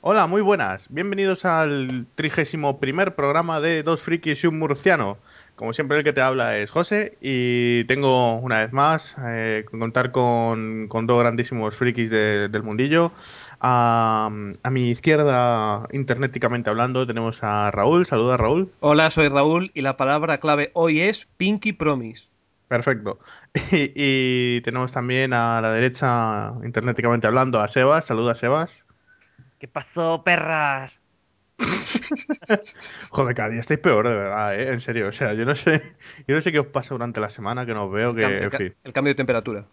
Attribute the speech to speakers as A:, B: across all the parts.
A: Hola, muy buenas. Bienvenidos al 31 programa de Dos Frikis y un Murciano. Como siempre, el que te habla es José y tengo una vez más contar con dos grandísimos frikis del mundillo. A mi izquierda, interneticamente hablando, tenemos a Raúl. Saluda, Raúl.
B: Hola, soy Raúl y la palabra clave hoy es Pinky Promise.
A: Perfecto. Y tenemos también a la derecha, interneticamente hablando, a Sebas. Saluda, Sebas.
C: ¿Qué pasó, perras?
A: Joder, cada día estáis peor, de verdad, ¿eh? En serio, o sea, yo no sé qué os pasa durante la semana que no os veo,
B: El, cam-
A: que,
B: el
A: en
B: ca-
A: fin.
B: el cambio de temperatura.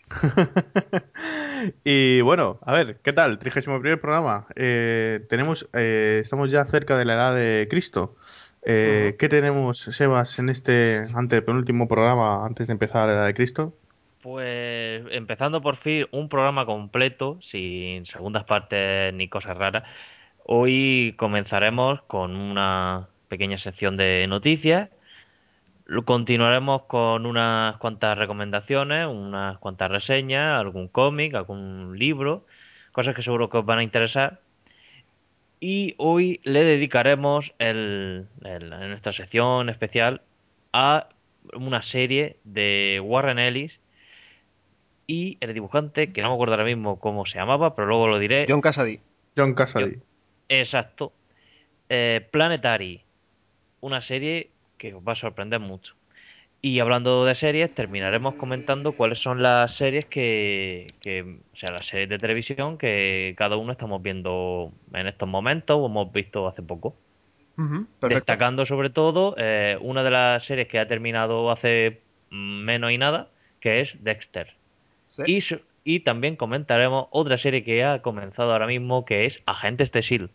A: Y bueno, a ver, ¿qué tal? 31 programa. Estamos ya cerca de la edad de Cristo.
B: Ujú.
A: ¿Qué tenemos, Sebas, en este antepenúltimo programa antes de empezar la edad de Cristo?
C: Pues empezando por fin un programa completo, sin segundas partes ni cosas raras. Hoy comenzaremos con una pequeña sección de noticias. Continuaremos con unas cuantas recomendaciones, unas cuantas reseñas, algún cómic, algún libro, cosas que seguro que os van a interesar. Y hoy le dedicaremos en nuestra sección especial a una serie de Warren Ellis y el dibujante, que no me acuerdo ahora mismo cómo se llamaba, pero luego lo diré.
B: John Casady.
A: John
C: Yo,
A: Casady.
C: exacto. Planetary, una serie que os va a sorprender mucho. Y hablando de series, terminaremos comentando cuáles son las series o sea, las series de televisión que cada uno estamos viendo en estos momentos o hemos visto hace poco.
B: Ujú, perfecto.
C: Destacando sobre todo una de las series que ha terminado hace menos y nada, que es Dexter.
B: Sí.
C: Y también comentaremos otra serie que ha comenzado ahora mismo, que es Agentes de S.H.I.E.L.D.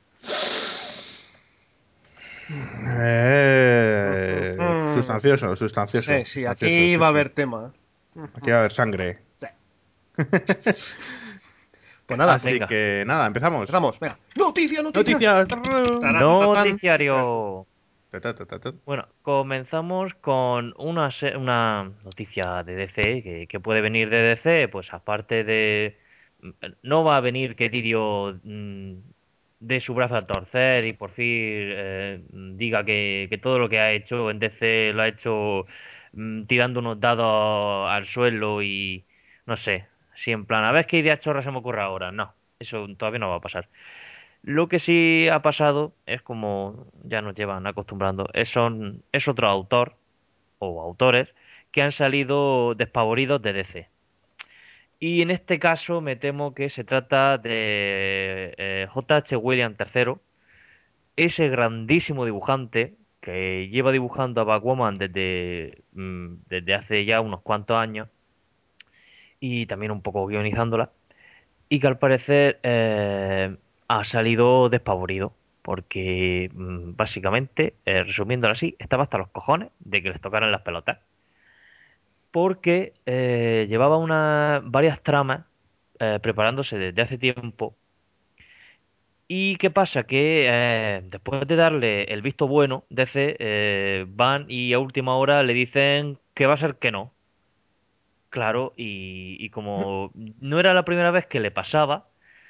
B: Ujú.
A: Sustancioso,
B: Sí,
A: sustancioso,
B: sí,
A: sustancioso,
B: aquí
A: sí,
B: va a
A: sí.
B: haber tema.
A: Aquí
B: Ujú.
A: va a haber sangre.
B: Sí. Pues nada,
A: Así
C: Venga,
A: que nada, empezamos.
B: empezamos. Venga. Noticia, noticia.
A: Noticias.
B: Taratatan.
C: noticiario.
A: Ta, ta, ta, ta, ta.
C: Bueno, comenzamos con una noticia de DC, que puede venir de DC, pues aparte de... No va a venir que Didio dé su brazo a torcer y por fin diga que todo lo que ha hecho en DC lo ha hecho tirando unos dados al suelo y no sé, si en plan, a ver qué idea chorra se me ocurre ahora. No, eso todavía no va a pasar. Lo que sí ha pasado es como ya nos llevan acostumbrando, es otro autor o autores que han salido despavoridos de DC. Y en este caso me temo que se trata de J.H. Williams III, ese grandísimo dibujante que lleva dibujando a Batwoman desde hace ya unos cuantos años y también un poco guionizándola. Y que al parecer ha salido despavorido, porque básicamente, resumiéndolo así, estaba hasta los cojones de que les tocaran las pelotas, porque llevaba varias tramas preparándose desde hace tiempo. ¿Y qué pasa? Que después de darle el visto bueno, DC van y a última hora le dicen que va a ser que no. Claro, y como no era la primera vez que le pasaba,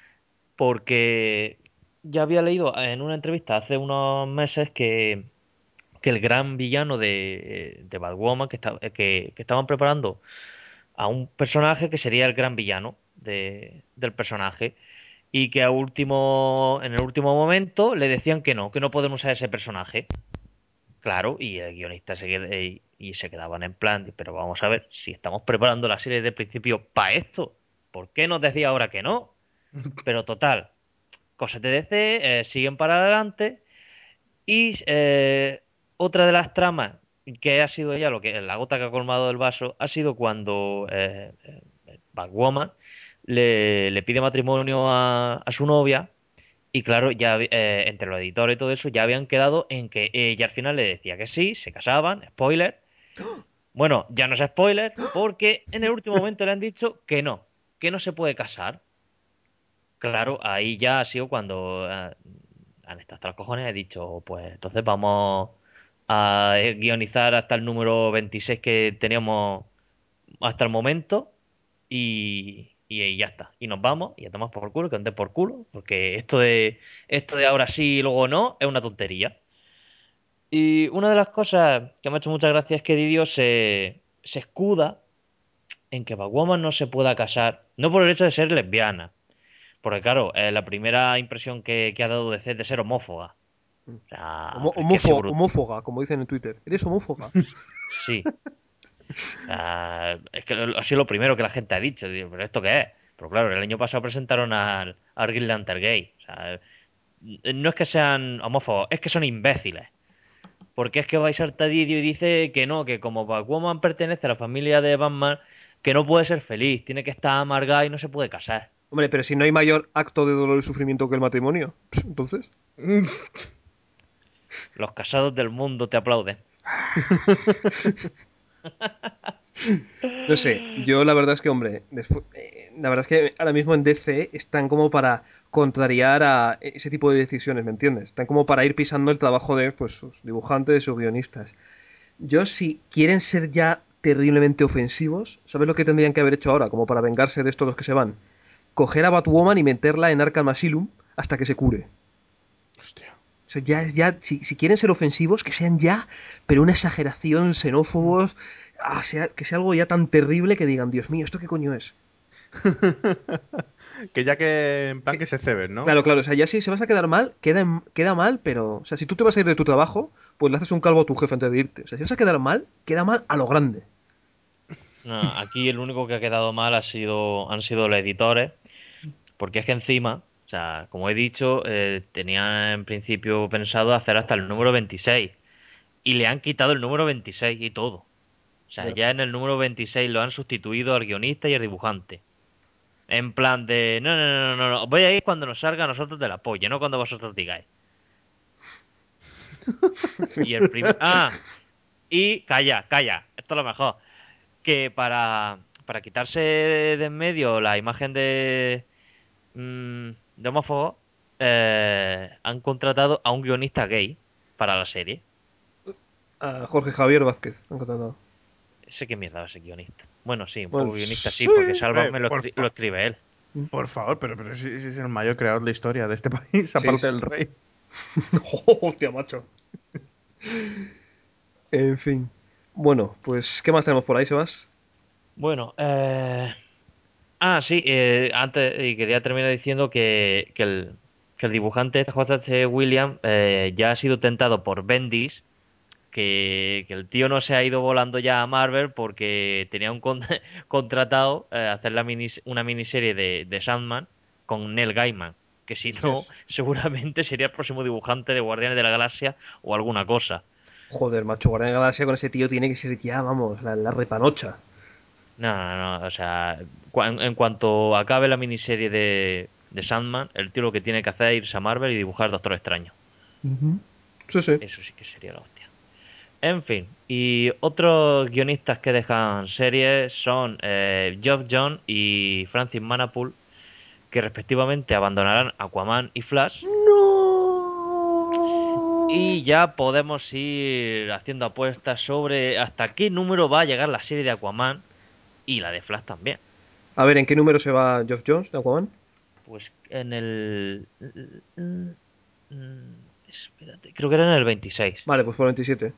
C: porque ya había leído en una entrevista hace unos meses que el gran villano de Batwoman, que estaban preparando a un personaje que sería el gran villano del personaje, y que en el último momento le decían que no podemos usar ese personaje. Claro, y el guionista y se quedaban en plan, pero vamos a ver, si estamos preparando la serie de principio para esto, ¿por qué nos decía ahora que no? Pero total, cosas de DC, siguen para adelante y otra de las tramas que ha sido ya la gota que ha colmado el vaso ha sido cuando Batwoman le pide matrimonio a su novia y claro, ya entre los editores y todo eso ya habían quedado en que ella al final le decía que sí, se casaban, spoiler. Bueno, ya no es spoiler porque en el último momento le han dicho que no se puede casar. Claro, ahí ya ha sido cuando han estado hasta los cojones. He dicho, pues entonces vamos a guionizar hasta el número 26 que teníamos hasta el momento y ya está. Y nos vamos y a tomar por culo, que anden por culo, porque esto de ahora sí y luego no es una tontería. Y una de las cosas que me ha hecho mucha gracia es que Didio se escuda en que Batwoman no se pueda casar, no por el hecho de ser lesbiana, porque claro, la primera impresión que ha dado DC es de ser homófoba. O sea, pero es que ese bruto.
D: Homófoga, como dicen en Twitter. ¿Eres homófoga?
C: Sí. O sea, es que ha sido lo primero que la gente ha dicho. Digo, ¿pero esto qué es? Pero claro, el año pasado presentaron al Green Lantern gay. O sea, no es que sean homófobos, es que son imbéciles. Porque es que vais a Didio y dice que no, que como Batwoman pertenece a la familia de Batman, que no puede ser feliz, tiene que estar amargada y no se puede casar.
D: Hombre, pero si no hay mayor acto de dolor y sufrimiento que el matrimonio. Entonces.
C: Los casados del mundo te aplauden.
D: No sé, yo la verdad es que, hombre, la verdad es que ahora mismo en DC están como para contrariar a ese tipo de decisiones, ¿me entiendes? Están como para ir pisando el trabajo de pues, sus dibujantes, sus guionistas. Yo, si quieren ser ya terriblemente ofensivos, ¿sabes lo que tendrían que haber hecho ahora? Como para vengarse de estos los que se van. Coger a Batwoman y meterla en Arkham Asylum hasta que se cure.
A: Hostia.
D: O sea, ya es ya, si quieren ser ofensivos, que sean ya, pero una exageración, xenófobos, que sea algo ya tan terrible que digan, Dios mío, ¿esto qué coño es?
A: Que ya que en plan
D: Que-
A: que se ceben, ¿no?
D: Claro, claro, o sea, ya si se vas a quedar mal, queda mal, pero, o sea, si tú te vas a ir de tu trabajo, pues le haces un calvo a tu jefe antes de irte. O sea, si vas a queda mal a lo grande.
C: No, aquí el único que ha quedado mal han sido los editores, porque es que encima, o sea, como he dicho, tenía en principio pensado hacer hasta el número 26 y le han quitado el número 26 y todo. O sea,
D: Ya.
C: ya en el número 26 lo han sustituido al guionista y al dibujante. En plan de, no, no, no, no, no, voy a ir cuando nos salga a nosotros de la polla, no cuando vosotros digáis. Y el primer... Ah, y calla, calla, esto es lo mejor. Que para quitarse de en medio la imagen de homófobo, han contratado a un guionista gay para la serie.
D: A Jorge Javier Vázquez, han contratado.
C: Sé qué mierda es ese guionista. Bueno, sí, un
D: Bueno,
C: poco guionista sí,
D: sí.
C: porque Sálvame
A: Por,
C: lo
A: fa-
C: escribe él.
A: por favor, pero si es el mayor creador de historia de este país,
D: Sí,
A: aparte
D: sí.
A: del rey.
D: Hostia, macho. En fin. Bueno, pues, ¿qué más tenemos por ahí, Sebas?
C: Bueno, sí, antes, y quería terminar diciendo que el dibujante J.H. Williams ya ha sido tentado por Bendis, que el tío no se ha ido volando ya a Marvel porque tenía contratado hacer una miniserie de Sandman con Neil Gaiman, que si no,
D: Hostias.
C: seguramente sería el próximo dibujante de Guardianes de la Galaxia o alguna cosa.
D: Joder, macho, Guardián de la Galaxia con ese tío tiene que ser ya, vamos, la repanocha.
C: No, no, no, o sea, en cuanto acabe la miniserie de Sandman, el tío lo que tiene que hacer es irse a Marvel y dibujar Doctor Extraño.
D: Ujú. Sí, sí.
C: Eso sí que sería la hostia. En fin, y otros guionistas que dejan series son Geoff John y Francis Manapul, que respectivamente abandonarán Aquaman y Flash. Y
D: No.
C: ya podemos ir haciendo apuestas sobre hasta qué número va a llegar la serie de Aquaman y la de Flash también.
D: A ver, ¿en qué número se va Geoff Jones de Aquaman?
C: Pues en el... Espérate, creo que era en el 26.
D: Vale, pues por 27.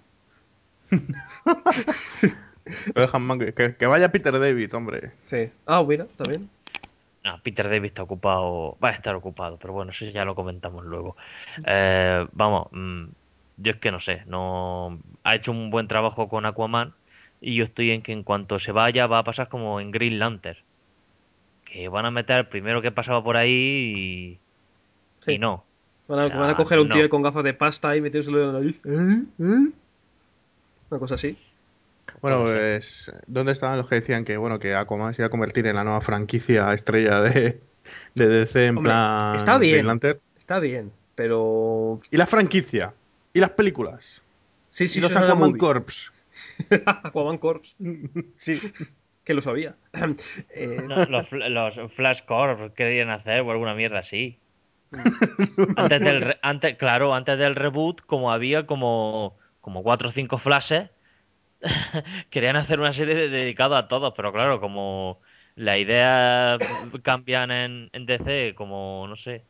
A: Lo dejan que vaya Peter David, hombre.
D: Sí. Ah, mira, está bien.
C: No, Peter David está ocupado, va a estar ocupado, pero bueno, eso ya lo comentamos luego. Vamos, yo es que no sé, no ha hecho un buen trabajo con Aquaman y yo estoy en que en cuanto se vaya va a pasar como en Green Lantern, que van a meter el primero que pasaba por ahí y
D: Sí.
C: no, o
D: Van a
C: sea,
D: coger a un tío
C: no.
D: con gafas de pasta y metérselo en la nariz. ¿Eh? Una cosa así.
C: Pues
A: Bueno,
C: puede ser.
A: pues, ¿dónde estaban los que decían que, bueno, que Aquaman se iba a convertir en la nueva franquicia estrella de DC en
D: Hombre,
A: plan Green Lantern?
D: está bien, pero...
A: ¿Y la franquicia? ¿Y las películas?
D: Sí,
A: ¿Y
D: sí, eso
A: los
D: es una
A: Aquaman
D: movie.
A: Corps?
D: Aquaman Corps,
A: Sí.
D: que lo sabía.
C: No, los Flash Corps querían hacer o alguna mierda así. Claro, antes del reboot, como había como 4 o 5 flashes, querían hacer una serie dedicada a todos, pero claro, como las ideas cambian en DC, como no sé.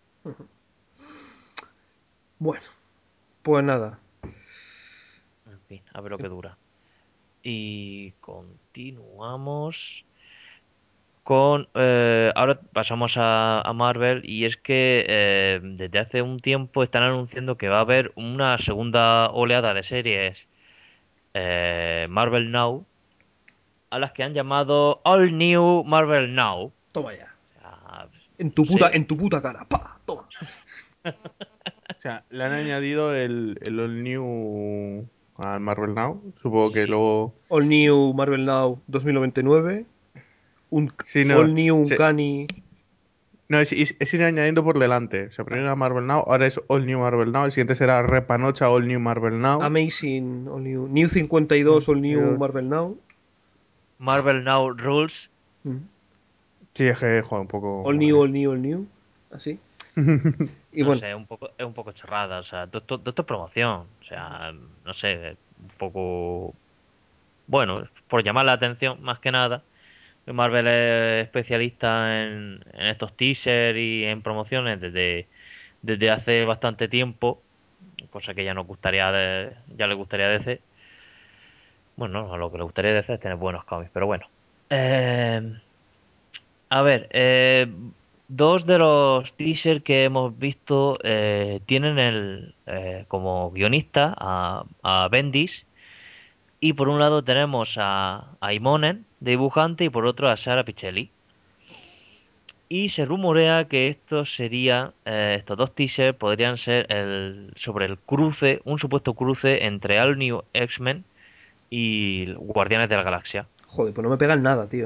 D: Bueno, pues nada.
C: En fin, a ver lo que dura. Y continuamos con... ahora pasamos a Marvel y es que desde hace un tiempo están anunciando que va a haber una segunda oleada de series Marvel Now a las que han llamado All New Marvel Now.
D: Toma ya.
C: O sea,
D: En
C: no
D: en
C: sé.
D: tu puta cara. ¡Pa! Toma.
A: O sea, le han añadido el All New al Marvel Now. Supongo que
C: Sí.
A: luego.
D: All New Marvel Now 2099.
A: Sí, no.
D: All New Uncanny.
A: No, es ir añadiendo por delante. O sea, primero era Marvel Now, ahora es All New Marvel Now. El siguiente será Repanocha All New Marvel Now.
D: Amazing All New. New 52 All New Marvel Now.
C: Marvel Now Rules.
D: Mm.
A: Sí, es que, joder, un poco.
D: All New, All New, All New. Así. Y
C: No
D: bueno,
C: sé, es un poco chorrada. O sea, todo esto es promoción. O sea, no sé, un poco. Bueno, por llamar la atención, más que nada. Marvel es especialista en estos teasers y en promociones desde hace bastante tiempo, cosa que ya nos gustaría ya le gustaría DC. Bueno, no, lo que le gustaría DC es tener buenos cómics, pero bueno. Eh, a ver, dos de los teasers que hemos visto tienen como guionista a Bendis. Y por un lado tenemos a Imonen, de dibujante, y por otro a Sara Pichelli. Y se rumorea que estos dos teasers podrían ser sobre el cruce, un supuesto cruce entre All New X-Men y Guardianes de la Galaxia.
D: joder, pues no me pegan nada, tío.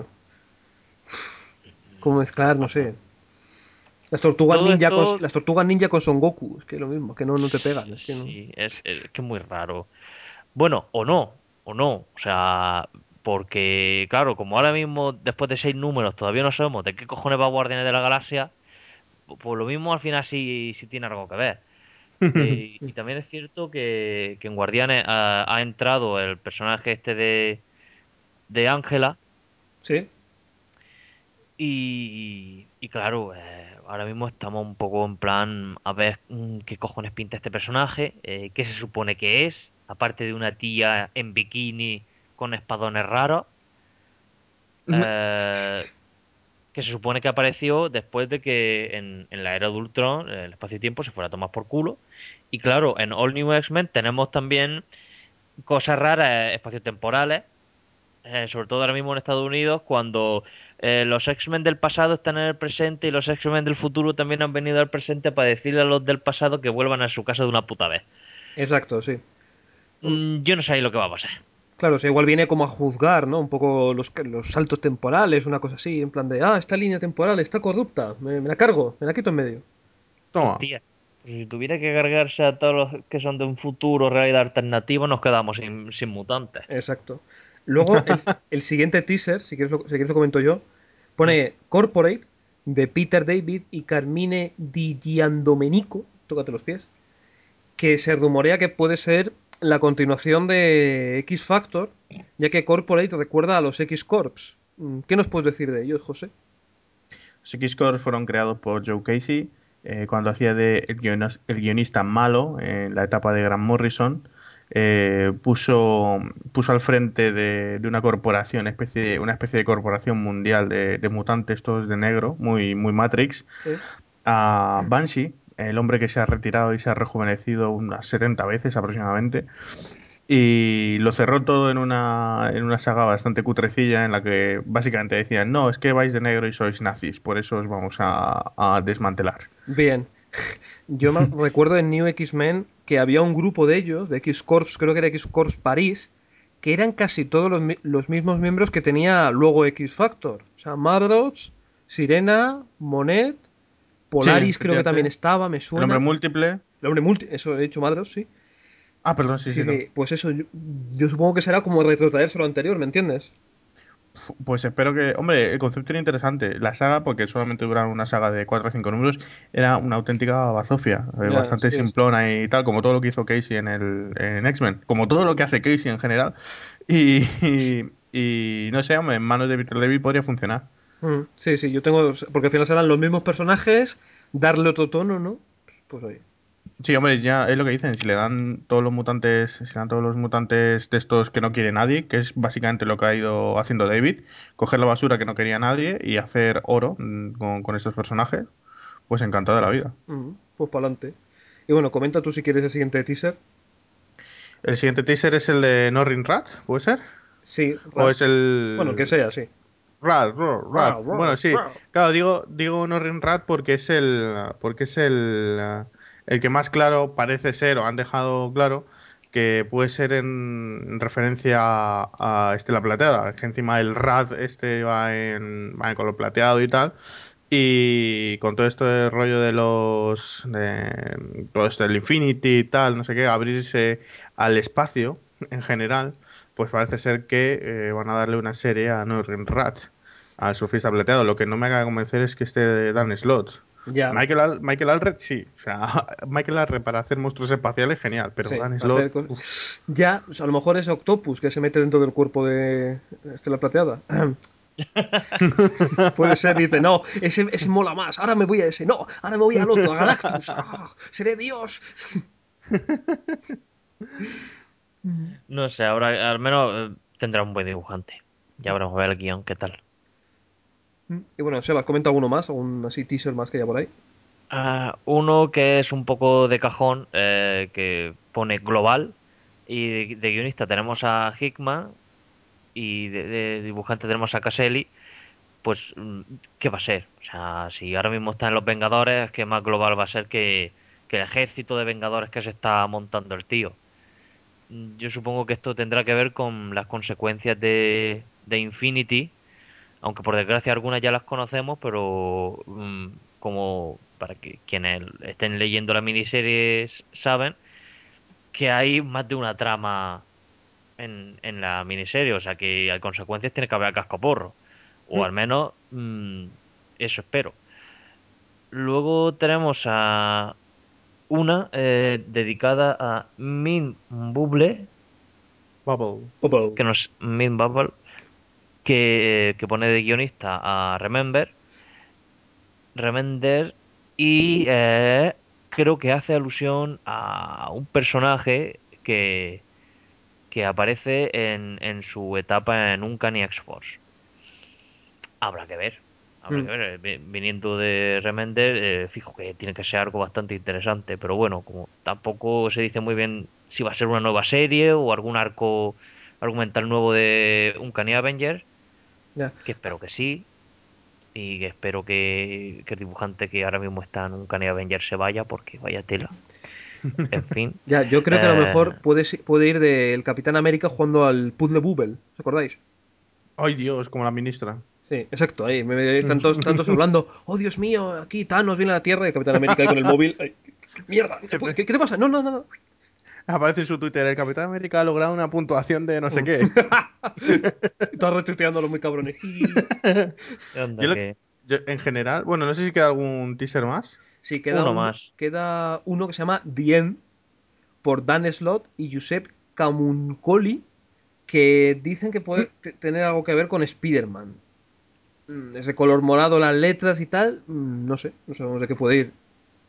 D: ¿Cómo mezclar? No
C: Vamos.
D: sé.
C: Todo esto,
D: Las tortugas ninja con Son Goku. Es que es lo mismo, es que no te pegan. Es que no.
C: sí, es que es muy raro. Bueno, o no. O sea, porque, claro, como ahora mismo, después de 6 números, todavía no sabemos de qué cojones va Guardianes de la Galaxia, pues lo mismo al final sí tiene algo que ver. Y también es cierto que en Guardianes ha entrado el personaje este de Ángela.
D: Sí.
C: Y claro, ahora mismo estamos un poco en plan a ver qué cojones pinta este personaje, qué se supone que es, aparte de una tía en bikini con espadones raros, eh, que se supone que apareció después de que en la era de Ultron el espacio-tiempo se fuera a tomar por culo. Y claro, en All New X-Men tenemos también cosas raras espaciotemporales, sobre todo ahora mismo en Estados Unidos, cuando los X-Men del pasado están en el presente y los X-Men del futuro también han venido al presente para decirle a los del pasado que vuelvan a su casa de una puta vez.
D: Exacto, sí.
C: Yo no sé ahí lo que va a pasar.
D: Claro, o sea, igual viene como a juzgar, ¿no? Un poco los saltos temporales, una cosa así, en plan de, esta línea temporal está corrupta, me la cargo, me la quito en medio.
A: Toma.
C: Hostia, pues si tuviera que cargarse a todos los que son de un futuro realidad alternativa, nos quedamos sin mutantes.
D: Exacto. Luego, el siguiente teaser, si quieres lo comento yo,
C: Mm.
D: pone Corporate de Peter David y Carmine Di Giandomenico, tócate los pies, que se rumorea que puede ser la continuación de X Factor, ya que Corporate recuerda a los X Corps. ¿Qué nos puedes decir de ellos, José?
A: Los X-Corps fueron creados por Joe Casey cuando hacía de el guionista malo en la etapa de Grant Morrison. Puso al frente de una corporación, una especie de corporación mundial de mutantes todos de negro, muy Matrix,
D: ¿Eh?
A: a Banshee, el hombre que se ha retirado y se ha rejuvenecido unas 70 veces aproximadamente. Y lo cerró todo en una saga bastante cutrecilla en la que básicamente decían, no, es que vais de negro y sois nazis, por eso os vamos a desmantelar.
D: Bien. Recuerdo en New X-Men que había un grupo de ellos, de X-Corps, creo que era X-Corps París, que eran casi todos los mismos miembros que tenía luego X-Factor. O sea, Madrox, Sirena, Monet,
A: Sí,
D: Polaris creo que también
A: efectivamente.
D: estaba, me
A: El hombre
D: suena.
A: múltiple.
D: El hombre multi, eso he dicho Madrox, sí.
A: Ah, perdón, sí,
D: Sí,
A: sí, no.
D: sí, pues eso, yo supongo que será como retrotraerse lo anterior, ¿me entiendes?
A: Pues espero que, hombre, el concepto era interesante. La saga, porque solamente duraba una saga de 4 o 5 números, era una auténtica bazofia,
D: Ya,
A: bastante
D: sí,
A: simplona y tal, como todo lo que hizo Casey en X-Men, como todo lo que hace Casey en general. Y, Y no sé, hombre, en manos de Peter David podría funcionar.
D: Sí, sí, yo tengo. Porque al final serán los mismos personajes, darle otro tono, ¿no? Pues oye.
A: Sí, hombre, ya es lo que dicen. Si le dan todos los mutantes, si le dan todos los mutantes de estos que no quiere nadie, que es básicamente lo que ha ido haciendo David, coger la basura que no quería nadie y hacer oro con estos personajes, pues encantado de la vida.
D: Pues para adelante. Y bueno, comenta tú si quieres el siguiente teaser.
A: El siguiente teaser es el de Norrin Rat, ¿puede ser?
D: Sí,
A: ¿O
D: Rad.
A: es
D: Bueno, el que
A: el
D: sea, sí.
A: Rat,
D: Rad,
A: Rat? Bueno,
D: rad,
A: sí.
D: rad.
A: Claro, digo Norrin Rat porque es el que más claro parece ser, o han dejado claro, que puede ser en referencia a Estela Plateada. Que encima el Rat este va en color plateado y tal. Y con todo esto del rollo de todo esto del Infinity y tal, no sé qué, abrirse al espacio en general, pues parece ser que van a darle una serie a Norrin Rat, al surfista plateado. Lo que no me acaba de convencer es que esté Dan Slott.
D: Ya.
A: Michael Alred sí, o sea, Michael Alred para hacer monstruos espaciales, genial, pero
D: Sí,
A: Dan
D: para hacer
A: Slott,
D: cosas.
A: uf.
D: Ya, o sea, a lo mejor es Octopus que se mete dentro del cuerpo de Estela Plateada. Puede ser, dice, no, ese mola más, ahora me voy a ese, no, ahora me voy al otro, a Galactus, seré Dios.
C: No sé, ahora al menos tendrá un buen dibujante. Ya veremos a ver el guión, qué tal.
D: Y bueno, Sebas, comenta uno más, algún así teaser más que haya por ahí.
C: Uno que es un poco de cajón, que pone global. Y de guionista tenemos a Hickman y de dibujante tenemos a Caselli. Pues, ¿qué va a ser? O sea, si ahora mismo están los Vengadores, ¿qué más global va a ser que el ejército de Vengadores que se está montando el tío? Yo supongo que esto tendrá que ver con las consecuencias de Infinity, aunque por desgracia algunas ya las conocemos, pero como para que quienes estén leyendo la miniserie saben que hay más de una trama en la miniserie, o sea que hay consecuencias, tiene que haber a cascoporro, o al menos eso espero. Luego tenemos a una dedicada a Min Buble,
A: Bubble.
D: Opa.
C: que no es Min Bubble, que pone de guionista a Remender, y creo que hace alusión a un personaje que aparece en su etapa en Uncanny X-Force. Habrá que ver. Habrá que
D: Mm,
C: ver. Viniendo de Remender, fijo que tiene que ser algo bastante interesante. Pero bueno, como tampoco se dice muy bien si va a ser una nueva serie o algún arco argumental nuevo de Uncanny Avengers,
D: ya.
C: que espero que sí. Y que espero que el dibujante que ahora mismo está en Uncanny Avengers se vaya, porque vaya tela. En fin.
D: Ya, yo creo que a lo
C: Eh,
D: mejor puede ir del Capitán América jugando al Puzzle Bubble, ¿os acordáis?
A: Ay, Dios, como la ministra.
D: Sí, exacto, ahí están tantos hablando, oh Dios mío, aquí Thanos viene a la Tierra y el Capitán América ahí con el móvil, ay, mierda, ¿qué te pasa? No, no, no.
A: Aparece en su Twitter, el Capitán América ha logrado una puntuación de no sé qué.
D: Estás retuiteándolo muy cabrones.
A: Yo,
C: anda
A: lo-
C: que
A: yo, en general, bueno, no sé si queda algún teaser más.
D: Sí,
C: uno más.
D: queda uno que se llama The End por Dan Slott y Giuseppe Camuncoli, que dicen que puede tener algo que ver con Spider-Man. Es de color morado las letras y tal. No sabemos de qué puede ir.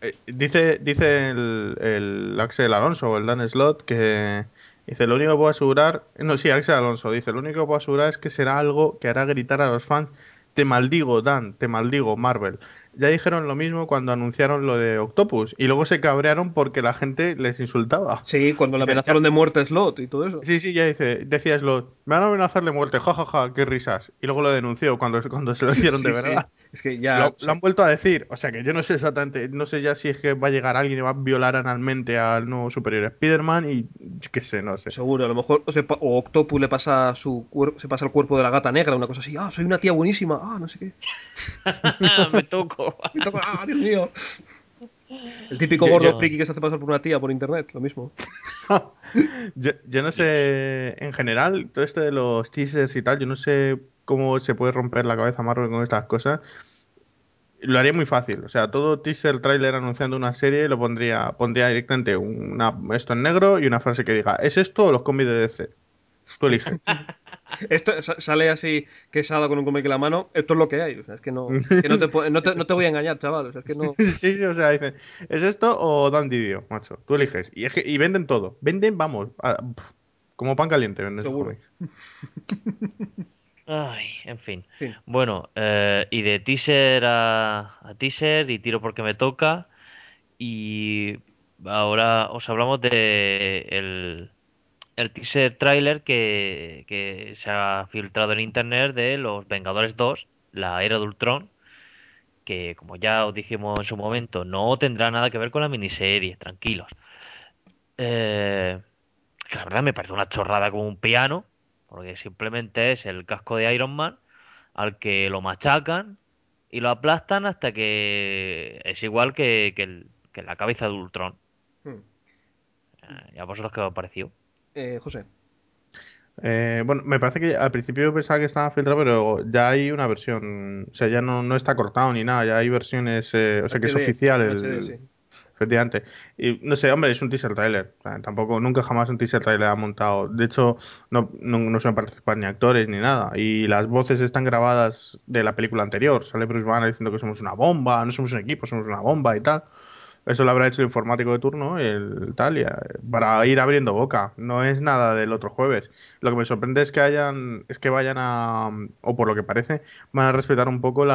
A: Dice el Axel Alonso o el Dan Slott que dice, lo único que puedo asegurar, no, sí, Axel Alonso dice, lo único que puedo asegurar es que será algo que hará gritar a los fans, te maldigo, Dan, te maldigo, Marvel. Ya dijeron lo mismo cuando anunciaron lo de Octopus y luego se cabrearon porque la gente les insultaba.
D: Sí, cuando le
A: Dice,
D: amenazaron de muerte a Slott y todo eso.
A: sí, sí, ya decía Slott, me van a amenazar de muerte, jajaja, qué risas. Y luego lo denunció cuando se lo hicieron de
D: Sí, sí.
A: verdad.
D: Es que
A: Y
D: ya.
A: lo han vuelto a decir. O sea que yo no sé exactamente, no sé ya si es que va a llegar alguien y va a violar analmente al nuevo superior Spider-Man y yo qué sé, no sé.
D: Seguro, a lo mejor o Octopus le pasa se pasa el cuerpo de la gata negra, una cosa así. Ah, soy una tía buenísima. Ah, no sé qué.
C: Me toco.
D: Y toca, ah, Dios mío. El típico
A: Yo, yo,
D: gordo friki que se hace pasar por una tía por internet, lo mismo.
A: yo no
C: Dios.
A: sé, en general, todo esto de los teasers y tal, yo no sé cómo se puede romper la cabeza Marvel con estas cosas. Lo haría muy fácil. O sea, todo teaser, trailer anunciando una serie lo pondría directamente esto en negro y una frase que diga, ¿es esto o los cómics de DC? Tú eliges.
D: Esto sale así, Quesada con un cómic en la mano. Esto es lo que hay. O sea, es que no te voy a engañar, chaval. O sea, es que no.
A: Sí, sí, o sea, dicen, ¿es esto o Dan Didio, macho? Tú eliges. Y venden todo. Venden, vamos, como pan caliente venden esos
D: Seguro.
A: cómics.
C: Ay, en fin.
D: En fin.
C: Bueno, y de teaser a teaser y tiro porque me toca. Y ahora os hablamos de el teaser trailer que se ha filtrado en internet de Los Vengadores 2, la Era de Ultron, que como ya os dijimos en su momento, no tendrá nada que ver con la miniserie, tranquilos. Eh, que la verdad me parece una chorrada como un piano, porque simplemente es el casco de Iron Man al que lo machacan y lo aplastan hasta que es igual que la cabeza de Ultron.
D: Hmm.
C: ¿Y a vosotros qué os ha parecido?
D: José.
A: Bueno, me parece que al principio pensaba que estaba filtrado, pero ya hay una versión. O sea, ya no está cortado ni nada. Ya hay versiones. O sea, que es
D: HD.
A: oficial
D: En HD,
A: el.
D: sí.
A: Efectivamente. Y no sé, hombre, es un teaser trailer. O sea, tampoco, nunca jamás un teaser trailer ha montado. De hecho, no suelen participar ni actores ni nada. Y las voces están grabadas de la película anterior. Sale Bruce Banner diciendo que somos una bomba, no somos un equipo, somos una bomba y tal. Eso lo habrá hecho el informático de turno, el tal, para ir abriendo boca. No es nada del otro jueves. Lo que me sorprende es que vayan o por lo que parece, van a respetar un poco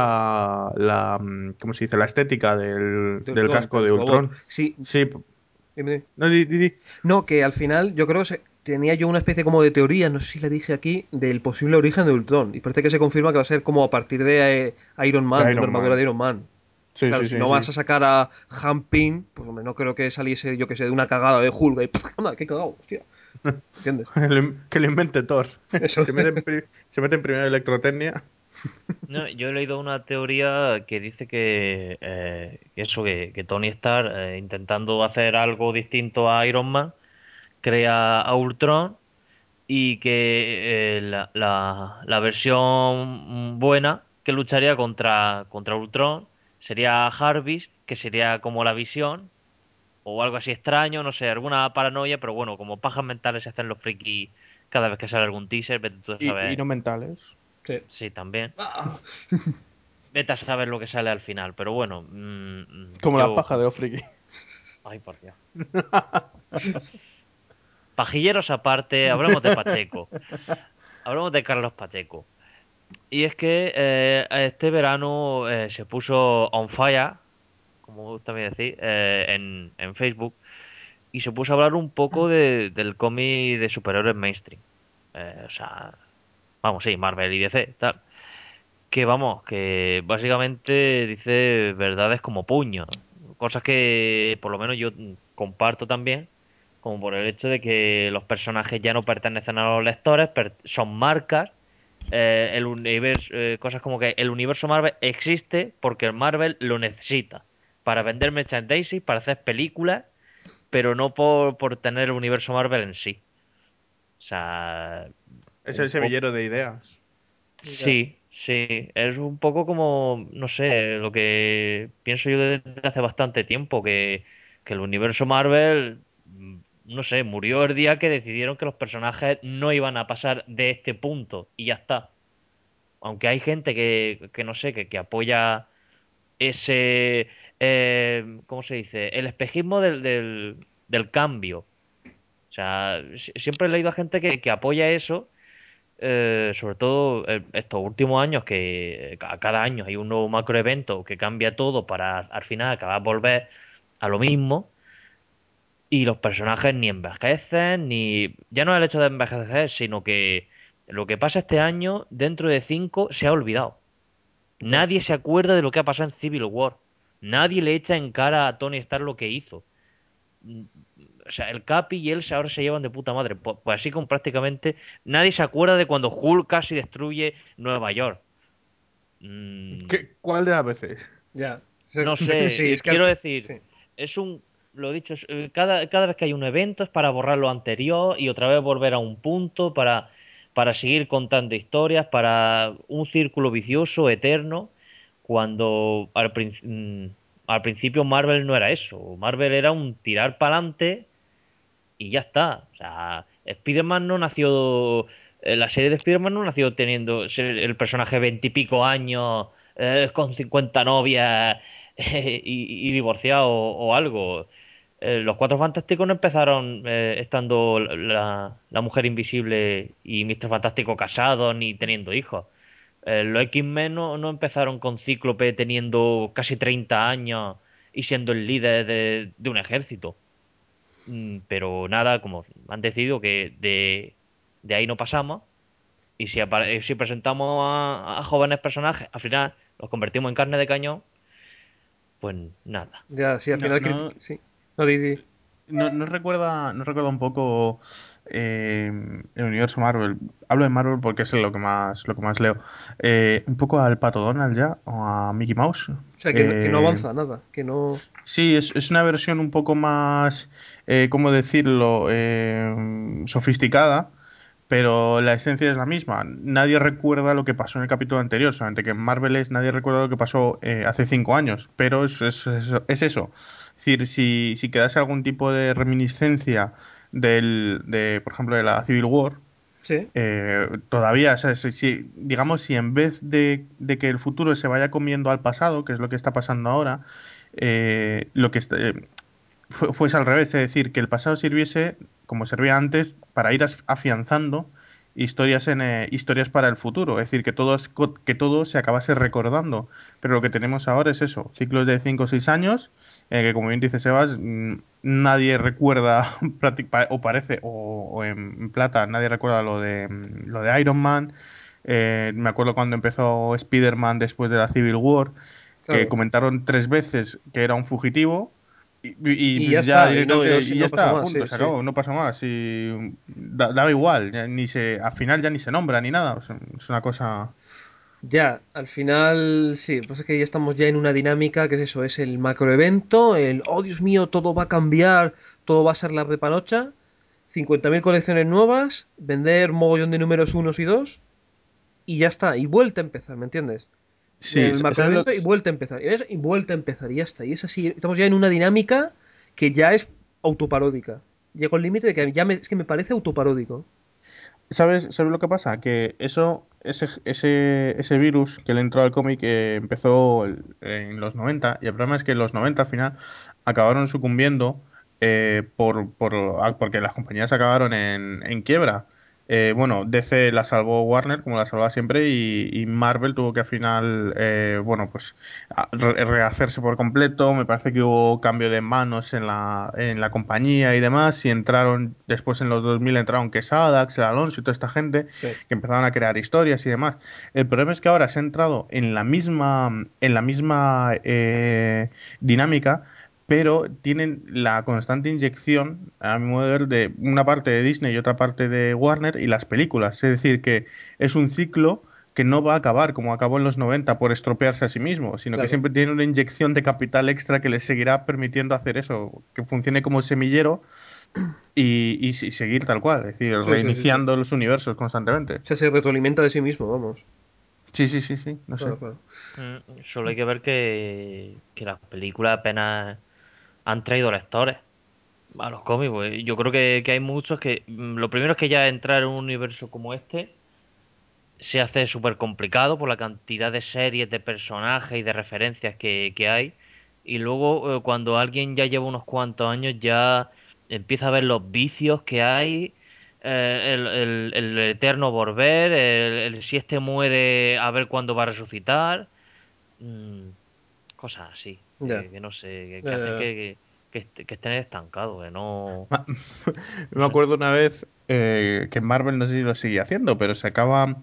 A: ¿cómo se dice? La estética
D: De
A: del
D: Ultron,
A: casco
D: del
A: de
D: robot.
A: Ultron.
D: Sí.
A: Sí,
D: Dime, dime.
A: no, di.
D: No, que al final yo creo que tenía yo una especie como de teoría, no sé si la dije aquí, del posible origen de Ultron. Y parece que se confirma que va a ser como a partir de Iron Man,
A: De
D: de una
A: Iron
D: armadura
A: Man.
D: de Iron Man.
A: Sí,
D: Claro,
A: sí,
D: si
A: sí,
D: no vas
A: sí.
D: a sacar a Han Pym, pues hombre, no creo que saliese, yo que sé, de una cagada de Hulk. Y, anda, qué cagado, hostia. ¿Entiendes?
A: Que lo invente Thor.
D: Eso.
A: Se mete en primera electrotecnia.
C: No, yo he leído una teoría que dice que eso, que Tony Stark, intentando hacer algo distinto a Iron Man, crea a Ultron y que la versión buena que lucharía contra Ultron sería Jarvis, que sería como la visión, o algo así extraño, no sé, alguna paranoia, pero bueno, como pajas mentales se hacen los frikis cada vez que sale algún teaser, vete tú a
A: Y
C: saber.
A: no mentales.
D: Sí.
C: Sí, también.
D: Ah.
C: Vete a saber lo que sale al final, pero bueno,
A: Como la
C: yo...
A: paja de los friki.
C: Ay, por Dios. Pajilleros aparte, hablemos de Pacheco. Hablemos de Carlos Pacheco. Y es que este verano se puso on fire, como me gusta a mí decir, en Facebook, y se puso a hablar un poco del cómic de superhéroes mainstream. O sea, vamos, sí, Marvel y DC, tal. Que vamos, que básicamente dice verdades como puño. Cosas que por lo menos yo comparto también, como por el hecho de que los personajes ya no pertenecen a los lectores, son marcas. El universo, cosas como que el universo Marvel existe porque el Marvel lo necesita para vender merchandising, para hacer películas, pero no por tener el universo Marvel en sí. O sea,
A: Es el
C: un poco.
A: semillero de ideas.
D: Ya.
C: Sí, sí, es un poco como, no sé, lo que pienso yo desde hace bastante tiempo, que el universo Marvel, no sé, murió el día que decidieron que los personajes no iban a pasar de este punto y ya está. Aunque hay gente que no sé, que apoya ese, ¿cómo se dice? El espejismo del cambio. O sea, siempre he leído a gente que apoya eso, sobre todo estos últimos años que cada año hay un nuevo macroevento que cambia todo para al final acabar volver a lo mismo y los personajes ni envejecen ni ya no es el hecho de envejecer sino que lo que pasa este año dentro de 5 se ha olvidado.
D: Ya.
C: Nadie se acuerda de lo que ha pasado en Civil War. Nadie le echa en cara a Tony Stark lo que hizo. Mm, O sea, el Capi y él ahora se llevan de puta madre. Pues así como prácticamente nadie se acuerda de cuando Hulk casi destruye Nueva York. Mm,
A: ¿Cuál de las veces?
D: Ya.
C: no
D: Sí,
C: sé,
D: es que al
C: quiero
D: fin.
C: decir,
D: Sí.
C: es un, lo dicho, cada vez que hay un evento es para borrar lo anterior y otra vez volver a un punto para seguir contando historias, para un círculo vicioso eterno, cuando al principio Marvel no era eso. Marvel era un tirar para adelante y ya está. O sea, Spider-Man no nació La serie de Spider-Man no nació teniendo el personaje 20 y pico años, con 50 novias y divorciado o algo. Los Cuatro Fantásticos no empezaron estando la Mujer Invisible y Mr. Fantástico casados ni teniendo hijos. Los X-Men no empezaron con Cíclope teniendo casi 30 años y siendo el líder de un ejército. Pero nada, como han decidido que de ahí no pasamos, y si presentamos a jóvenes personajes, al final los convertimos en carne de cañón, pues nada.
D: Ya, sí, al
A: No,
D: final
A: no,
D: sí. No, di.
A: no recuerda un poco el universo Marvel. Hablo de Marvel porque es lo que más leo. Un poco al Pato Donald ya, o a Mickey Mouse.
D: O sea, que no
A: Eh,
D: avanza nada, que no...
A: sí, es una versión un poco más, ¿cómo decirlo? Sofisticada, pero la esencia es la misma. Nadie recuerda lo que pasó en el capítulo anterior, solamente que en Marvel nadie recuerda lo que pasó hace 5 años, pero es eso. Es decir, si quedase algún tipo de reminiscencia por ejemplo, de la Civil War,
D: Sí,
A: todavía, o sea, digamos, si en vez de que el futuro se vaya comiendo al pasado, que es lo que está pasando ahora, lo que fuese al revés, es decir, que el pasado sirviese, como servía antes, para ir afianzando historias para el futuro, es decir, que todo se acabase recordando. Pero lo que tenemos ahora es eso, ciclos de 5 o 6 años, que como bien dice Sebas, nadie recuerda, o parece, o en plata, nadie recuerda lo de Iron Man. Me acuerdo cuando empezó Spider-Man después de la Civil War, que
D: claro.
A: comentaron 3 veces que era un fugitivo y
D: Y ya
A: pues ya
D: está,
A: directamente, y ya
D: no pasó
A: está,
D: más,
A: punto,
D: sí,
A: se
D: sí.
A: acabó, no pasa más. Y daba igual, al final ya ni se nombra ni nada. O sea, es una cosa.
D: Ya, al final, sí, pasa es que ya estamos ya en una dinámica que es eso, es el macroevento, oh Dios mío, todo va a cambiar, todo va a ser la repanocha, 50.000 colecciones nuevas, vender mogollón de números unos y dos, y ya está, y vuelta a empezar, ¿me entiendes?
A: Sí,
D: El
A: ¿sabes lo
D: macroevento y vuelta a empezar, y vuelta a empezar, y ya está, y es así, estamos ya en una dinámica que ya es autoparódica. Llego al límite de que es que me parece autoparódico.
A: ¿Sabes lo que pasa? Que ese virus que le entró al cómic empezó en los 90, y el problema es que en los 90 al final acabaron sucumbiendo porque las compañías acabaron en quiebra. Bueno, DC la salvó Warner, como la salvaba siempre, y Marvel tuvo que al final, bueno, pues rehacerse por completo. Me parece que hubo cambio de manos en la compañía y demás, y después en los 2000 entraron Quesada, Axel Alonso y toda esta gente
D: Sí,
A: que empezaron a crear historias y demás. El problema es que ahora se ha entrado en la misma dinámica, pero tienen la constante inyección, a mi modo de ver, de una parte de Disney y otra parte de Warner y las películas. Es decir, que es un ciclo que no va a acabar como acabó en los 90 por estropearse a sí mismo, sino que
D: claro.
A: siempre tiene una inyección de capital extra que les seguirá permitiendo hacer eso, que funcione como semillero y seguir tal cual, es decir,
D: Sí, sí, sí, sí.
A: reiniciando los universos constantemente.
D: O sea, se retroalimenta de sí mismo, vamos.
A: Sí, sí, sí, sí, no sé.
D: Claro, claro.
C: Solo hay que ver que las películas apenas han traído lectores a los cómics. Pues. Yo creo que hay muchos que... Lo primero es que ya entrar en un universo como este se hace súper complicado por la cantidad de series, de personajes y de referencias que hay. Y luego, cuando alguien ya lleva unos cuantos años, ya empieza a ver los vicios que hay, el eterno volver, el si este muere, a ver cuándo va a resucitar. mm, Cosas así,
D: Ya.
C: que no sé, que hacen
D: Eh,
C: que estén estancados, que no...
A: Ma-
C: No
A: Me
C: sé.
A: acuerdo una vez que Marvel, no sé si lo sigue haciendo, pero sacaba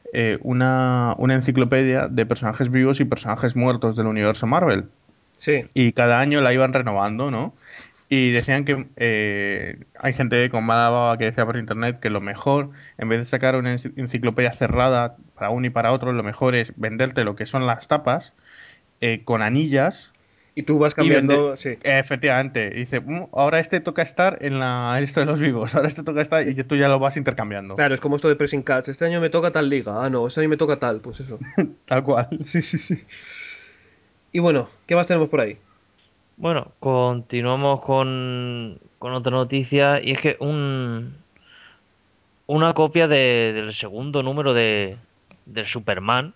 A: una enciclopedia de personajes vivos y personajes muertos del universo Marvel.
D: sí.
A: Y cada año la iban renovando, ¿no? Y decían que hay gente con mala baba que decía por internet que lo mejor, en vez de sacar una enciclopedia cerrada para uno y para otro, lo mejor es venderte lo que son las tapas con anillas
D: Y tú vas
A: y vende.
D: cambiando, sí.
A: Efectivamente, dice, ahora este toca estar en esto de los vivos, ahora este toca estar y tú ya lo vas intercambiando.
D: Claro, es como esto de pressing catch. Este año me toca tal liga. Ah, no, este año me toca tal. Pues eso.
A: Tal cual.
D: Sí, sí, sí. Y bueno, ¿qué más tenemos por ahí?
C: Bueno, continuamos con otra noticia y es que una copia del segundo número del Superman,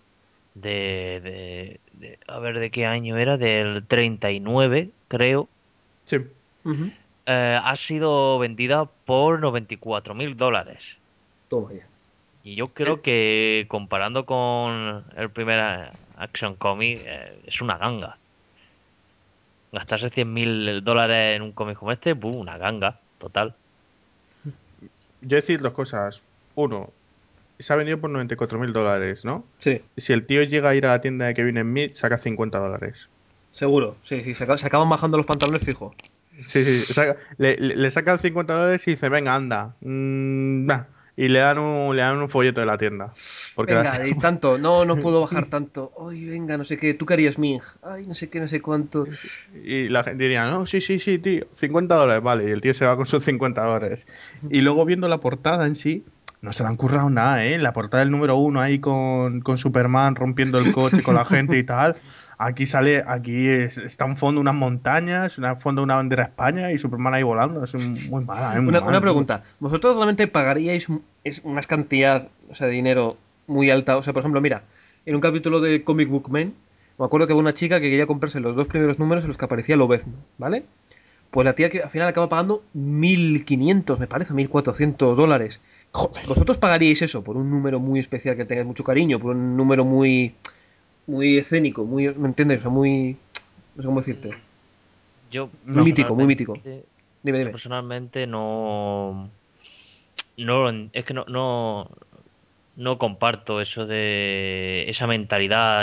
C: a ver de qué año era, del 39 creo,
A: Sí.
D: Ujú.
C: ha sido vendida por $94.000.
D: Toma ya.
C: Y yo
A: Eh,
C: creo que comparando con el primer Action Comic, es una ganga. Gastarse $100.000 en un cómic como este, una ganga, total.
A: yo decir dos cosas. Uno, se ha vendido por $94.000, ¿no?
D: Sí,
A: Si el tío llega a ir a la tienda de Kevin Smith, saca $50.
D: seguro. Sí, sí, se acaban bajando los pantalones fijo.
A: Sí, sí, le sacan $50 y dice, venga, anda. Nah. Y le dan un folleto de la tienda. Porque la
D: Venga, y tanto, no, no puedo bajar tanto. Ay, venga, no sé qué, ¿tú qué harías, Ming? Ay, no sé qué, no sé cuánto.
A: Y la gente diría, no, sí, sí, sí, tío, $50, vale. Y el tío se va con sus $50. Y luego viendo la portada en sí, no se le han currado nada, ¿eh? La portada del número uno ahí con Superman rompiendo el coche con la gente y tal. Está un fondo unas montañas, un fondo una bandera de España y Superman ahí volando. Muy mala, es muy
D: Una
A: mal, tío.
D: pregunta, ¿vosotros realmente pagaríais una cantidad, o sea, de dinero muy alta? O sea, por ejemplo, mira, en un capítulo de Comic Book Man, me acuerdo que había una chica que quería comprarse los dos primeros números en los que aparecía Lobezno, ¿vale? Pues la tía que al final acaba pagando 1.500 me parece, $1.400.
A: Joder.
D: ¿Vosotros pagaríais eso por un número muy especial que tengáis mucho cariño, por un número muy escénico, ¿me entiendes? O sea, no sé cómo decirte.
C: Mm, Yo
D: Muy
A: No.
D: mítico, muy mítico.
C: personalmente,
D: Dime,
C: yo
D: dime.
C: personalmente es que no comparto eso de esa mentalidad,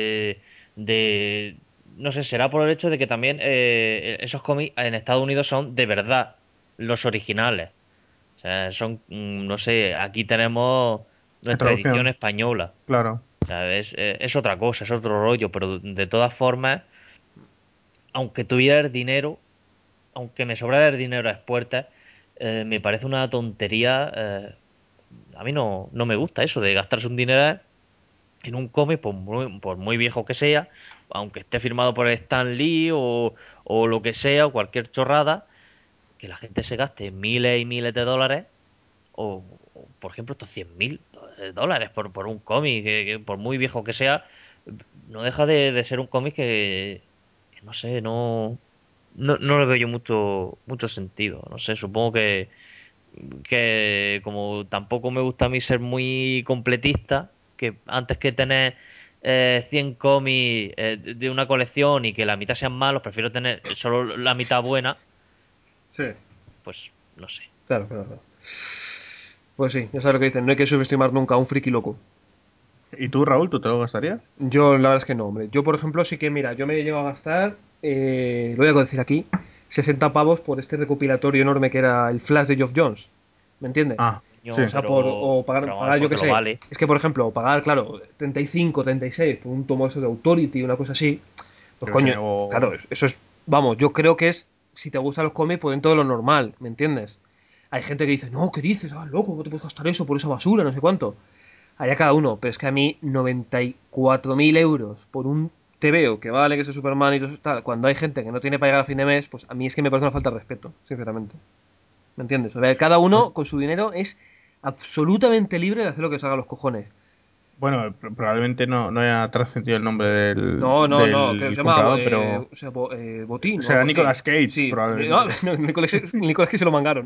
C: no sé, será por el hecho de que también esos cómics en Estados Unidos son de verdad los originales. O sea, no sé, aquí tenemos
A: La
C: nuestra edición
A: traducción,
C: española.
A: claro.
C: O sea, es otra cosa, es otro rollo, pero de todas formas, aunque tuviera el dinero, aunque me sobrara el dinero a expuertas, me parece una tontería. A mí no me gusta eso de gastarse un dinero en un cómic, por muy viejo que sea, aunque esté firmado por Stan Lee o lo que sea, o cualquier chorrada, que la gente se gaste miles y miles de dólares, por ejemplo, estos $100.000 por un cómic, que por muy viejo que sea, no deja de ser un cómic que no sé, no le veo yo mucho sentido. No sé, supongo que como tampoco me gusta a mí ser muy completista, que antes que tener 100 cómics de una colección y que la mitad sean malos, prefiero tener solo la mitad buena,
D: Sí.
C: pues no sé.
D: Claro, claro, claro. Pues sí, ya sabes lo que dicen, no hay que subestimar nunca a un friki loco.
A: ¿Y tú, Raúl, tú te lo gastarías?
D: Yo, la verdad es que no, hombre. Yo, por ejemplo, sí que, mira, yo me llevo a gastar, lo voy a decir aquí, 60 pavos por este recopilatorio enorme que era el Flash de Geoff Jones. ¿Me entiendes?
A: Ah, sí.
C: Coño,
D: O sea, o pagar,
C: pero vamos a ver
D: yo
C: por
D: qué
C: qué lo
D: sé.
C: vale.
D: Es que, por ejemplo, pagar, claro, 35, 36 por un tomo eso de Authority, una cosa así, pues
A: Yo qué sé,
D: coño, claro, eso es, vamos, yo creo que es, si te gustan los cómics, pues dentro de lo normal, ¿me entiendes? Hay gente que dice, no, ¿qué dices? Ah, loco, ¿cómo te puedes gastar eso por esa basura? No sé cuánto. Allá cada uno, pero es que a mí 94.000 euros por un TVO que vale que es Superman y tal, cuando hay gente que no tiene para llegar a fin de mes, pues a mí es que me parece una falta de respeto, sinceramente. ¿Me entiendes? O sea, cada
A: Pues,
D: uno con su dinero es absolutamente libre de hacer lo que se haga a los cojones.
A: bueno, probablemente no haya trascendido el nombre del,
D: No, no, no, que se
A: del
D: llama
A: comprador, pero
D: o sea, Botín o
A: será
D: algo así.
A: Nicolas Cage,
D: Sí, no,
A: probablemente.
D: no, Nicolás que se lo mangaron.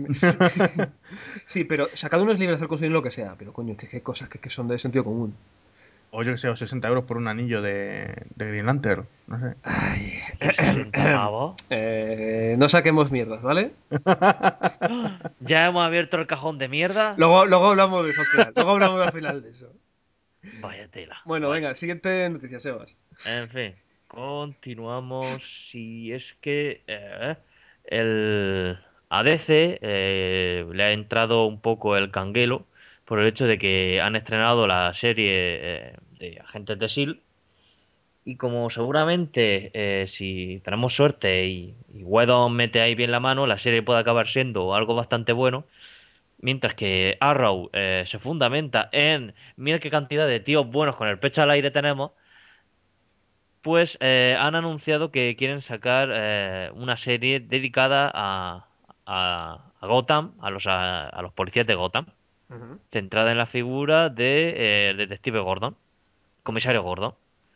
D: Sí, pero o sea, cada uno es libre de hacer con su dinero lo que sea, pero coño, qué cosas que son de sentido común.
A: O yo que sé, o 60 euros por un anillo de Green Lantern, no sé.
D: Ay,
C: Tío, 60 pavos.
D: no saquemos mierdas, ¿vale?
C: ¡Ah! Ya hemos abierto el cajón de mierda.
D: Luego hablamos de eso al final. Luego hablamos al final de eso.
C: Vaya tela.
D: Bueno,
C: Vale.
D: venga, siguiente noticia, Sebas.
C: En fin, continuamos. Si es que el ADC le ha entrado un poco el canguelo por el hecho de que han estrenado la serie de Agentes de S.H.I.E.L.D. Y como seguramente, si tenemos suerte y Whedon mete ahí bien la mano, la serie puede acabar siendo algo bastante bueno. Mientras que Arrow se fundamenta en mira qué cantidad de tíos buenos con el pecho al aire tenemos, pues han anunciado que quieren sacar una serie dedicada a Gotham, a los policías de Gotham.
D: Ujú.
C: centrada en la figura de Detective Gordon, comisario Gordon.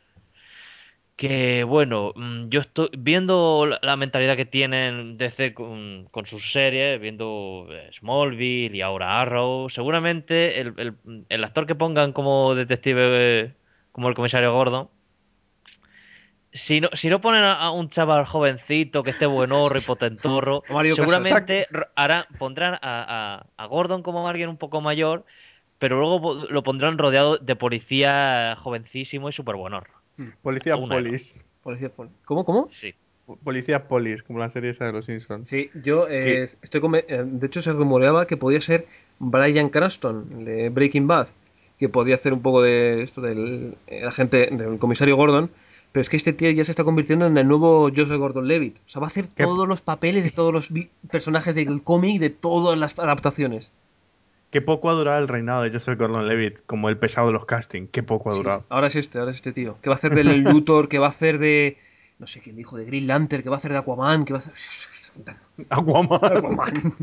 C: Que bueno, yo estoy viendo la mentalidad que tienen DC con sus series, viendo Smallville y ahora Arrow. Seguramente el actor que pongan como detective, como el comisario Gordon, si no ponen a un chaval jovencito que esté buenorro y potentorro,
D: A Mario Casas.
A: Exacto.
C: seguramente pondrán a Gordon como alguien un poco mayor, pero luego lo pondrán rodeado de policía jovencísimo y súper buenorro.
A: Policía
C: O una de dos.
A: Polis.
D: Policía ¿Cómo, cómo?
C: Sí.
A: Policía Polis, como la serie esa de los Simpsons.
D: Sí, yo
A: Que,
D: de hecho se rumoreaba que podía ser Bryan Cranston, el de Breaking Bad, que podía hacer un poco de esto del el agente, del comisario Gordon, pero es que este tío ya se está convirtiendo en el nuevo Joseph Gordon-Levitt. O sea, va a hacer
A: que,
D: todos los papeles de todos los personajes del cómic, de todas las adaptaciones.
A: que poco ha durado el reinado de Joseph Gordon-Levitt como el pesado de los castings. Qué poco ha
D: Sí,
A: durado.
D: ahora es este tío. Que va a hacer del Luthor, que va a hacer de... No sé quién dijo, de Green Lantern, que va a hacer de Aquaman, que va a hacer...
A: Aquaman.
D: Aquaman.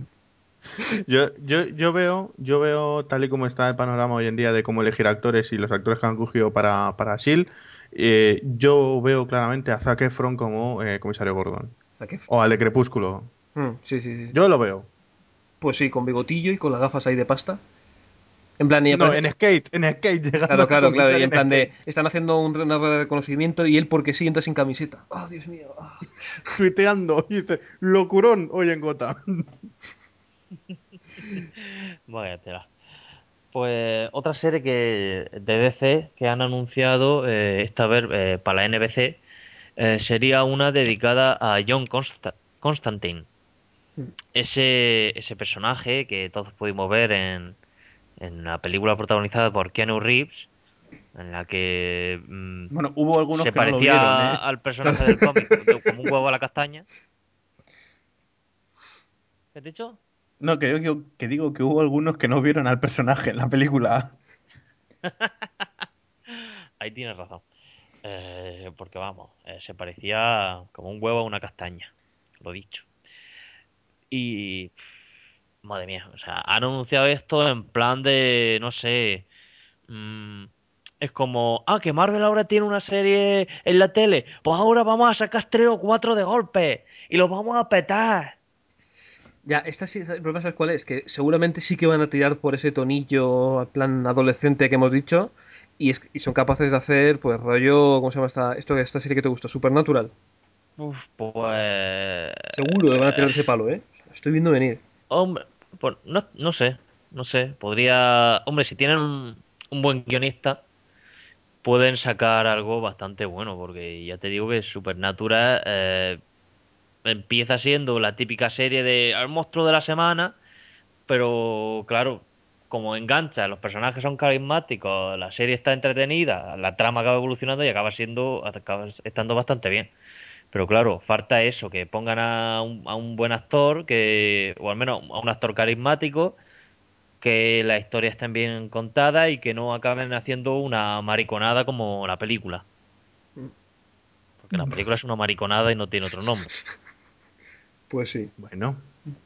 A: Yo veo, tal y como está el panorama hoy en día de cómo elegir actores y los actores que han cogido para S.H.I.E.L.D., yo veo claramente a Zac Efron como comisario Gordon.
D: Zac
A: O
D: Efron.
A: al de Crepúsculo.
D: Sí, sí, sí.
A: Yo lo veo.
D: Pues sí, con bigotillo y con las gafas ahí de pasta. En plan, y
A: No,
D: aparece...
A: en skate, llegando
D: Claro,
A: a
D: claro, claro. Y
A: comisario
D: en
A: en
D: plan de...
A: skate.
D: Están haciendo una rueda de reconocimiento y él porque sí entra sin camiseta. ¡Ah, Dios mío! Ah.
A: Tuiteando y dice, locurón hoy en Gotham.
C: Vaya tela. Pues otra serie de DC que han anunciado esta vez para la NBC sería una dedicada a John Constantine. Ese personaje que todos pudimos ver en la película protagonizada por Keanu Reeves, en la que
A: Bueno, hubo algunos
C: se
A: que no lo vieron,
C: parecía
A: ¿eh?
C: al personaje del cómic como un huevo a la castaña. ¿Qué has dicho?
A: No, que digo que hubo algunos que no vieron al personaje en la película.
C: Ahí tienes razón. Porque vamos, se parecía como un huevo a una castaña, lo dicho. Y, madre mía, o sea, han anunciado esto en plan de, no sé, mm, es como, que Marvel ahora tiene una serie en la tele, pues ahora vamos a sacar 3 o 4 de golpe y los vamos a petar.
D: Ya, esta sí, el problema es cuál es, que seguramente sí que van a tirar por ese tonillo, al plan adolescente que hemos dicho, y son capaces de hacer, pues, rollo, ¿cómo se llama esta serie que te gusta? Supernatural.
C: Uf, pues,
D: Seguro que van a tirar de ese palo, ¿eh? Lo estoy viendo venir.
C: hombre, pues no sé, podría, hombre, si tienen un buen guionista pueden sacar algo bastante bueno, porque ya te digo que Supernatural empieza siendo la típica serie de al monstruo de la semana, pero claro, como engancha, los personajes son carismáticos, la serie está entretenida, la trama acaba evolucionando y acaba estando bastante bien. Pero claro, falta eso, que pongan a un buen actor, o al menos a un actor carismático, que la historia esté bien contada y que no acaben haciendo una mariconada como la película. Porque la película es una mariconada y no tiene otro nombre.
D: Pues sí.
A: Bueno,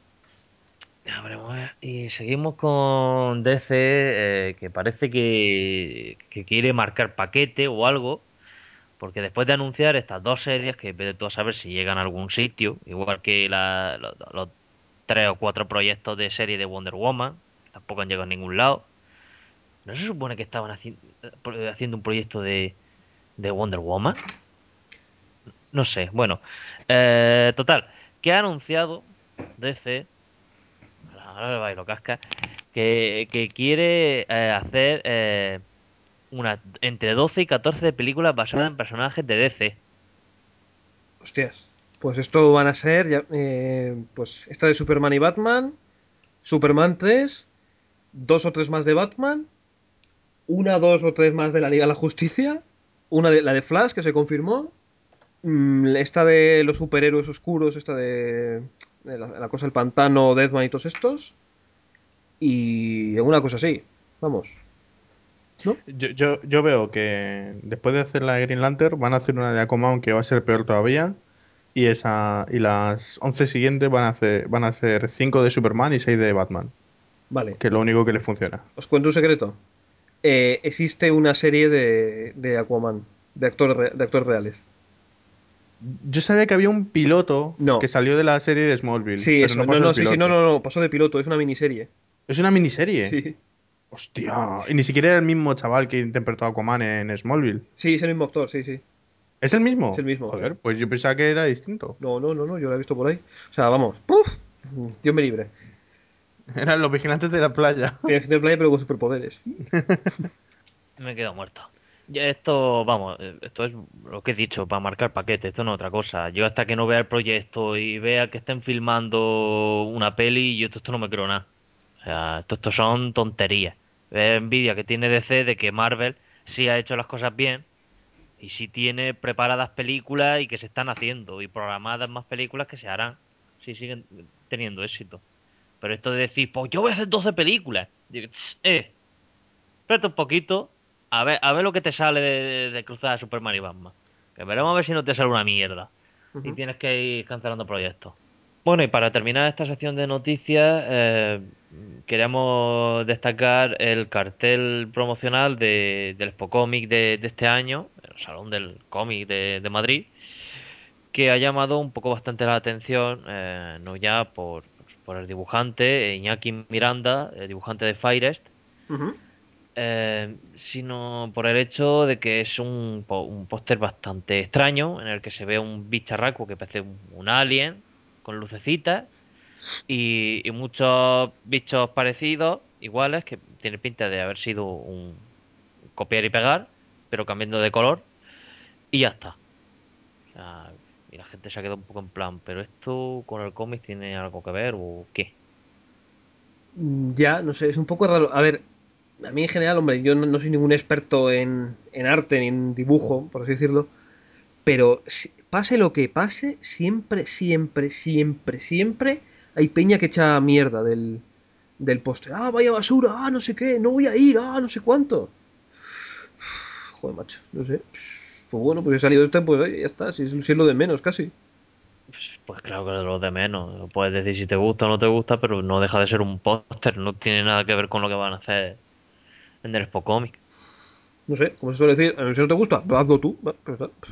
C: Ya veremos, y seguimos con DC, que parece que quiere marcar paquete o algo, porque después de anunciar estas dos series, que vete tú a saber si llegan a algún sitio, igual que los 3 o 4 proyectos de serie de Wonder Woman, que tampoco han llegado a ningún lado. ¿No se supone que estaban haciendo un proyecto de Wonder Woman? No sé, bueno. Total, que ha anunciado DC, ahora le bailo casca, que quiere hacer entre 12 y 14 películas basadas en personajes de DC.
D: Hostias. Pues esto van a ser, pues, esta de Superman y Batman, Superman 3, dos o tres más de Batman, una, dos o tres más de la Liga de la Justicia, una de la de Flash que se confirmó, esta de los superhéroes oscuros, esta de la cosa del pantano, Deathman y todos estos, y alguna cosa así. Vamos, ¿no?
A: yo veo que después de hacer la de Green Lantern van a hacer una de Aquaman que va a ser peor todavía. Y las 11 siguientes van a ser 5 de Superman y 6 de Batman.
D: Vale,
A: que es lo único que le funciona.
D: os cuento un secreto. Existe una serie de Aquaman, de actores reales.
A: Yo sabía que había un piloto que
D: No,
A: salió de la serie de Smallville,
D: sí,
A: pero
D: eso.
A: no
D: No,
A: pasó el
D: no, sí, sí, no,
A: piloto.
D: no, no, pasó de piloto, es una miniserie.
A: Es una miniserie.
D: Sí,
A: Hostia. Y ni siquiera era el mismo chaval que interpretó a Aquaman en Smallville.
D: sí, es el mismo actor, sí, sí.
A: ¿Es el
D: Es el
A: mismo?
D: mismo, sí.
A: Joder, pues yo pensaba que era distinto.
D: No, no, no, no, yo lo he visto por ahí. O sea, vamos, ¡puf! Dios me libre.
A: Eran los vigilantes de la playa.
D: Tiene gente de playa, pero con superpoderes.
C: Me he quedado muerto. Ya esto, vamos, esto es lo que he dicho, para marcar paquete, esto no es otra cosa. Yo hasta que no vea el proyecto y vea que estén filmando una peli, yo esto no me creo nada. O sea, esto son tonterías. Es envidia que tiene DC de que Marvel sí ha hecho las cosas bien y sí tiene preparadas películas y que se están haciendo y programadas más películas que se harán si siguen teniendo éxito. Pero esto de decir, pues yo voy a hacer 12 películas. Digo, espérate un poquito, a ver lo que te sale de cruzar a Superman y Batman. Que veremos a ver si no te sale una mierda. Y
D: Ujú.
C: tienes que ir cancelando proyectos. Bueno, y para terminar esta sección de noticias, queremos destacar el cartel promocional del Expo Cómic de este año, el Salón del Cómic de Madrid, que ha llamado un poco bastante la atención, no ya por el dibujante, Iñaki Miranda, el dibujante de Firest,
D: Ujú.
C: sino por el hecho de que es un póster bastante extraño, en el que se ve un bicharraco que parece un alien, con lucecitas, y muchos bichos parecidos, iguales, que tiene pinta de haber sido un copiar y pegar, pero cambiando de color, y ya está. O sea, y la gente se ha quedado un poco en plan, ¿pero esto con el cómic tiene algo que ver o qué?
D: Ya, no sé, es un poco raro. A ver, a mí en general, hombre, yo no soy ningún experto en arte ni en dibujo, por así decirlo, pero pase lo que pase, siempre, siempre, siempre, siempre hay peña que echa mierda del póster. Ah, vaya basura, ah, no sé qué, no voy a ir, ah, no sé cuánto. Joder, macho, no sé. Pues bueno, pues he salido este, pues oye, ya está, si es lo de menos, casi.
C: Pues claro que es lo de menos. Puedes decir si te gusta o no te gusta, pero no deja de ser un póster, no tiene nada que ver con lo que van a hacer en el Expo Comic.
D: No sé, como se suele decir, si no te gusta, pues hazlo tú. Va, pues está.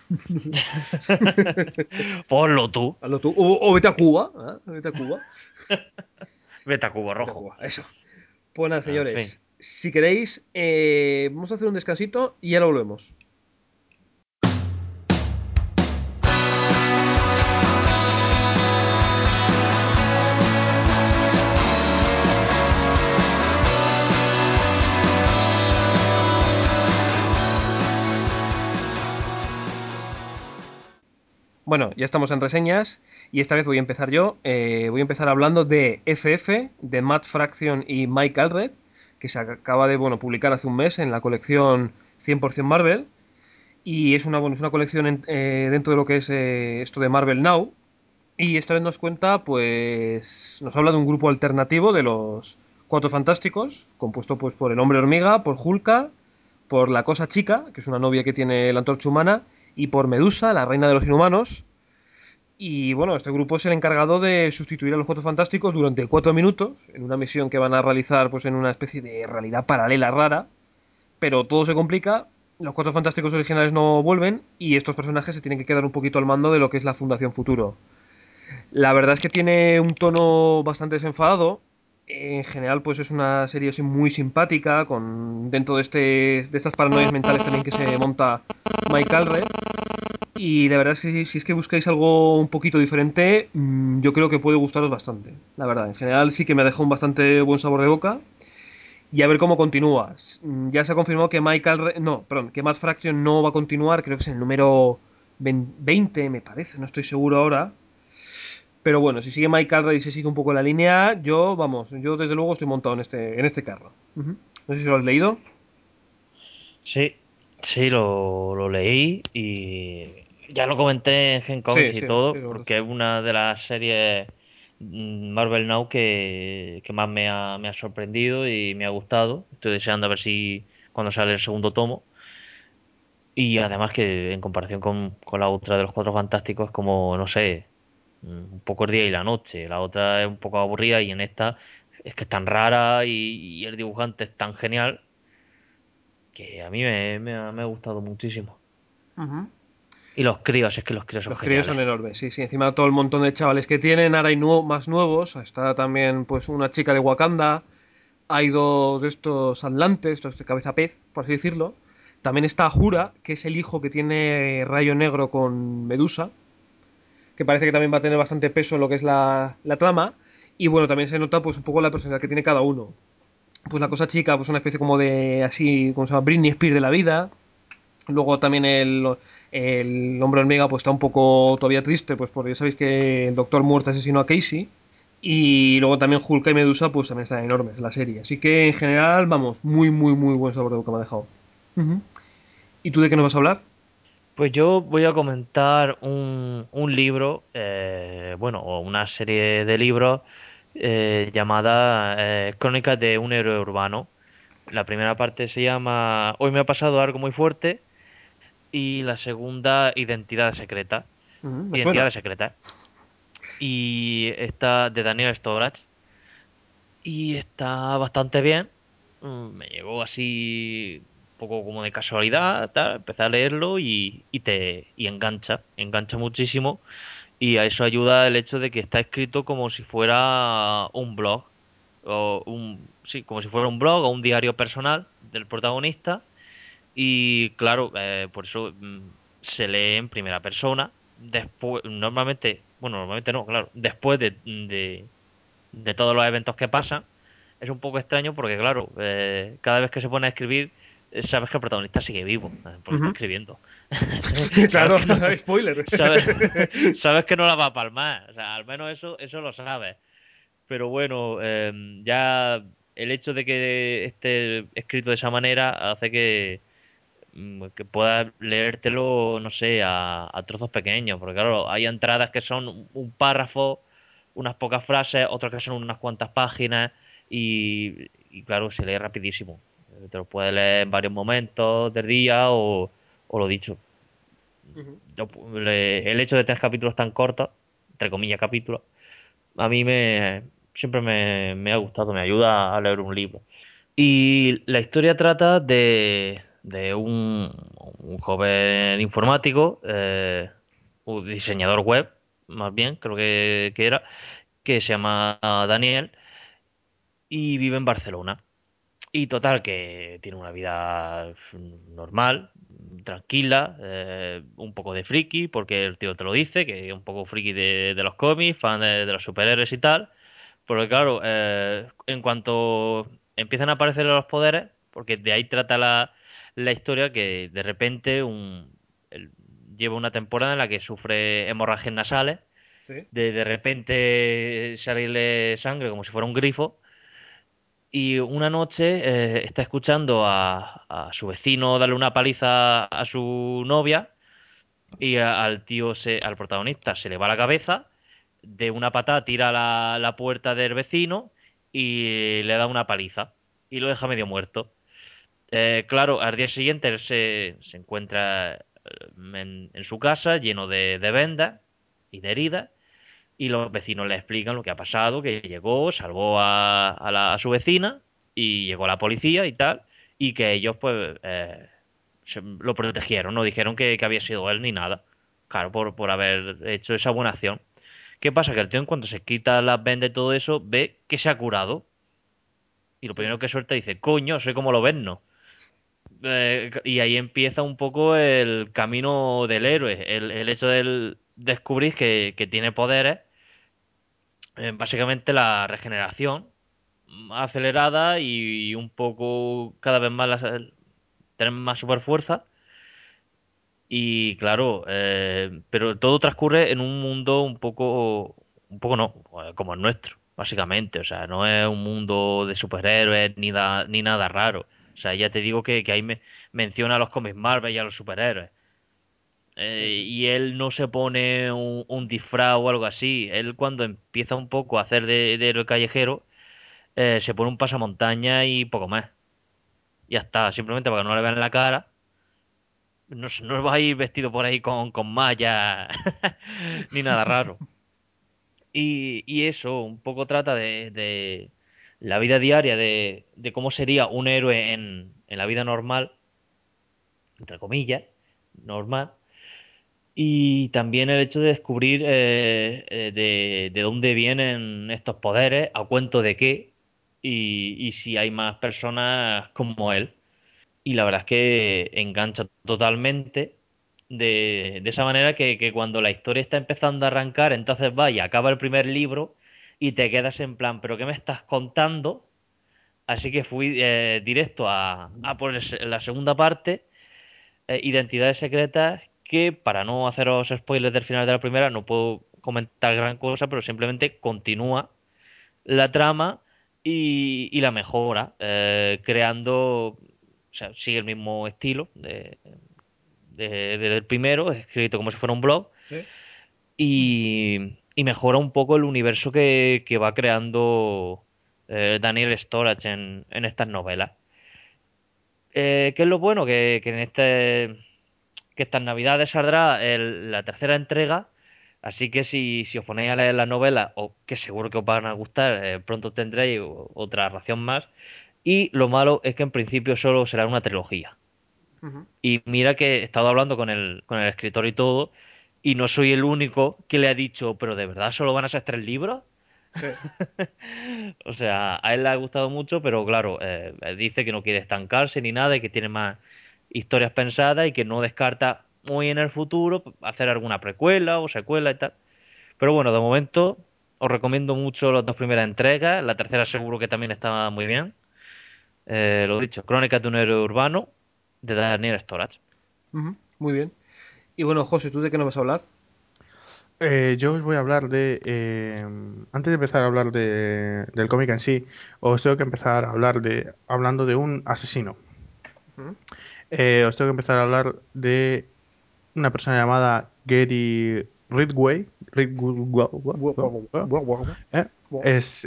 C: Ponlo tú.
D: Hazlo tú. O vete a Cuba, ¿eh? Vete a Cuba.
C: Vete a Cubo
D: Vete a
C: Rojo.
D: Cuba, eso. Pues nada,
C: En fin.
D: señores. Si queréis, vamos a hacer un descansito y ahora volvemos. Bueno, ya estamos en reseñas y esta vez voy a empezar yo. Voy a empezar hablando de FF, de Matt Fraction y Mike Allred, que se acaba de bueno, publicar hace un mes en la colección 100% Marvel. Y es bueno, es una colección dentro de lo que es esto de Marvel Now. Y esta vez nos cuenta, pues, nos habla de un grupo alternativo de los Cuatro Fantásticos, compuesto pues por el Hombre Hormiga, por Hulka, por la Cosa Chica, que es una novia que tiene la Antorcha Humana, y por Medusa, la reina de los inhumanos. Y bueno, este grupo es el encargado de sustituir a los Cuatro Fantásticos durante 4 minutos, en una misión que van a realizar pues en una especie de realidad paralela rara, pero todo se complica, los Cuatro Fantásticos originales no vuelven y estos personajes se tienen que quedar un poquito al mando de lo que es la Fundación Futuro. La verdad es que tiene un tono bastante desenfadado. En general, pues es una serie así muy simpática, con dentro de estas paranoias mentales también que se monta Mike Allred. Y la verdad es que si es que buscáis algo un poquito diferente, yo creo que puede gustaros bastante. La verdad, en general sí que me ha dejado un bastante buen sabor de boca. Y a ver cómo continúa. Ya se ha confirmado que no, perdón, que Matt Fraction no va a continuar, creo que es el número 20, me parece, no estoy seguro ahora. Pero bueno, si sigue Mike Allred y se sigue un poco la línea, yo desde luego estoy montado en este carro. Ujú. No sé si lo has leído.
C: Sí, sí, lo leí y ya lo comenté en Gen
D: Sí,
C: Comics y
D: sí, sí,
C: todo,
D: lo
C: porque es una de las series Marvel Now que más me ha sorprendido y me ha gustado. Estoy deseando a ver si cuando sale el segundo tomo. Y además que en comparación con la otra de los Cuatro Fantásticos es como, no sé, un poco el día y la noche. La otra es un poco aburrida y en esta es que es tan rara y el dibujante es tan genial que a mí me ha gustado muchísimo.
D: Ujú.
C: Y los críos, es que los críos son
D: Los críos
C: geniales.
D: son enormes, sí, sí. Encima todo el montón de chavales que tienen, ahora hay más nuevos. Está también pues una chica de Wakanda. Hay dos de estos atlantes, estos de cabeza pez, por así decirlo. También está Jura, que es el hijo que tiene Rayo Negro con Medusa, que parece que también va a tener bastante peso en lo que es la trama. Y bueno, también se nota pues un poco la personalidad que tiene cada uno. Pues la cosa chica, pues una especie como de así, como se llama, Britney Spears de la vida. Luego también el hombre hormiga pues está un poco todavía triste, pues porque ya sabéis que el Doctor Muerte asesinó a Casey. Y luego también Hulk y Medusa pues también están enormes en la serie. Así que en general, vamos, muy, muy, muy buen sabor de boca me ha dejado. Ujú. ¿Y tú de qué nos vas a hablar?
C: Pues yo voy a comentar un libro, bueno, o una serie de libros llamada Crónicas de un héroe urbano. La primera parte se llama Hoy me ha pasado algo muy fuerte y la segunda Identidad secreta.
D: Me suena.
C: Identidades secretas. Y está de Daniel Storage y está bastante bien. Me llegó así un poco como de casualidad, tal. Empecé a leerlo y engancha muchísimo. Y a eso ayuda el hecho de que está escrito como si fuera un blog, sí, como si fuera un blog o un diario personal del protagonista. Y claro, por eso se lee en primera persona. Después, normalmente no, claro, después de todos los eventos que pasan. Es un poco extraño porque, claro, cada vez que se pone a escribir, sabes que el protagonista sigue vivo, porque está
D: Ujú.
C: escribiendo. Sabes
D: Claro,
C: que no,
D: spoiler.
C: sabes, sabes que no la va a palmar. O sea, al menos eso lo sabes. Pero bueno, ya el hecho de que esté escrito de esa manera hace que puedas leértelo, no sé, a trozos pequeños, porque claro, hay entradas que son un párrafo, unas pocas frases, otras que son unas cuantas páginas y claro, se lee rapidísimo. Te lo puedes leer en varios momentos del día o lo dicho.
D: Ujú.
C: El hecho de tener capítulos tan cortos, entre comillas capítulos, a mí siempre me ha gustado, me ayuda a leer un libro. Y la historia trata de un joven informático, un diseñador web, más bien, creo que era, que se llama Daniel y vive en Barcelona. Y total, que tiene una vida normal, tranquila, un poco de friki, porque el tío te lo dice, que es un poco friki de los cómics, fan de los superhéroes y tal. Porque claro, en cuanto empiezan a aparecer los poderes, porque de ahí trata la historia, que de repente él lleva una temporada en la que sufre hemorragias nasales,
D: Sí.
C: de repente salirle sangre como si fuera un grifo, y una noche está escuchando a su vecino darle una paliza a su novia y al protagonista se le va la cabeza, de una patada tira la puerta del vecino y le da una paliza y lo deja medio muerto. Claro, al día siguiente él se encuentra en su casa lleno de vendas y de heridas y los vecinos le explican lo que ha pasado, que llegó, salvó a su vecina y llegó la policía y tal, y que ellos pues lo protegieron, no dijeron que había sido él ni nada. Claro, por haber hecho esa buena acción. ¿Qué pasa? Que el tío en cuanto se quita las vendas y todo eso, ve que se ha curado. Y lo
D: Sí.
C: primero que suelta dice, coño, soy como lo ven, ¿no? Y ahí empieza un poco el camino del héroe. El hecho de descubrir que tiene poderes, básicamente la regeneración acelerada y un poco cada vez más tener más super fuerza. Y claro, pero todo transcurre en un mundo un poco no, como el nuestro, básicamente. O sea, no es un mundo de superhéroes ni nada raro. O sea, ya te digo que ahí menciona a los cómics Marvel y a los superhéroes.
D: Ujú.
C: Y él no se pone un disfraz o algo así. Él cuando empieza un poco a hacer de héroe callejero, se pone un pasamontaña y poco más. Ya está, simplemente para que no le vean la cara. No va a ir vestido por ahí con malla ni nada raro. Y eso, un poco trata la vida diaria de cómo sería un héroe en la vida normal, entre comillas, normal, y también el hecho de descubrir de dónde vienen estos poderes, a cuento de qué, y si hay más personas como él. Y la verdad es que engancha totalmente de esa manera que cuando la historia está empezando a arrancar, entonces va y acaba el primer libro y te quedas en plan, ¿pero qué me estás contando? Así que fui directo a por la segunda parte, Identidades Secretas, que para no haceros spoilers del final de la primera, no puedo comentar gran cosa, pero simplemente continúa la trama y la mejora, creando, o sea, sigue el mismo estilo del primero, es escrito como si fuera un blog,
D: Sí.
C: y mejora un poco el universo que va creando Daniel Storage en estas novelas. ¿Qué es lo bueno? Que en que estas navidades saldrá la tercera entrega, así que si os ponéis a leer las novelas, o que seguro que os van a gustar, pronto tendréis otra ración más. Y lo malo es que en principio solo será una trilogía.
D: Ujú.
C: Y mira que he estado hablando con el escritor y todo, y no soy el único que le ha dicho, pero ¿de verdad solo van a ser 3 libros?
D: Sí.
C: O sea, a él le ha gustado mucho, pero claro, dice que no quiere estancarse ni nada y que tiene más historias pensadas y que no descarta muy en el futuro hacer alguna precuela o secuela y tal. Pero bueno, de momento os recomiendo mucho las 2 primeras entregas. La tercera seguro que también está muy bien. Lo dicho, Crónicas de un héroe urbano de Daniel Storage.
D: Ujú. Muy bien. Y bueno, José, ¿tú de qué nos vas a hablar?
A: Yo os voy a hablar de... antes de empezar a hablar del cómic en sí, os tengo que empezar a hablar hablando de un asesino.
D: Ujú.
A: Os tengo que empezar a hablar de una persona llamada Gary Ridgway. ¿eh? Es,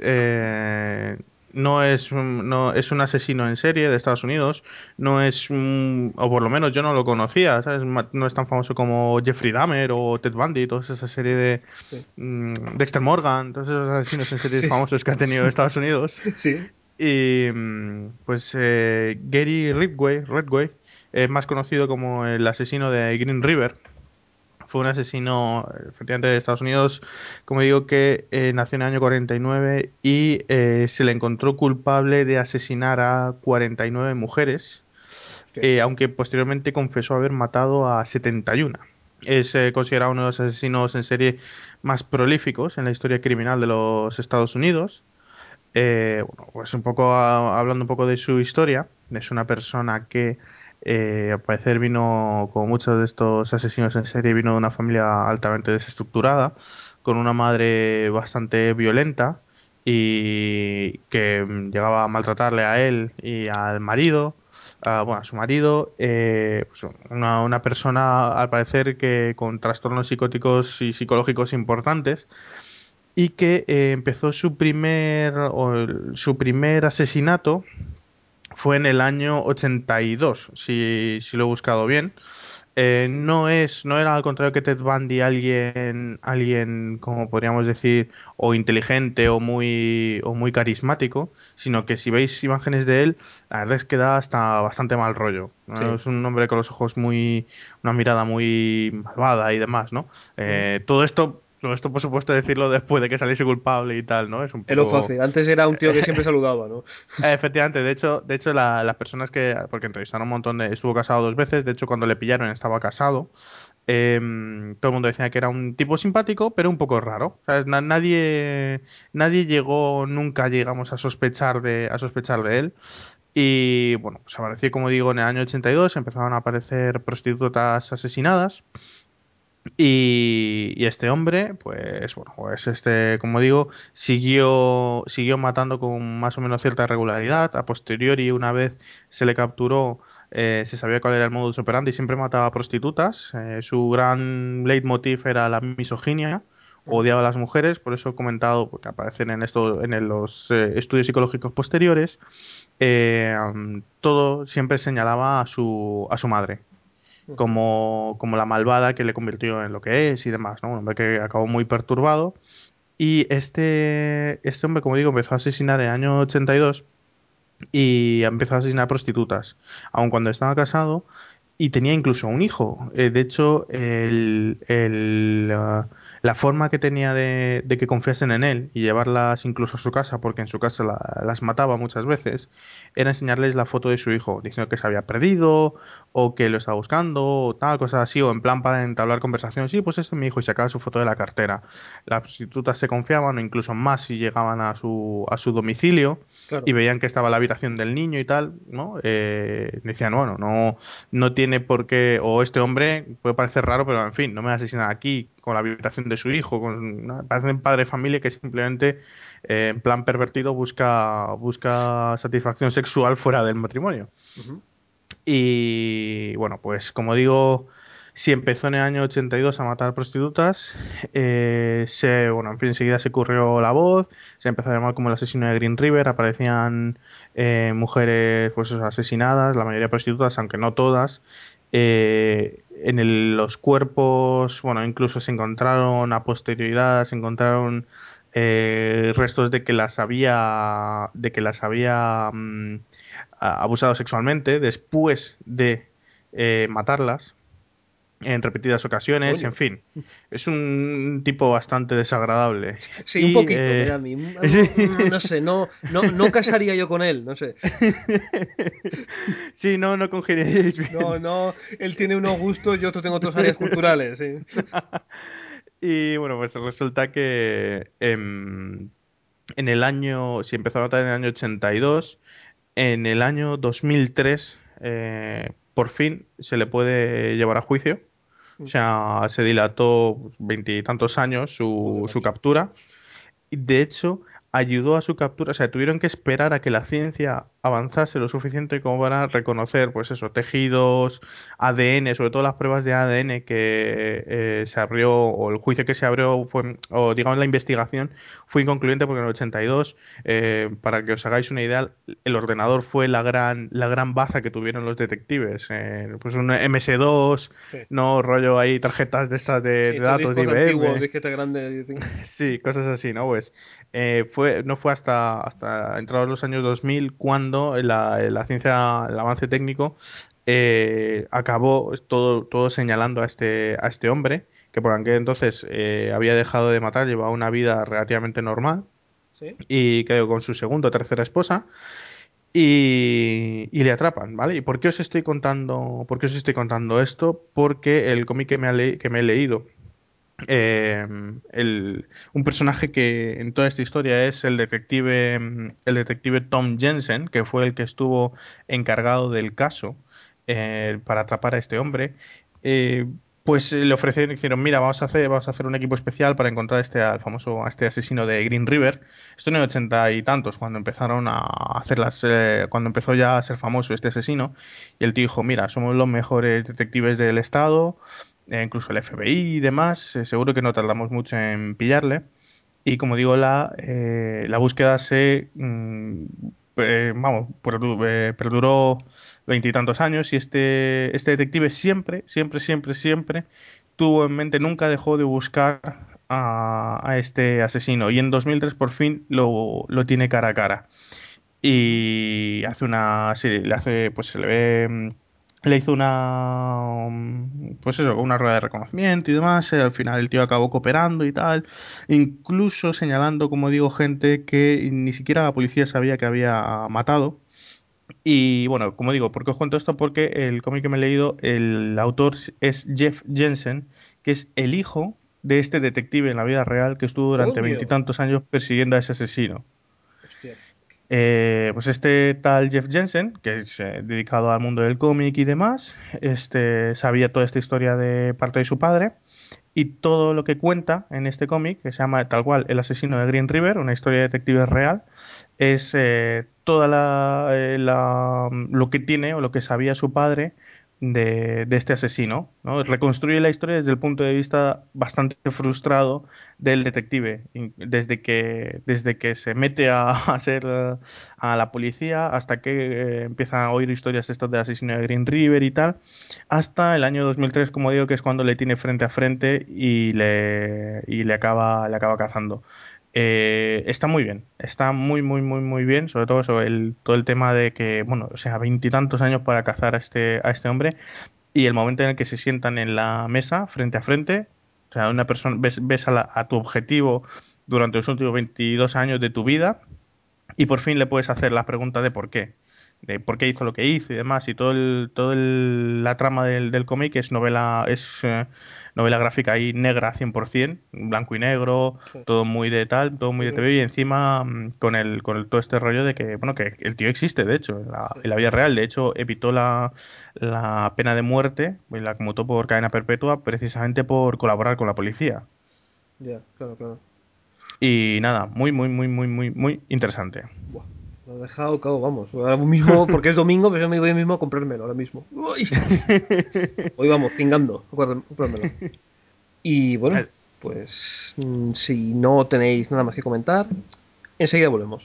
A: no, es un asesino en serie de Estados Unidos. No es o por lo menos yo no lo conocía, ¿sabes? No es tan famoso como Jeffrey Dahmer o Ted Bundy, toda esa serie de
D: Sí.
A: Dexter Morgan, todos esos asesinos en series
D: Sí.
A: famosos que ha tenido Estados Unidos.
D: Sí.
A: Y pues Gary Ridgway, más conocido como el asesino de Green River, fue un asesino, efectivamente, de Estados Unidos, como digo, que nació en el año 49 y se le encontró culpable de asesinar a 49 mujeres,
D: Sí.
A: aunque posteriormente confesó haber matado a 71. Es considerado uno de los asesinos en serie más prolíficos en la historia criminal de los Estados Unidos. Bueno, pues un poco hablando un poco de su historia, es una persona que al parecer vino, como muchos de estos asesinos en serie, vino de una familia altamente desestructurada, con una madre bastante violenta y que llegaba a maltratarle a él y al marido, bueno, a su marido, pues una persona al parecer que con trastornos psicóticos y psicológicos importantes y que empezó su primer asesinato fue en el año 82, si lo he buscado bien. No era al contrario que Ted Bundy alguien, como podríamos decir, o inteligente o muy carismático, sino que si veis imágenes de él, la verdad es que da hasta bastante mal rollo, ¿no?
D: Sí.
A: Es un hombre con los ojos una mirada muy malvada y demás, ¿no?
D: Ujú.
A: Todo esto, por supuesto, decirlo después de que saliese culpable y tal, ¿no? Es un
D: Es lo
A: poco...
D: fácil. Antes era un tío que siempre saludaba, ¿no?
A: Efectivamente, de hecho las personas porque entrevistaron un montón estuvo casado 2 veces, de hecho cuando le pillaron estaba casado. Todo el mundo decía que era un tipo simpático, pero un poco raro. ¿Sabes? Nadie llegó, nunca llegamos a sospechar de él. Y bueno, pues apareció, como digo, en el año 82, empezaron a aparecer prostitutas asesinadas. Y este hombre, pues bueno, pues como digo, siguió matando con más o menos cierta regularidad. A posteriori, una vez se le capturó, se sabía cuál era el modus operandi, siempre mataba a prostitutas. Su gran leitmotiv era la misoginia,
D: Ujú.
A: odiaba a las mujeres, por eso he comentado, porque aparecen los estudios psicológicos posteriores. Todo siempre señalaba a su madre
D: Ujú.
A: como la malvada que le convirtió en lo que es y demás, ¿no? Un hombre que acabó muy perturbado Y este hombre, como digo, empezó a asesinar en el año 82 y empezó a asesinar prostitutas, aun cuando estaba casado y tenía incluso un hijo. De hecho, la forma que tenía de que confiasen en él y llevarlas incluso a su casa, porque en su casa las mataba muchas veces, era enseñarles la foto de su hijo, diciendo que se había perdido o que lo estaba buscando o tal, cosas así, o en plan para entablar conversación. Sí, pues este es mi hijo y sacaba su foto de la cartera. Las prostitutas se confiaban o incluso más si llegaban a su domicilio y
D: Claro.
A: veían que estaba la habitación del niño y tal, ¿no? Decían, bueno, no tiene por qué, o este hombre puede parecer raro, pero en fin, no me va a asesinar aquí con la habitación de su hijo, ¿no? Parece un padre de familia que simplemente, en plan pervertido, busca satisfacción sexual fuera del matrimonio.
D: Ujú.
A: Y bueno, pues como digo, si empezó en el año 82 a matar prostitutas, bueno, en fin, enseguida se corrió la voz, se empezó a llamar como el asesino de Green River, aparecían mujeres pues eso, asesinadas, la mayoría prostitutas, aunque no todas. Los cuerpos, bueno, incluso se encontraron a posterioridad, se encontraron restos de que las había abusado sexualmente después de matarlas en repetidas ocasiones, en
D: Coño.
A: fin, es un tipo bastante desagradable.
D: Sí, un
A: Y
D: poquito, mira, a mí,
A: sí,
D: no sé, no casaría yo con él, no sé.
A: sí, no congeniaríais bien.
D: No, él tiene unos gustos, yo otro tengo otras áreas culturales, sí.
A: Y bueno, pues resulta que en el año, si empezó a matar en el año 82, en el año 2003, por fin se le puede llevar a juicio. O sea, se dilató pues, veintitantos años
D: Joder,
A: su
D: macho.
A: captura. Y de hecho, ayudó a su captura. O sea, tuvieron que esperar a que la ciencia avanzase lo suficiente como para reconocer, pues eso, tejidos, ADN, sobre todo las pruebas de ADN que se abrió, o el juicio que se abrió fue, o digamos la investigación fue inconcluyente porque en el 82, para que os hagáis una idea, el ordenador fue la gran baza que tuvieron los detectives. Pues un MS-2,
D: Sí,
A: no rollo ahí tarjetas de estas
D: sí,
A: de
D: estos
A: datos de
D: discos antiguos,
A: IBM.
D: disquete grande, sí.
A: Sí, cosas así, ¿no? Pues no fue hasta entrados los años 2000 cuando la ciencia, el avance técnico, acabó todo señalando a este hombre, que por aquel entonces había dejado de matar, llevaba una vida relativamente normal,
D: Sí.
A: y quedó con su segunda o tercera esposa, y le atrapan, ¿vale? ¿Y por qué os estoy contando esto? Porque el cómic que me he leído eh, un personaje que en toda esta historia es el detective Tom Jensen, que fue el que estuvo encargado del caso para atrapar a este hombre. eh, pues le ofrecieron y dijeron, mira, vamos a hacer un equipo especial para encontrar a este asesino de Green River. Esto en el ochenta y tantos, cuando empezaron a cuando empezó ya a ser famoso este asesino. Y el tío dijo, mira, somos los mejores detectives del estado, incluso el FBI y demás, seguro que no tardamos mucho en pillarle. Y como digo, la búsqueda perduró veintitantos años y este detective siempre tuvo en mente, nunca dejó de buscar a este asesino. Y en 2003 por fin lo tiene cara a cara
D: Ujú.
A: y hace una sí, le hace pues se le ve le hizo pues eso, una rueda de reconocimiento y demás, al final el tío acabó cooperando y tal, incluso señalando, como digo, gente que ni siquiera la policía sabía que había matado. Y bueno, como digo, ¿por qué os cuento esto? Porque el cómic que me he leído, el autor es Jeff Jensen, que es el hijo de este detective en la vida real que estuvo durante
D: Coño.
A: veintitantos años persiguiendo a ese asesino.
D: Hostia.
A: Pues este tal Jeff Jensen, que es dedicado al mundo del cómic y demás, sabía toda esta historia de parte de su padre y todo lo que cuenta en este cómic, que se llama tal cual El asesino de Green River, una historia de detective real, es toda lo que tiene o lo que sabía su padre de este asesino, ¿no? Reconstruye la historia desde el punto de vista bastante frustrado del detective, desde que se mete a ser a la policía hasta que empieza a oír historias estas de asesino de Green River y tal, hasta el año 2003, como digo, que es cuando le tiene frente a frente y le acaba cazando. Está muy bien, está muy bien, sobre todo sobre todo el tema de que, bueno, o sea, veintitantos años para cazar a este hombre y el momento en el que se sientan en la mesa, frente a frente, o sea, una persona, ves a tu objetivo durante los últimos 22 años de tu vida y por fin le puedes hacer la pregunta de por qué hizo lo que hizo y demás, y la trama del cómic es novela gráfica ahí negra 100%, blanco y negro,
D: Sí.
A: todo muy de tal, todo muy de
D: Ujú.
A: TV, y encima todo este rollo de que, bueno, que el tío existe, de hecho,
D: Sí.
A: en la vida real, de hecho, evitó la pena de muerte, y la conmutó por cadena perpetua precisamente por colaborar con la policía.
D: Ya, claro, claro.
A: Y nada, muy interesante.
D: Buah, lo he dejado, claro, vamos. Ahora mismo, porque es domingo, pero yo me voy mismo a comprármelo ahora mismo. Uy, hoy vamos, cingando, a comprármelo. Y bueno, pues si no tenéis nada más que comentar, enseguida volvemos.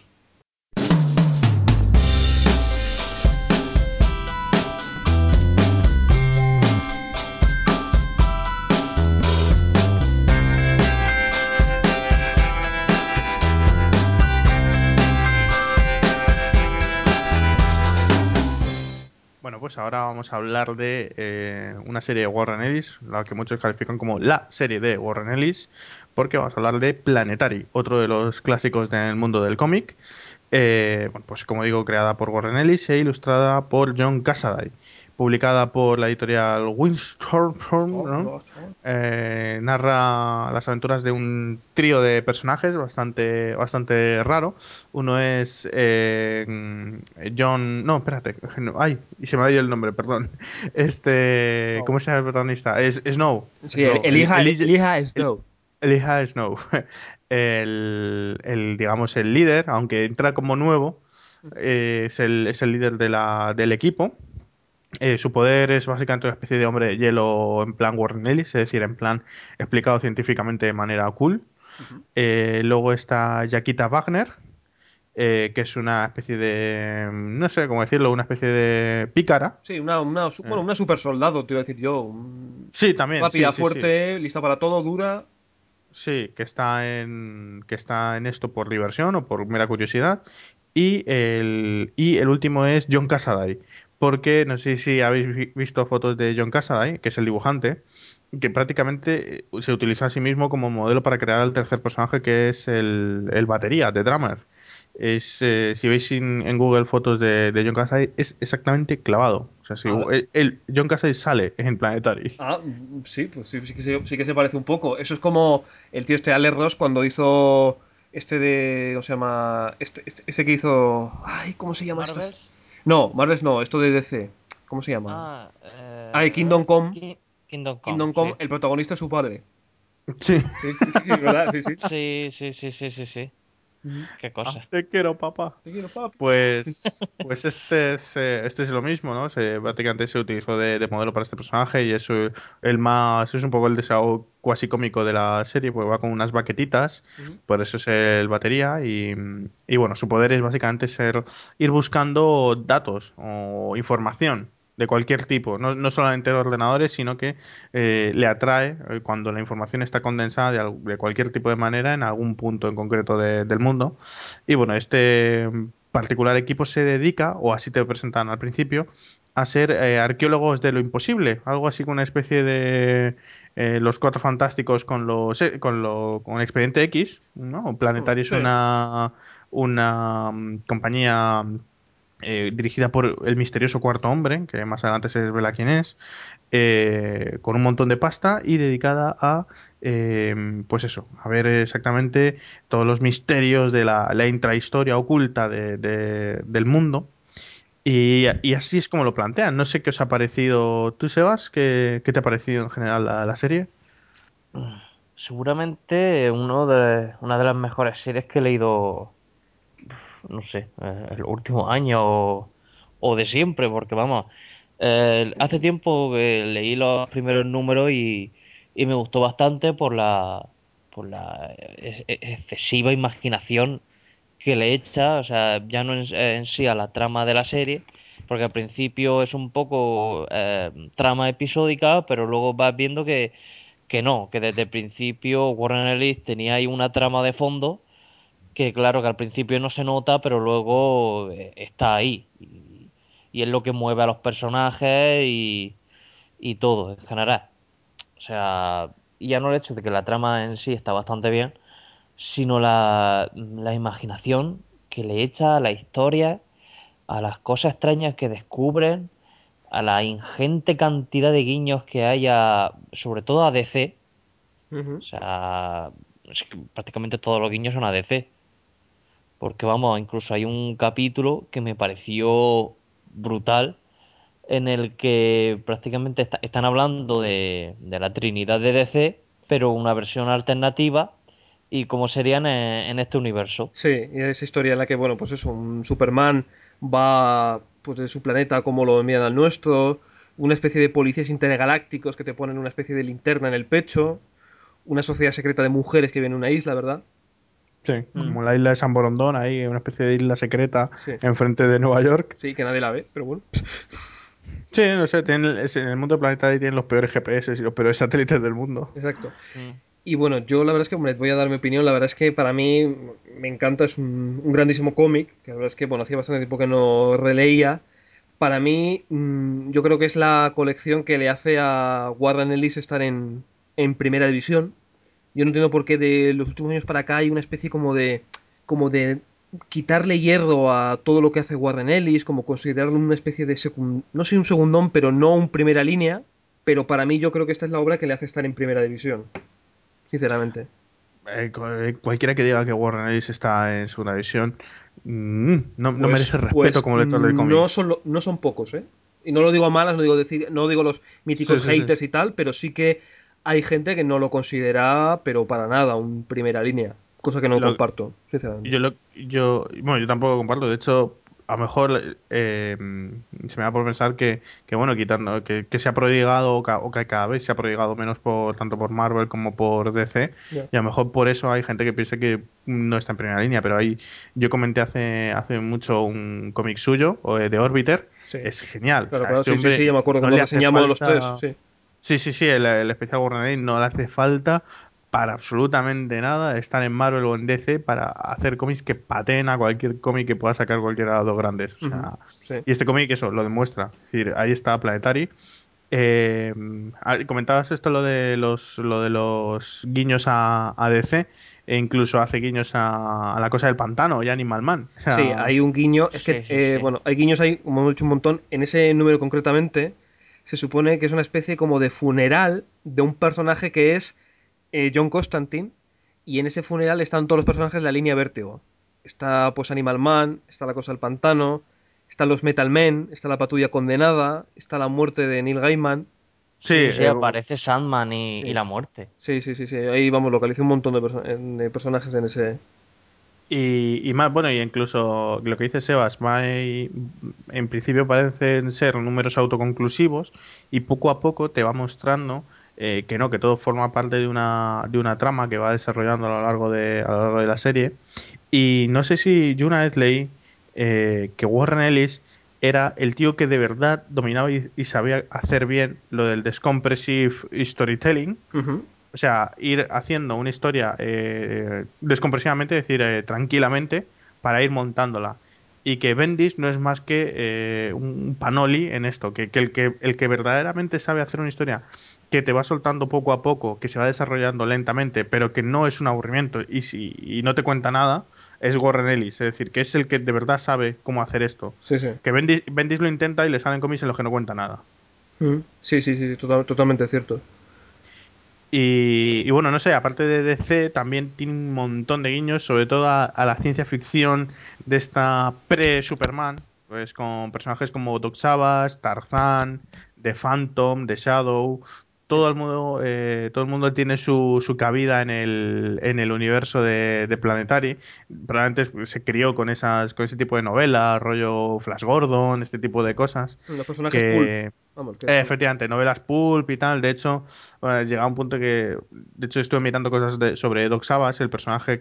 A: Bueno, pues ahora vamos a hablar de una serie de Warren Ellis, la que muchos califican como la serie de Warren Ellis, porque vamos a hablar de Planetary, otro de los clásicos del mundo del cómic. Bueno, pues como digo, creada por Warren Ellis e ilustrada por John Cassaday, publicada por la editorial Wildstorm, ¿no? Narra las aventuras de un trío de personajes bastante raro. Uno es John. No, espérate. Ay, y se me ha ido el nombre, perdón.
D: Wow.
A: ¿Cómo se llama el protagonista? Es Snow.
D: Sí, elija
A: El,
D: Snow.
A: Elijah Snow. Digamos, el líder, aunque entra como nuevo, es el líder del equipo. Su poder es básicamente una especie de hombre de hielo en plan Warren Ellis, es decir, en plan explicado científicamente de manera cool.
D: Ujú.
A: Luego está Jaquita Wagner, que es una especie de, no sé cómo decirlo, una especie de pícara.
D: Sí,
A: Eh,
D: bueno, una super soldado, te iba a decir yo.
A: sí, también,
D: Rápida,
A: sí.
D: fuerte, lista para todo, dura.
A: Sí, que está en esto por diversión o por mera curiosidad. Y el último es John Cassaday, porque no sé si habéis visto fotos de John Cassaday, que es el dibujante, que prácticamente se utilizó a sí mismo como modelo para crear el tercer personaje, que es el batería, de drummer. Si veis en Google fotos de John Cassaday, es exactamente clavado. O sea, si
D: Ah,
A: John Cassaday sale en Planetary.
D: sí, pues sí, sí que se parece un poco. Eso es como el tío este Alex Ross cuando hizo este de. ¿Cómo se llama? Este que hizo. Ay, ¿cómo se llama estas?
C: Marvels.
D: No, Marvel no, esto de DC. ¿Cómo se llama?
C: Ah,
D: Ay, Kingdom Come.
C: Kingdom Come,
D: Kingdom Come,
C: sí.
D: el protagonista es su padre.
A: Sí.
D: Sí, ¿verdad? Sí, sí.
C: Sí.
D: Ujú.
C: Qué
A: Ah,
C: cosa.
A: te quiero, papá.
D: Te quiero, papi.
A: Pues este es lo mismo, ¿no? Prácticamente se utilizó de modelo para este personaje y es un poco el desahogo cuasi cómico de la serie, porque va con unas baquetitas,
D: Ujú.
A: por eso es el batería y bueno, su poder es básicamente ir buscando datos o información de cualquier tipo, no solamente de ordenadores, sino que le atrae cuando la información está condensada de cualquier tipo de manera en algún punto en concreto del mundo. Y bueno, este particular equipo se dedica, o así te lo presentan al principio, a ser arqueólogos de lo imposible, algo así como una especie de los Cuatro Fantásticos con Expediente X, ¿no? Planetario es
D: Sí.
A: una compañía dirigida por el misterioso Cuarto Hombre, que más adelante se desvela quién es, con un montón de pasta y dedicada pues eso, a ver exactamente todos los misterios de la intrahistoria oculta del mundo. Y así es como lo plantean. No sé qué os ha parecido tú, Sebas, qué te ha parecido en general la serie.
C: Seguramente una de las mejores series que he leído, no sé, el último año o de siempre, porque vamos. Hace tiempo que leí los primeros números y me gustó bastante por la excesiva imaginación que le echa, o sea, ya no en sí a la trama de la serie, porque al principio es un poco trama episódica, pero luego vas viendo que no, que desde el principio Warren Ellis tenía ahí una trama de fondo que claro que al principio no se nota, pero luego está ahí. Y es lo que mueve a los personajes y todo en general. O sea, y ya no el hecho de que la trama en sí está bastante bien, sino la imaginación que le echa a la historia, a las cosas extrañas que descubren, a la ingente cantidad de guiños que hay sobre todo a DC. O
D: Ujú.
C: sea, es que prácticamente todos los guiños son a DC. Porque vamos, incluso hay un capítulo que me pareció brutal en el que prácticamente están hablando de la Trinidad de DC, pero una versión alternativa y cómo serían en este universo.
D: Sí, y esa historia en la que, bueno, pues eso, un Superman va pues de su planeta como lo envían al nuestro, una especie de policías intergalácticos que te ponen una especie de linterna en el pecho, una sociedad secreta de mujeres que viene a una isla, ¿verdad?
A: Sí,
C: Mm.
A: como la isla de San Borondón, ahí una especie de isla secreta
D: Sí,
A: enfrente de Nueva York.
D: sí, que nadie la ve, pero bueno.
A: Sí, no sé, en el mundo del planeta ahí tienen los peores GPS y los peores satélites del mundo.
D: Exacto.
C: Mm.
D: Y bueno, yo la verdad es que, hombre, voy a dar mi opinión. La verdad es que para mí me encanta, es un grandísimo cómic, que la verdad es que, bueno, hacía bastante tiempo que no releía. Para mí, yo creo que es la colección que le hace a Warren Ellis estar en primera división. Yo no entiendo por qué de los últimos años para acá hay una especie como de quitarle hierro a todo lo que hace Warren Ellis, como considerarlo una especie de no sé, un segundón, pero no un primera línea. Pero para mí yo creo que esta es la obra que le hace estar en primera división, sinceramente.
A: Cualquiera que diga que Warren Ellis está en segunda división no merece respeto
D: Pues
A: como lector de cómics.
D: no son pocos, ¿eh? Y no lo digo a malas, no digo los
A: Sí,
D: míticos
A: sí, sí.
D: haters y tal, pero sí que hay gente que no lo considera, pero para nada, un primera línea. Cosa que no
A: Lo,
D: comparto, sinceramente.
A: bueno, yo tampoco comparto. De hecho, a lo mejor se me da por pensar que bueno, quitando que se ha prodigado o que cada vez se ha prodigado menos tanto por Marvel como por DC.
D: Ya.
A: Y a lo mejor por eso hay gente que piensa que no está en primera línea. Pero ahí yo comenté hace mucho un cómic suyo, de Orbiter.
D: Sí,
A: Es genial. O
D: claro,
A: sea, a
D: claro,
A: este
D: sí, sí, sí,
A: hombre
D: ya me acuerdo
A: no
D: cuando
A: le hace
D: reseñamos los tres,
A: falta.
D: sí.
A: Sí, sí, sí, el especial Warren Ellis no le hace falta para absolutamente nada estar en Marvel o en DC para hacer cómics que pateen a cualquier cómic que pueda sacar cualquiera de los dos grandes. O
D: Ujú,
A: sea,
D: sí.
A: y este cómic eso lo demuestra. Es decir, ahí está Planetary. Comentabas esto lo de los guiños a DC, e incluso hace guiños a la cosa del pantano y Animal Man. O
D: Sí,
A: sea,
D: hay un guiño. Es que,
C: Sí, sí, sí.
D: bueno, hay guiños ahí, como hemos dicho un montón. En ese número concretamente, se supone que es una especie como de funeral de un personaje que es John Constantine. Y en ese funeral están todos los personajes de la línea Vértigo. Está, pues, Animal Man, está la cosa del pantano, están los Metal Men, está la patrulla condenada, está la muerte de Neil Gaiman.
A: sí,
C: Sí, sí, sí, aparece Sandman y
D: Sí,
C: la muerte.
D: sí, sí, sí, sí. Ahí vamos, localicé un montón de personajes en ese.
A: y más, bueno, y incluso lo que dice Sebas, en principio parecen ser números autoconclusivos y poco a poco te va mostrando que no, que todo forma parte de una trama que va desarrollando a lo largo de la serie. Y no sé si yo una vez leí que Warren Ellis era el tío que de verdad dominaba y sabía hacer bien lo del descompressive storytelling,
D: Ujú.
A: o sea, ir haciendo una historia descompresivamente, es decir, tranquilamente, para ir montándola. Y que Bendis no es más que un panoli en esto, que el que verdaderamente sabe hacer una historia que te va soltando poco a poco, que se va desarrollando lentamente, pero que no es un aburrimiento y no te cuenta nada, es Warren Ellis. Es decir, que es el que de verdad sabe cómo hacer esto.
D: Sí, sí.
A: Que Bendis lo intenta y le salen cómics en los que no cuenta nada.
D: Sí, sí, sí, totalmente cierto.
A: Y bueno, no sé, aparte de DC, también tiene un montón de guiños, sobre todo a la ciencia ficción de esta pre-Superman, pues con personajes como Doc Savage, Tarzán, The Phantom, The Shadow. todo el mundo tiene su cabida en el universo de Planetary. Probablemente se crió con ese tipo de novelas, rollo Flash Gordon, este tipo de cosas.
D: Los personajes pulp.
A: Que,
D: Vamos, que son.
A: efectivamente, novelas pulp y tal. De hecho, llega a un punto que, de hecho, estuve mirando cosas sobre Doc Savage, el personaje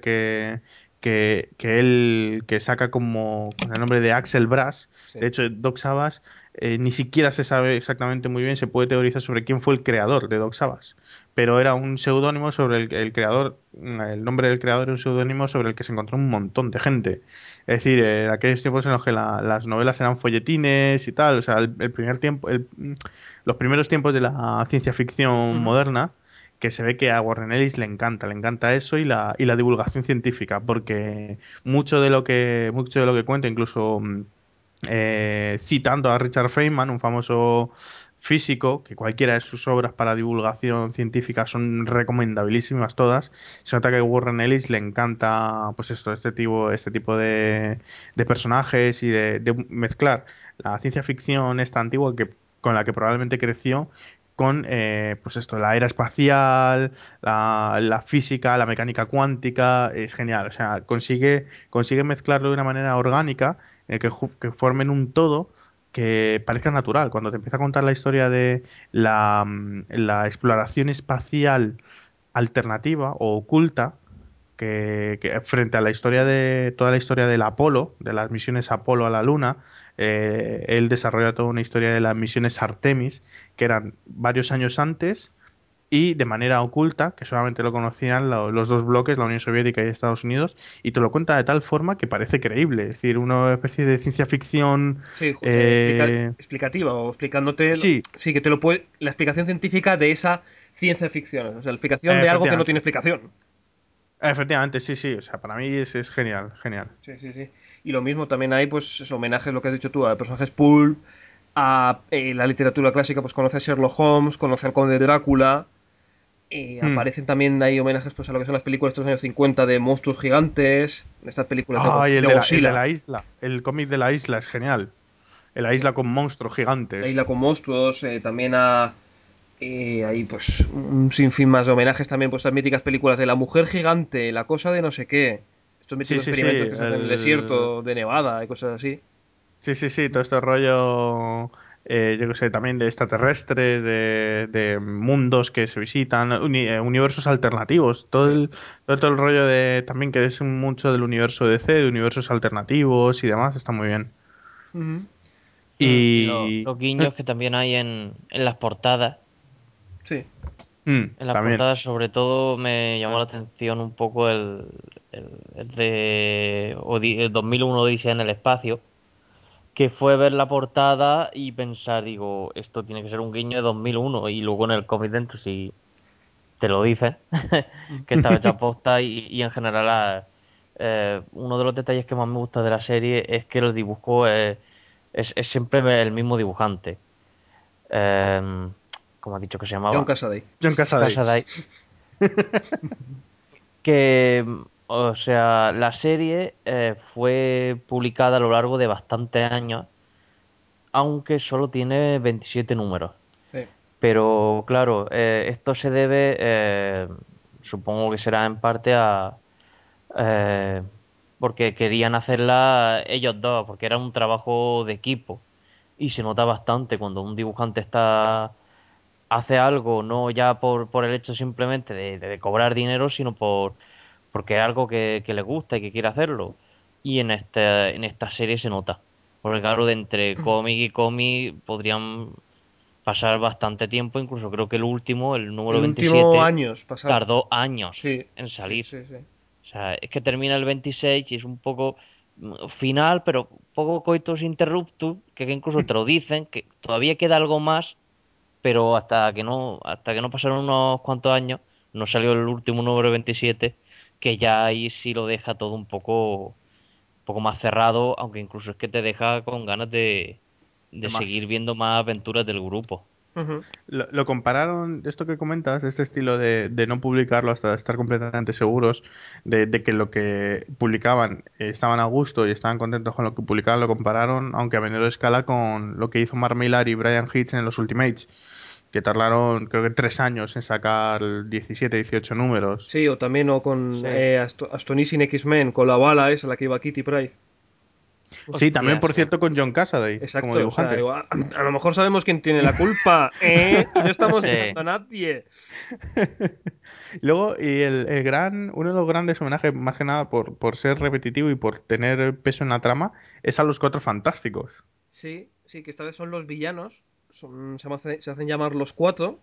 A: que él que saca como con el nombre de Axel Brass. De
D: Sí.
A: hecho, Doc Savage ni siquiera se sabe exactamente muy bien, se puede teorizar sobre quién fue el creador de Doc Savage, pero era un seudónimo sobre el creador, el nombre del creador era un seudónimo sobre el que se encontró un montón de gente. Es decir, en aquellos tiempos en los que las novelas eran folletines y tal, o sea, el primer tiempo, los primeros tiempos de la ciencia ficción
D: Ujú.
A: moderna, que se ve que a Warren Ellis le encanta eso y la divulgación científica, porque mucho de lo que cuenta, incluso citando a Richard Feynman, un famoso físico, que cualquiera de sus obras para divulgación científica son recomendabilísimas todas. Se nota que a Warren Ellis le encanta, pues esto, este tipo de personajes y de mezclar la ciencia ficción esta antigua con la que probablemente creció con pues esto, la era espacial, la física, la mecánica cuántica, es genial. O sea, consigue mezclarlo de una manera orgánica que formen un todo que parezca natural. Cuando te empieza a contar la historia de la exploración espacial alternativa o oculta, que frente a la historia de toda la historia del Apolo, de las misiones Apolo a la Luna, él desarrolla toda una historia de las misiones Artemis, que eran varios años antes y de manera oculta, que solamente lo conocían los dos bloques, la Unión Soviética y Estados Unidos, y te lo cuenta de tal forma que parece creíble, es decir, una especie de ciencia ficción.
D: Sí,
A: eh,
D: explicativa o explicándote.
A: sí,
D: Sí, que te lo puede. La explicación científica de esa ciencia ficción. O sea, la explicación de algo que no tiene
A: efectivamente,
D: explicación.
A: efectivamente, sí, sí, o sea, para mí es genial, genial.
D: Sí, sí, sí. Y lo mismo también hay, pues, homenajes, lo que has dicho tú, a personajes pulp, a la literatura clásica, pues conoce a Sherlock Holmes, conoce al Conde Drácula.
A: Hmm.
D: Aparecen también, hay homenajes pues, a lo que son las películas de los años 50 de monstruos gigantes, estas películas
A: Ay,
D: De
A: el de
D: Godzilla,
A: la isla, el cómic de la isla es genial. La
D: sí.
A: isla con monstruos
D: La
A: gigantes.
D: isla con monstruos, también hay pues un sinfín más de homenajes también pues a míticas películas de la mujer gigante, la cosa de no sé qué, estos
A: Sí,
D: míticos
A: sí, sí,
D: experimentos que se hacen en el desierto de Nevada y cosas así.
A: sí, sí, sí, todo este rollo, yo qué sé, también de extraterrestres, de mundos que se visitan, universos alternativos,
D: Sí.
A: todo el rollo de también que es mucho del universo DC, de universos alternativos y demás, está muy bien.
D: Ujú.
C: Y
A: Y
C: los guiños que también hay en las portadas.
D: Sí.
C: En las
A: también.
C: portadas, sobre todo, me llamó la atención un poco el de el 2001 Odisea en el espacio, que fue ver la portada y pensar, digo, esto tiene que ser un guiño de 2001, y luego en el cómic dentro sí te lo dicen, que estaba hecha posta, y en general uno de los detalles que más me gusta de la serie es que el dibujo es siempre el mismo dibujante. Em, ¿Cómo has dicho que se
D: John
C: llamaba?
D: Cassaday.
A: John Cassaday.
C: Cassaday. Que, o sea, la serie fue publicada a lo largo de bastantes años, aunque solo tiene 27 números.
D: Sí.
C: Pero claro, esto se debe, supongo que será en parte eh, porque querían hacerla ellos dos, porque era un trabajo de equipo. Y se nota bastante cuando un dibujante hace algo, no ya por el hecho simplemente de cobrar dinero, sino porque es algo que le gusta y que quiere hacerlo. Y en esta serie se nota. Porque claro, de entre cómic y cómic podrían pasar bastante tiempo. Incluso creo que el último, el número
D: El último
C: 27
D: años pasar.
C: tardó años
D: Sí,
C: en
D: sí,
C: salir.
D: sí, sí.
C: O sea, es que termina el 26 y es un poco final, pero un poco coitus interruptus, que incluso te lo dicen, que todavía queda algo más, pero hasta que no pasaron unos cuantos años, no salió el último número 27, que ya ahí sí lo deja todo un poco más cerrado, aunque incluso es que te deja con ganas
A: De
C: de
A: más.
C: seguir viendo más aventuras del grupo.
D: Ujú.
A: Lo compararon, esto que comentas, este estilo de no publicarlo hasta estar completamente seguros de que lo que publicaban estaban a gusto y estaban contentos con lo que publicaban, lo compararon, aunque a menor escala, con lo que hizo Mark Millar y Brian Hitch en los Ultimates, que tardaron creo que 3 años en sacar 17, 18 números.
D: Sí, o también o con
C: Sí.
D: Astonishing X-Men, con la bala esa, la que iba Kitty Pryde.
A: Sí, también
C: Hostia,
A: por
C: sí.
A: cierto con John Cassaday como
D: Exacto, o sea,
A: dibujante.
D: a lo mejor sabemos quién tiene la culpa, ¿eh? Y no estamos
C: Sí.
D: echando a nadie.
A: Luego, y uno de los grandes homenajes, más que nada por ser repetitivo y por tener peso en la trama, es a los Cuatro Fantásticos.
D: Sí, sí, que esta vez son los villanos, se hacen llamar los cuatro,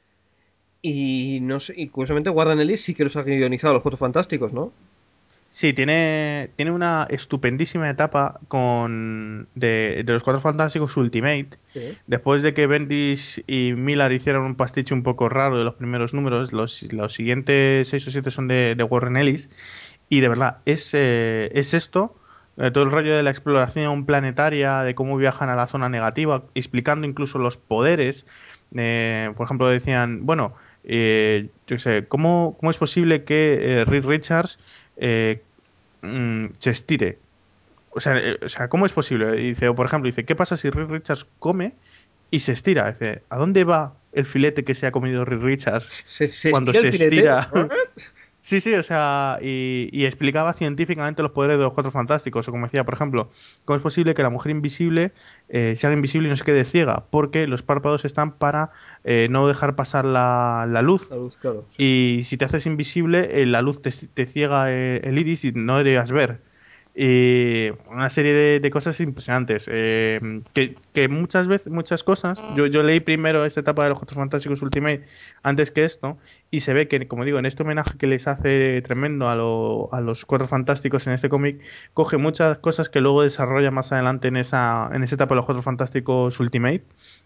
D: y no sé, y curiosamente Warren Ellis sí que los ha guionizado, los Cuatro Fantásticos, ¿no?
A: Sí, tiene una estupendísima etapa de los Cuatro Fantásticos Ultimate.
D: Sí.
A: Después de que Bendis y Millar hicieron un pastiche un poco raro de los primeros números, los siguientes 6 o 7 son de Warren Ellis. Y de verdad, es esto, todo el rollo de la exploración planetaria, de cómo viajan a la zona negativa, explicando incluso los poderes. Por ejemplo, decían, bueno, yo qué sé, ¿cómo es posible que Reed Richards eh, se estire? O sea, ¿cómo es posible? Dice, o por ejemplo, dice, ¿qué pasa si Reed Richards come y se estira? Dice, ¿a dónde va el filete que se ha comido Reed Richards
D: Se
A: cuando
D: estira el
A: se
D: filete.
A: estira? Sí, sí, o sea, y explicaba científicamente los poderes de los Cuatro Fantásticos. O como decía, por ejemplo, cómo es posible que la mujer invisible se haga invisible y no se quede ciega, porque los párpados están para no dejar pasar la luz.
D: La luz, claro, sí.
A: Y si te haces invisible, la luz te ciega el iris y no deberías ver. Y una serie de cosas impresionantes. Que muchas veces, muchas cosas. Yo leí primero esta etapa de los Cuatro Fantásticos Ultimate antes que esto. Y se ve que, como digo, en este homenaje que les hace tremendo a los Cuatro Fantásticos en este cómic, coge muchas cosas que luego desarrolla más adelante en esa etapa de los Cuatro Fantásticos Ultimate.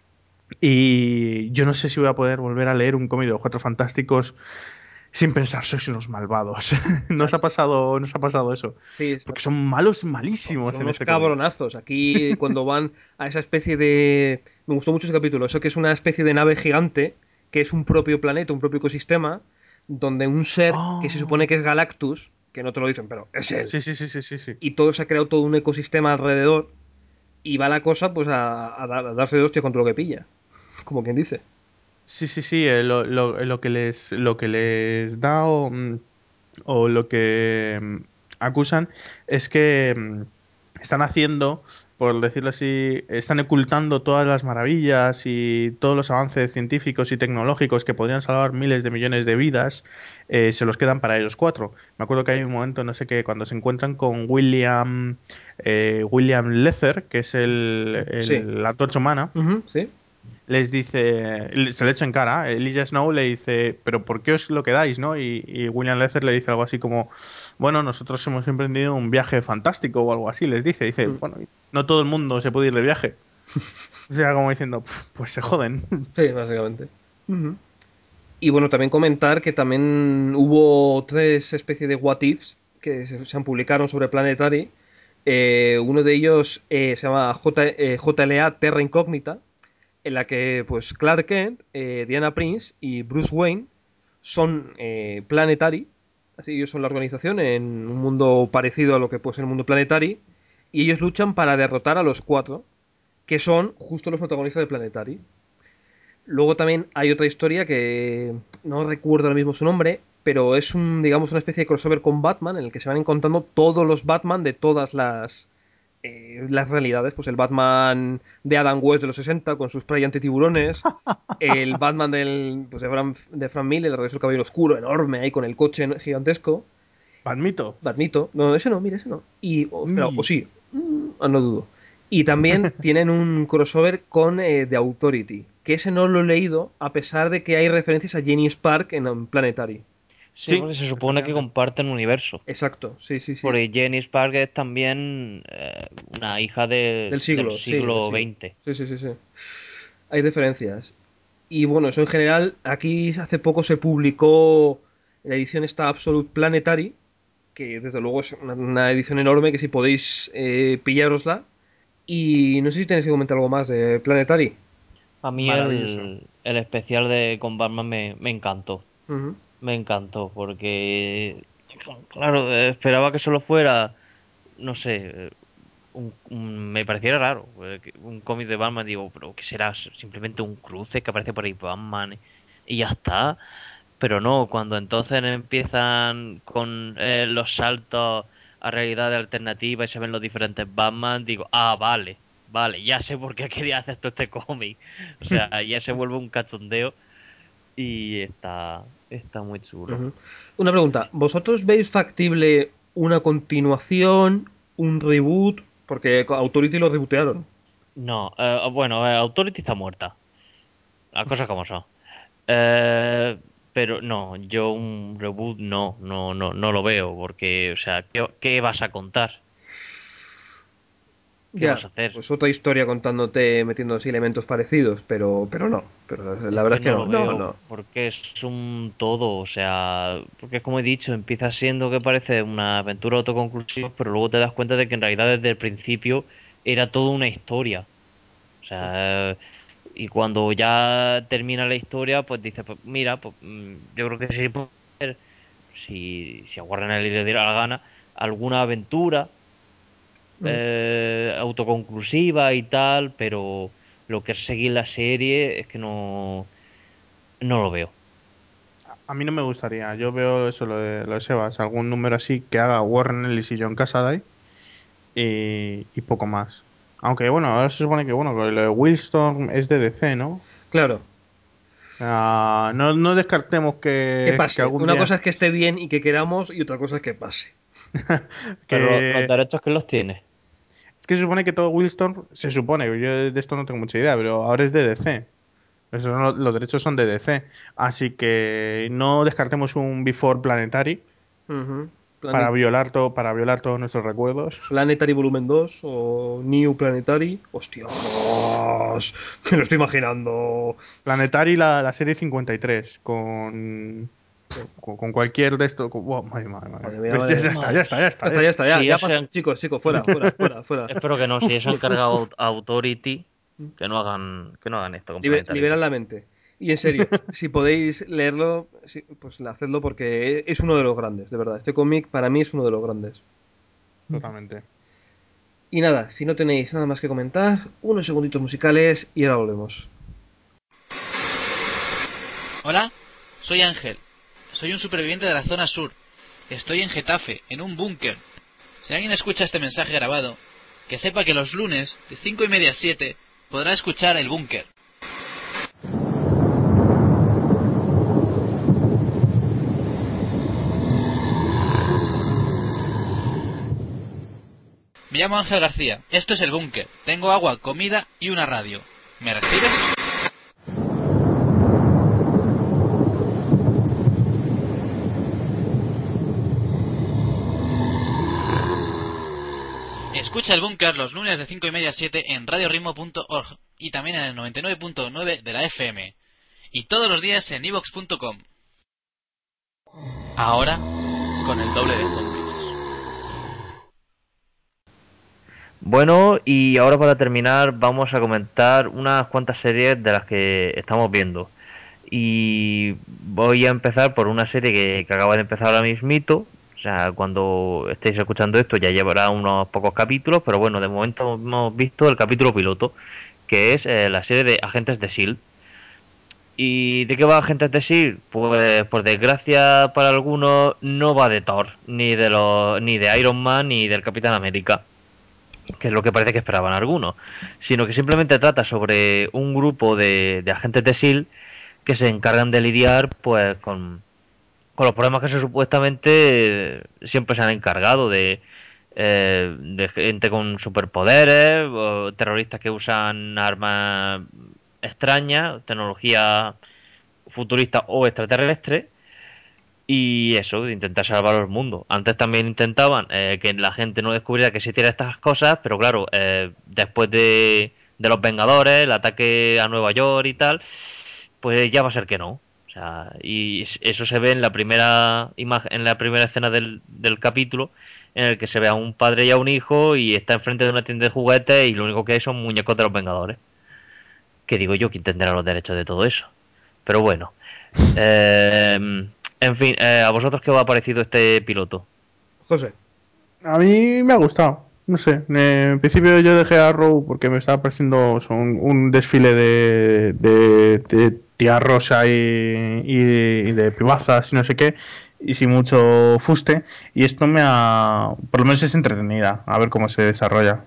A: Y yo no sé si voy a poder volver a leer un cómic de los Cuatro Fantásticos sin pensar, sois unos malvados. ¿Nos ha pasado eso?
D: Sí,
A: Porque son malos
D: son
A: malísimos en
D: unos
A: este cómic.
D: cabronazos. Aquí, cuando van a esa especie de. Me gustó mucho ese capítulo. Eso que es una especie de nave gigante, que es un propio planeta, un propio ecosistema, donde un ser que se supone
A: Oh,
D: que es Galactus, que no te lo dicen, pero es él.
A: sí, sí, sí, sí, sí, sí.
D: Y todo se ha creado todo un ecosistema alrededor. Y va la cosa, pues, a darse de hostia contra lo que pilla. Como quien dice.
A: Sí, sí, sí, lo que les da o lo que acusan es que están haciendo, por decirlo así, están ocultando todas las maravillas y todos los avances científicos y tecnológicos que podrían salvar miles de millones de vidas, se los quedan para ellos cuatro. Me acuerdo que hay un momento, no sé qué, cuando se encuentran con William Lether, que es
D: Sí.
A: la antorcha humana,
D: Ujú, sí.
A: les dice, se le echa en cara, Elijah Snow le dice, pero ¿por qué os lo quedáis, no? Y William Lether le dice algo así como, bueno, nosotros hemos emprendido un viaje fantástico o algo así, dice,
D: Mm.
A: bueno, no todo el mundo se puede ir de viaje. O sea, como diciendo, Pues se joden".
D: Sí, básicamente. Ujú. Y bueno, también comentar que también hubo tres especies de what ifs que se han publicaron sobre Planetary. Uno de ellos se llama JLA Terra Incógnita, en la que pues Clark Kent, Diana Prince y Bruce Wayne son Planetary, así ellos son la organización en un mundo parecido a lo que puede ser el mundo Planetary, y ellos luchan para derrotar a los cuatro, que son justo los protagonistas de Planetary. Luego también hay otra historia que no recuerdo ahora mismo su nombre, pero es digamos, una especie de crossover con Batman en el que se van encontrando todos los Batman de todas las realidades. Pues el Batman de Adam West de los 60 con sus spray antitiburones, el Batman pues de Frank Miller, el regreso del Caballero Oscuro, enorme ahí con el coche gigantesco.
A: Admito.
D: Batmito, no, ese no, mira, ese no. Y, espera, o
A: Uy.
D: sí, no dudo. Y también tienen un crossover con The Authority, que ese no lo he leído, a pesar de que hay referencias a Jenny Spark en Planetary.
C: Sí,
A: Sí,
C: porque se supone que
A: efectivamente.
C: comparten universo.
D: Exacto, sí, sí, sí.
C: Porque Jenny Spark es también una hija
D: Del
C: del
D: siglo, sí, del
C: siglo
D: siglo.
C: XX.
D: Sí, sí, sí, sí. Hay referencias. Y bueno, eso en general, aquí hace poco se publicó la edición esta Absolute Planetary, que desde luego es una edición enorme que si podéis pillárosla. Y no sé si tenéis que comentar algo más de Planetary.
C: A mí
A: Maravilloso.
C: el especial con Batman me encantó.
D: Ujú.
C: Me encantó porque, claro, esperaba que solo fuera, no sé, me pareciera raro. Un cómic de Batman, digo, pero ¿qué será? Simplemente un cruce que aparece por ahí Batman y ya está. Pero no, cuando entonces empiezan con los saltos a realidad alternativa y se ven los diferentes Batman, digo, vale, vale, ya sé por qué quería hacer todo este cómic. O sea, ya se vuelve un cachondeo y está muy chulo.
D: Ujú. Una pregunta, ¿vosotros veis factible una continuación, un reboot? Porque Authority lo rebootearon.
C: No, bueno, Authority está muerta. Las cosas como son. Eh, pero no, yo un reboot no lo veo, porque, o sea, ¿qué vas a contar? ¿Qué
D: Ya,
C: vas a hacer?
D: pues otra historia contándote, metiendo así elementos parecidos, pero no. Pero la
C: Es
D: verdad
C: que
D: es que
C: no
D: no,
C: lo
D: no,
C: veo,
D: no.
C: porque es un todo, o sea, porque como he dicho, empieza siendo que parece una aventura autoconclusiva, pero luego te das cuenta de que en realidad desde el principio era toda una historia. O sea, y cuando ya termina la historia, pues dices, pues mira, pues, yo creo que sí puede ser, si a Warner le diera la gana, alguna aventura
D: Mm.
C: autoconclusiva y tal, pero lo que es seguir la serie es que no lo veo.
A: A mí no me gustaría. Yo veo eso, lo de Sebas, algún número así que haga Warren Ellis y John Cassaday y poco más. Aunque bueno, ahora se supone que bueno, que lo de Wildstorm es de DC, ¿no?
D: Claro,
A: No descartemos
D: que
A: que
D: pase.
A: algún
D: Una cosa
A: día
D: es que esté bien y que queramos, y otra cosa es que pase.
C: Pero los
A: que
C: derechos que los tiene.
A: es que se supone que todo Wildstorm se supone, yo de esto no tengo mucha idea, pero ahora es de DC. Los derechos son de DC. Así que no descartemos un Before Planetary
D: Ujú.
A: para violar todos nuestros recuerdos.
D: Planetary Volumen 2 o New Planetary. ¡Hostias! Me lo estoy imaginando.
A: Planetary, la serie 53, con cualquier de estos. Wow, madre, madre, madre.
D: Madre mía,
A: Pues ya,
D: madre
A: ya
D: mía.
A: está, ya está, ya
D: Ya
A: está, ya
D: está, ya
A: está.
D: está, ya,
C: Si
D: ya
C: eso se
D: pasa.
C: han-
D: Chicos, chicos, fuera, fuera, fuera, fuera.
C: Espero que no, si eso ha encargado Authority, que no hagan esto con Planetary.
D: Liberad la mente. Y en serio, si podéis leerlo, pues hacedlo porque es uno de los grandes, de verdad. Este cómic para mí es uno de los grandes.
A: Totalmente.
D: Y nada, si no tenéis nada más que comentar, unos segunditos musicales y ahora volvemos.
E: Hola, soy Ángel. Soy un superviviente de la zona sur. Estoy en Getafe, en un búnker. Si alguien escucha este mensaje grabado, que sepa que los lunes, de 5:30 a 7, podrá escuchar el búnker. Me llamo Ángel García. Esto es el búnker. Tengo agua, comida y una radio. ¿Me recibes? Escucha el búnker los lunes de 5:30 a 7 en radioritmo.org y también en el 99.9 de la FM. Y todos los días en ivox.com. Ahora, con el doble de zombies.
C: Bueno, y ahora para terminar vamos a comentar unas cuantas series de las que estamos viendo. Y voy a empezar por una serie que acaba de empezar ahora mismito. O sea, cuando estéis escuchando esto ya llevará unos pocos capítulos, pero bueno, de momento hemos visto el capítulo piloto, que es la serie de Agentes de S.H.I.E.L.D. ¿Y de qué va Agentes de S.H.I.E.L.D.? Pues por desgracia para algunos no va de Thor, ni de Iron Man, ni del Capitán América, que es lo que parece que esperaban algunos, sino que simplemente trata sobre un grupo de agentes de S.H.I.E.L.D. que se encargan de lidiar pues con los problemas que se supuestamente siempre se han encargado de gente con superpoderes, o terroristas que usan armas extrañas, tecnología futurista o extraterrestre, y eso, de intentar salvar el mundo. Antes también intentaban que la gente no descubriera que existieran estas cosas, pero claro, después de los Vengadores, el ataque a Nueva York y tal, pues ya va a ser que no. O sea, y eso se ve en la primera imagen, en la primera escena del capítulo, en el que se ve a un padre y a un hijo y está enfrente de una tienda de juguetes y lo único que hay son muñecos de los Vengadores. Que digo yo, ¿quién tendrá los derechos de todo eso? Pero bueno. En fin, ¿a vosotros qué os ha parecido este piloto?
D: José.
A: A mí me ha gustado. No sé, en principio yo dejé Arrow porque me estaba pareciendo un desfile de tía Rosa y de pibazas y no sé qué, y sin mucho fuste, y esto por lo menos es entretenida, a ver cómo se desarrolla.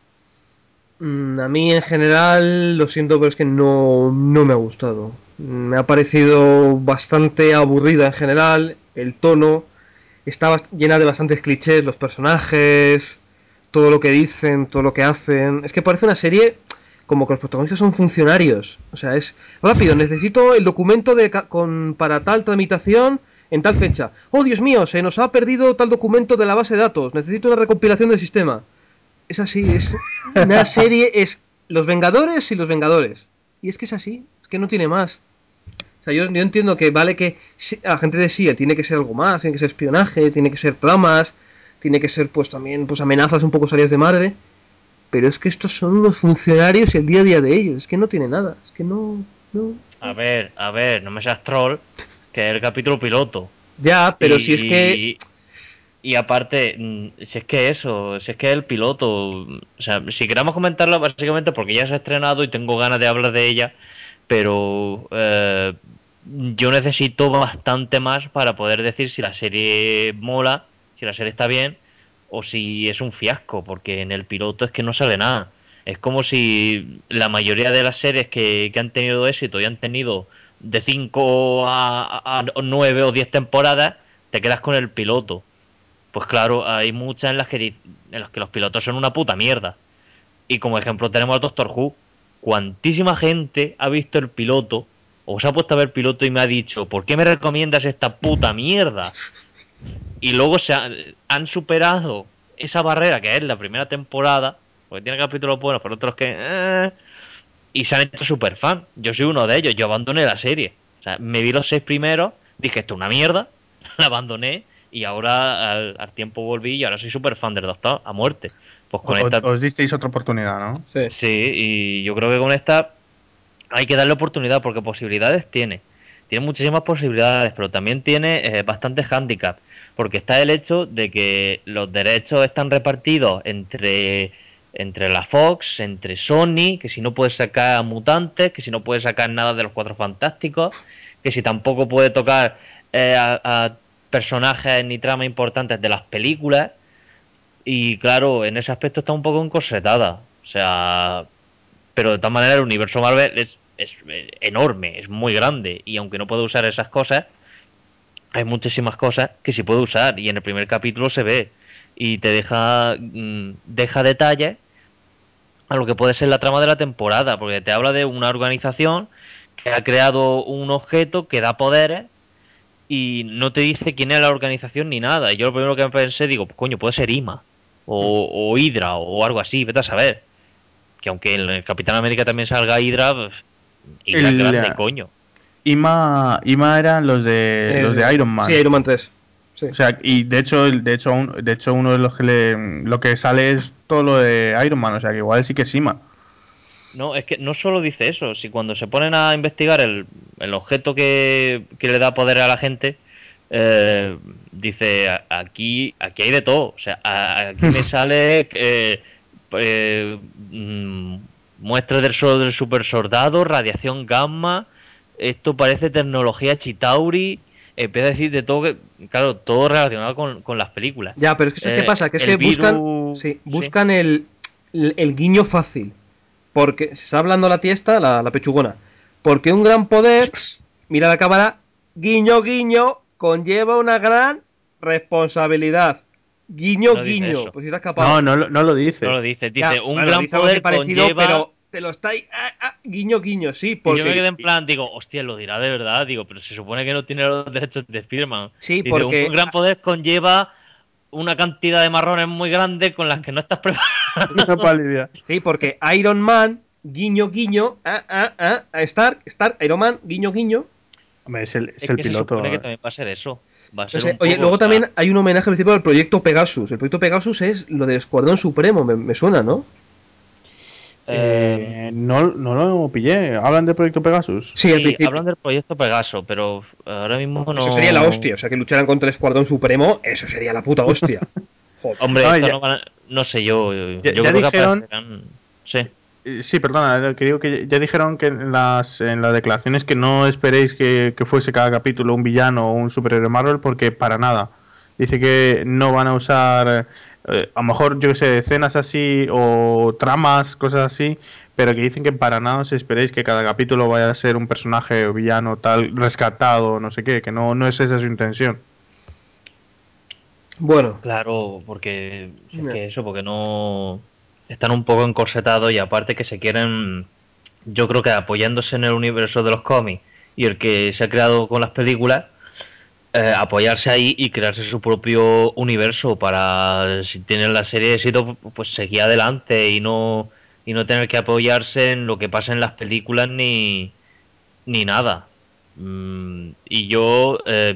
D: A mí en general, lo siento, pero es que no me ha gustado. Me ha parecido bastante aburrida en general. El tono está llena de bastantes clichés, los personajes, todo lo que dicen, todo lo que hacen. Es que parece una serie como que los protagonistas son funcionarios. O sea, es rápido, necesito el documento para tal tramitación en tal fecha. Oh, Dios mío, se nos ha perdido tal documento de la base de datos. Necesito una recompilación del sistema. Es así, es una serie, es Los Vengadores y los Vengadores. Y es que es así, es que no tiene más. O sea, yo entiendo que vale que a la gente de SEAL tiene que ser algo más, tiene que ser espionaje, tiene que ser tramas, tiene que ser pues también pues amenazas un poco salidas de madre. Pero es que estos son unos funcionarios y el día a día de ellos. Es que no tiene nada, es que no.
C: A ver, no me seas troll, que es el capítulo piloto.
D: Ya, pero si es que...
C: Y aparte, si es que eso, si es que el piloto, o sea, si queramos comentarlo básicamente porque ya se ha estrenado y tengo ganas de hablar de ella, pero yo necesito bastante más para poder decir si la serie mola, si la serie está bien o si es un fiasco, porque en el piloto es que no sale nada. Es como si la mayoría de las series que han tenido éxito y han tenido de 5 a 9 o 10 temporadas, te quedas con el piloto. Pues claro, hay muchas en las que los pilotos son una puta mierda. Y como ejemplo tenemos al Doctor Who. Cuantísima gente ha visto el piloto o se ha puesto a ver piloto y me ha dicho, ¿por qué me recomiendas esta puta mierda? Y luego han superado esa barrera que es la primera temporada, porque tiene capítulos buenos, pero otros que... y se han hecho super fan. Yo soy uno de ellos, yo abandoné la serie. O sea, me vi los 6 primeros, dije esto es una mierda, la abandoné y ahora al tiempo volví y ahora soy super fan del Doctor a muerte. Pues con esta...
A: Os disteis otra oportunidad, ¿no?
D: Sí.
C: Sí, y yo creo que con esta hay que darle oportunidad porque posibilidades tiene. Tiene muchísimas posibilidades, pero también tiene bastantes handicaps. Porque está el hecho de que los derechos están repartidos entre la Fox, entre Sony, que si no puede sacar mutantes, que si no puede sacar nada de los Cuatro Fantásticos, que si tampoco puede tocar a personajes ni tramas importantes de las películas. Y claro, en ese aspecto está un poco encorsetada. O sea, pero de todas maneras el universo Marvel es enorme, es muy grande. Y aunque no puede usar esas cosas, hay muchísimas cosas que sí puede usar. Y en el primer capítulo se ve. Y te deja detalles a lo que puede ser la trama de la temporada. Porque te habla de una organización que ha creado un objeto que da poderes. Y no te dice quién es la organización ni nada. Y yo lo primero que pensé, digo, pues coño, puede ser IMA. O Hydra o algo así, vete a saber. Que aunque en el Capitán América también salga Hydra, pues, Hydra es
A: El
C: grande, coño.
A: IMA eran los de Iron Man.
D: Sí, Iron Man 3. Sí.
A: O sea, y de hecho uno de los lo que sale es todo lo de Iron Man, o sea que igual sí que es IMA.
C: No, es que no solo dice eso, si cuando se ponen a investigar el objeto que le da poder a la gente, dice, aquí hay de todo. O sea, aquí me sale mm, muestras del super soldado, radiación gamma, esto parece tecnología Chitauri, empieza a decir de todo, claro, todo relacionado con las películas.
D: Ya, pero es que ¿sabes qué pasa? Que es que
C: El
D: buscan,
C: virus...
D: sí,
C: Sí.
D: buscan el guiño fácil. Porque se está hablando la tía esta, la pechugona. Porque un gran poder, mira la cámara, guiño, guiño, conlleva una gran responsabilidad. Guiño,
C: No dice
D: guiño.
C: eso.
D: Pues si te has escapado.
A: No lo
C: No lo
A: dice.
C: dice. Dice,
D: Ya,
C: un
D: bueno,
C: gran
D: dice algo así
C: poder
D: parecido,
C: conlleva...
D: pero te lo está ahí. Guiño, guiño, sí,
C: Y yo me
D: porque.
C: quedé en plan, digo, hostia, lo dirá de verdad. Digo, pero se supone que no tiene los derechos de Spiderman.
D: Sí,
C: Dice, un
D: porque.
C: gran poder conlleva una cantidad de marrones muy grande con las que no estás
A: Una
C: preparado.
A: pálida.
D: Sí, porque Iron Man, guiño, guiño, a Stark, Iron Man, guiño, guiño.
A: Hombre, es
C: Es
A: el
C: que se supone que
A: piloto.
C: también va a ser eso. Va a
D: No
C: ser
D: sé,
C: un
D: oye,
C: poco, o
D: luego
C: sea...
D: también hay un homenaje al principio al proyecto Pegasus. El proyecto Pegasus es lo del Escuadrón Supremo, me suena, ¿no?
A: No lo pillé. ¿Hablan del proyecto Pegasus?
D: Sí, al
C: Sí,
D: principio.
C: hablan del proyecto Pegaso, pero ahora mismo
D: Eso sería la
C: no...
D: hostia, o sea, que lucharan contra el Escuadrón Supremo, eso sería la puta hostia. Joder.
C: Hombre,
A: Ah,
C: esto
A: ya,
C: no no sé, yo
A: Ya
C: creo que
A: dijeron-
C: aparecerán. Sí.
A: Sí, perdona, que digo que ya dijeron que en las declaraciones que no esperéis que fuese cada capítulo un villano o un superhéroe Marvel, porque para nada. Dice que no van a usar, a lo mejor, yo que sé, escenas así o tramas, cosas así, pero que dicen que para nada os esperéis que cada capítulo vaya a ser un personaje o villano tal rescatado, no sé qué, que no es esa su intención.
D: Bueno,
C: Claro, porque si es
D: Ya.
C: que eso, porque no están un poco encorsetados y aparte que se quieren, yo creo que apoyándose en el universo de los cómics y el que se ha creado con las películas, apoyarse ahí y crearse su propio universo para si tienen la serie de éxito, pues seguir adelante y no tener que apoyarse en lo que pasa en las películas ni nada. Y yo he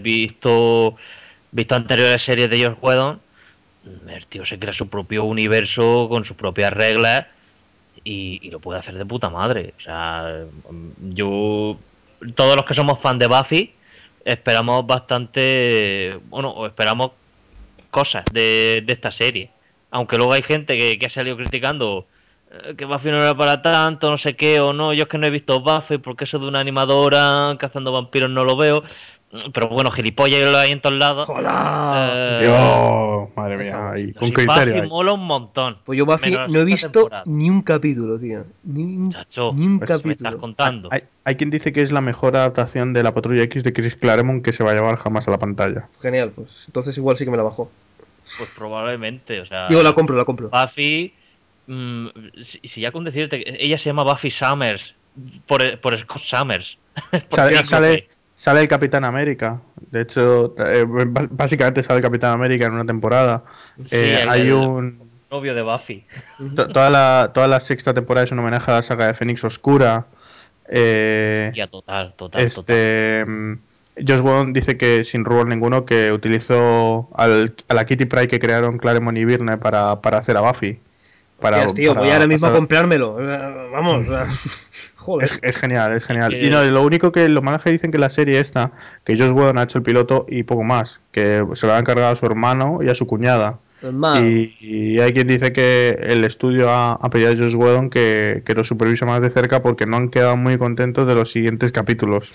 C: visto anteriores series de Joss Whedon. El tío se crea su propio universo con sus propias reglas y lo puede hacer de puta madre. O sea, yo. Todos los que somos fan de Buffy esperamos bastante. Bueno, o esperamos cosas de esta serie. Aunque luego hay gente que ha salido criticando que Buffy no era para tanto, no sé qué, o no. Yo es que no he visto Buffy porque eso de una animadora cazando vampiros no lo veo. Pero bueno, gilipollas yo lo hay en todos lados.
D: ¡Hola!
A: Dios, madre
D: Está
A: mía,
D: guay.
A: y
C: No,
A: con
C: si
A: criterio
C: Buffy
A: ahí.
C: mola un montón.
D: Pues yo Buffy
C: Menos la
D: no he
C: sexta
D: visto
C: temporada.
D: ni un capítulo, tío.
C: Chacho,
D: Ni un
A: Pues
C: me estás
D: capítulo.
C: contando.
A: Hay quien dice que es la mejor adaptación de la Patrulla X de Chris Claremont que se va a llevar jamás a la pantalla.
D: Genial, pues entonces igual sí que me la bajo.
C: Pues probablemente, o
D: Digo, la
C: sea,
D: compro, la compro.
C: Buffy, mm, si ya con decirte que ella se llama Buffy Summers por Scott Summers, por
A: Sale,
C: Cíclope.
A: sale el Capitán América. De hecho, básicamente sale el Capitán América en una temporada.
C: Sí,
A: Hay
C: el
A: un.
C: novio de Buffy.
D: Ujú.
A: Toda la sexta temporada es un homenaje a la saga de Fénix Oscura. Eh,
C: Hostia, total, total, total.
A: este. Joss Whedon dice que sin rubor ninguno que utilizó a la Kitty Pryde que crearon Claremont y Byrne para hacer a Buffy.
D: Hostias, tío, voy
A: Para
D: ahora mismo a
A: pasar.
D: comprármelo. Vamos, joder.
A: Es genial, es
C: Es
A: genial. Y no,
C: que,
A: lo único que lo malo es que dicen que la serie esta, que Joss Whedon ha hecho el piloto y poco más, que se lo ha encargado a su hermano y a su cuñada.
D: Hermano.
A: Y hay quien dice que el estudio ha pedido a Joss Whedon que lo supervise más de cerca porque no han quedado muy contentos de los siguientes capítulos.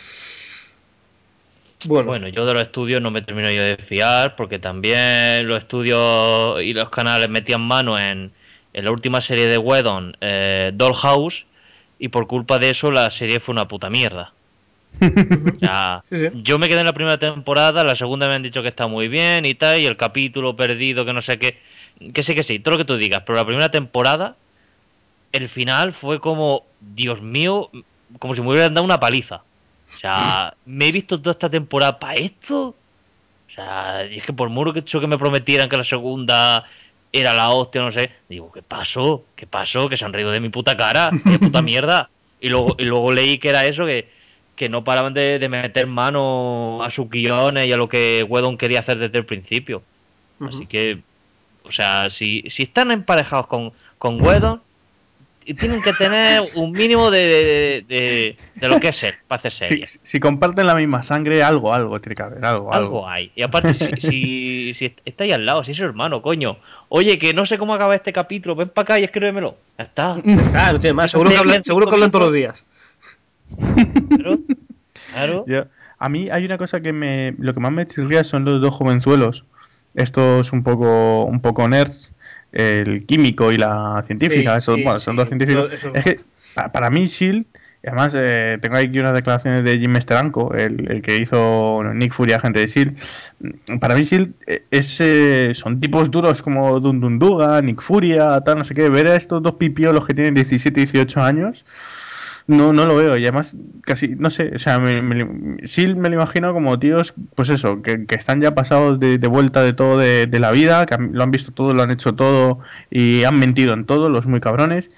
D: Bueno,
C: bueno, yo de los estudios no me termino yo de fiar, porque también los estudios y los canales metían mano en la última serie de Whedon, Dollhouse, y por culpa de eso la serie fue una puta mierda.
D: ujú.
C: O sea,
D: Sí, sí.
C: yo me quedé en la primera temporada, la segunda me han dicho que está muy bien y tal, y el capítulo perdido, que no sé qué, que sí, todo lo que tú digas, pero la primera temporada, el final fue como, Dios mío, como si me hubieran dado una paliza. O sea, me he visto toda esta temporada para esto. O sea, y es que por muro que hecho que me prometieran que la segunda era la hostia, no sé, digo, ¿qué pasó? ¿Qué pasó? Que se han reído de mi puta cara, vaya puta mierda. Y luego leí que era eso, que no paraban de meter mano a sus guiones y a lo que Whedon quería hacer desde el principio.
D: Ujú.
C: Así que, o sea, si están emparejados con Whedon, tienen que tener un mínimo de lo que es ser, para hacer series.
A: Si comparten la misma sangre, algo tiene que haber, algo.
C: Algo hay. Y aparte, si estáis al lado, si es su hermano, coño. Oye, que no sé cómo acaba este capítulo, ven para acá y escríbemelo. Ya está.
D: Ya está, no tiene más.
C: Métate ahí en
D: Seguro
C: 5
D: que hablan todos los
C: minutos.
D: días.
C: Claro, claro.
A: Yo- a mí hay una cosa lo que más me chirría son los dos jovenzuelos, estos un poco nerds, el químico y la científica,
D: Sí,
A: esos,
D: sí,
A: bueno, son dos
D: sí.
A: científicos. Es
D: Eso.
A: que para mí Shield, y además tengo aquí unas declaraciones de Jim Steranko, el que hizo Nick Fury, agente de Shield. Para mí Shield son tipos duros como Dundunduga, Nick Furia, tal, no sé qué. Ver a estos dos pipiolos que tienen 17 y 18 años. No lo veo, y además casi, no sé, o sea, sí me lo imagino como tíos, pues eso, que están ya pasados de vuelta de todo de la vida, que lo han visto todo, lo han hecho todo y han mentido en todo, los muy cabrones.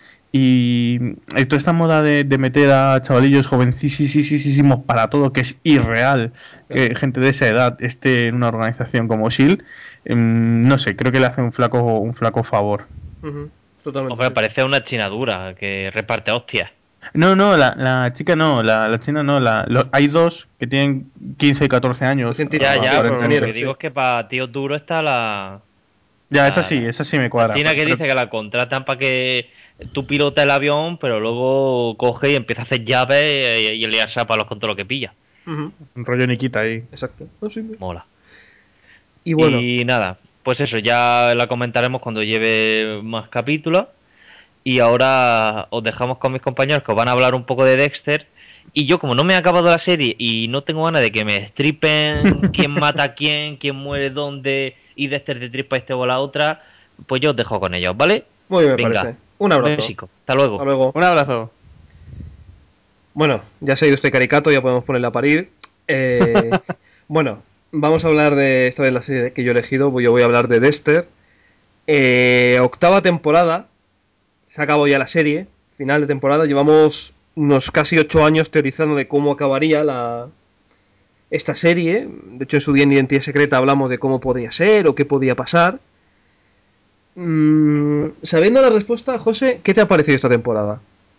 A: Y toda esta moda de meter a chavalillos jovencísimos para todo, que es irreal que gente de esa edad esté en una organización como SHIELD, no sé, creo que le hace un flaco favor.
D: Ujú. Totalmente,
C: Hombre,
D: sí.
C: parece una chinadura que reparte hostias.
A: No, la chica no, la china no. Hay dos que tienen 15 y 14
D: Los
A: años,
D: científicos, sí,
C: Ya, pero lo
A: aparentemente.
C: que
D: ingenieros, sí.
C: digo es que para tíos duros está la.
A: Ya, esa sí me cuadra.
C: China que
A: pero-
C: dice que la contratan para que tú pilotes el avión, pero luego coge y empieza a hacer llaves y le asapa los con todo lo que pilla.
D: Ujú,
A: Un rollo Nikita ahí.
D: exacto. No, sí.
C: Mola.
D: Y bueno,
C: Y nada, pues eso, ya la comentaremos cuando lleve más capítulos. Y ahora os dejamos con mis compañeros que os van a hablar un poco de Dexter. Y yo, como no me he acabado la serie y no tengo ganas de que me stripen quién mata a quién muere dónde, y Dexter de tripa este o la otra, pues yo os dejo con ellos, ¿vale?
D: muy bien me
C: Venga,
D: parece. Un abrazo.
C: México. Hasta luego.
D: Hasta luego.
A: Un abrazo.
D: Bueno, ya se ha ido este caricato, ya podemos ponerle a parir. Bueno, vamos a hablar de esta vez la serie que yo he elegido. Yo voy a hablar de Dexter. Octava temporada. Se acabó ya la serie. Final de temporada. Llevamos unos casi 8 años teorizando de cómo acabaría esta serie. De hecho, en su día en Identidad Secreta hablamos de cómo podría ser o qué podía pasar. Sabiendo la respuesta, José, ¿qué te ha parecido esta temporada?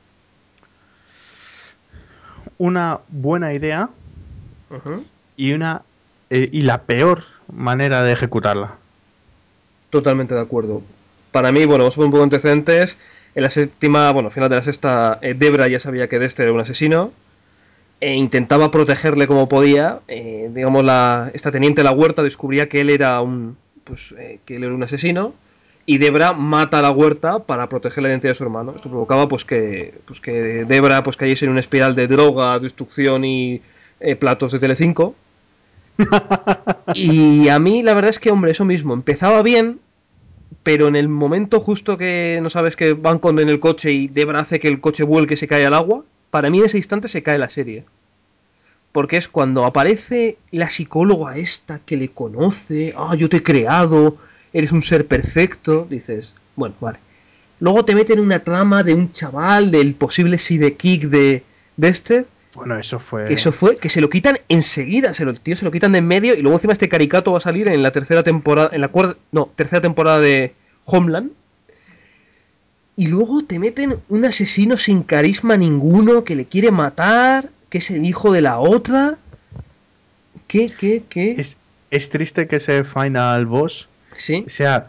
A: Una buena idea
D: Ujú.
A: y la peor manera de ejecutarla.
D: Totalmente de acuerdo. Para mí, bueno, vamos a poner un poco antecedentes. En la séptima, bueno, final de la sexta, Debra ya sabía que Dexter era un asesino. E intentaba protegerle como podía. Digamos, esta teniente de la huerta descubría que él era que él era un asesino. Y Debra mata a la huerta para proteger la identidad de su hermano. Esto provocaba que Debra cayese en una espiral de droga, destrucción y platos de Telecinco. Y a mí la verdad es que, hombre, eso mismo, empezaba bien, pero en el momento justo que no sabes que van en el coche y Debra hace que el coche vuelque y se cae al agua, para mí en ese instante se cae la serie. Porque es cuando aparece la psicóloga esta que le conoce, yo te he creado, eres un ser perfecto, dices, bueno, vale. Luego te meten una trama de un chaval, del posible sidekick de Dexter,
A: Bueno, eso
D: que
A: fue...
D: eso fue, que se lo quitan enseguida, el tío se lo quitan de en medio y luego encima este caricato va a salir en la tercera temporada, tercera temporada de Homeland. Y luego te meten un asesino sin carisma ninguno que le quiere matar, que es el hijo de la otra. ¿Qué?
A: Es triste que ese final boss
D: Sí,
A: sea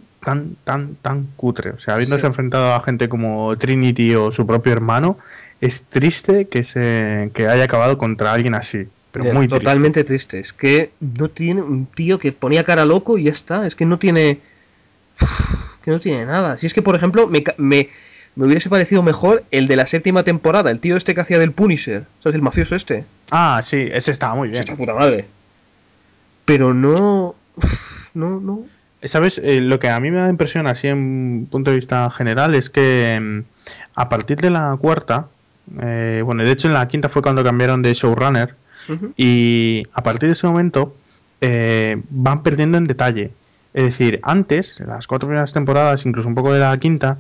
A: tan cutre. O sea, habiéndose
D: sí.
A: enfrentado a gente como Trinity o su propio hermano, es triste que haya acabado contra alguien así. Pero
D: Ya,
A: muy triste.
D: totalmente triste. Es que no tiene un tío que ponía cara loco y ya está. Es que no tiene. Que no tiene nada. Si es que, por ejemplo, me hubiese parecido mejor el de la séptima temporada, el tío este que hacía del Punisher, ¿sabes? El mafioso este.
A: Ah, sí, ese estaba muy
D: Eso
A: bien.
D: está puta madre. Pero no. No.
A: ¿Sabes? Lo que a mí me da impresión, así en punto de vista general, es que a partir de la cuarta, bueno, de hecho en la quinta fue cuando cambiaron de showrunner,
D: Ujú.
A: y a partir de ese momento van perdiendo en detalle. Es decir, antes, en las 4 primeras temporadas, incluso un poco de la quinta,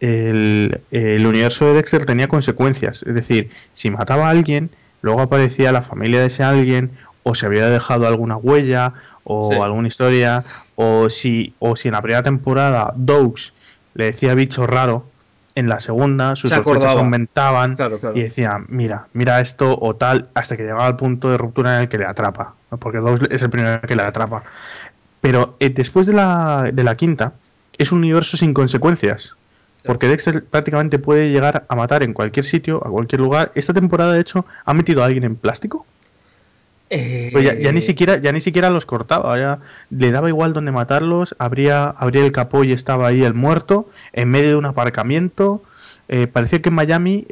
A: el universo de Dexter tenía consecuencias. Es decir, si mataba a alguien, luego aparecía la familia de ese alguien, o se había dejado alguna huella, o
D: Sí.
A: alguna historia, o si en la primera temporada Doux le decía bicho raro, en la segunda sus
D: Se
A: sospechas
D: acordaba.
A: aumentaban
D: Claro.
A: y decía, mira esto o tal, hasta que llegaba al punto de ruptura en el que le atrapa, ¿no? Porque Doux es el primero que le atrapa. Pero después de la quinta, es un universo sin consecuencias. Porque Dexter prácticamente puede llegar a matar en cualquier sitio, a cualquier lugar. Esta temporada, de hecho, ha metido a alguien en plástico. Pues ya ni siquiera los cortaba, ya le daba igual dónde matarlos, abría el capó y estaba ahí el muerto, en medio de un aparcamiento. Parecía que en Miami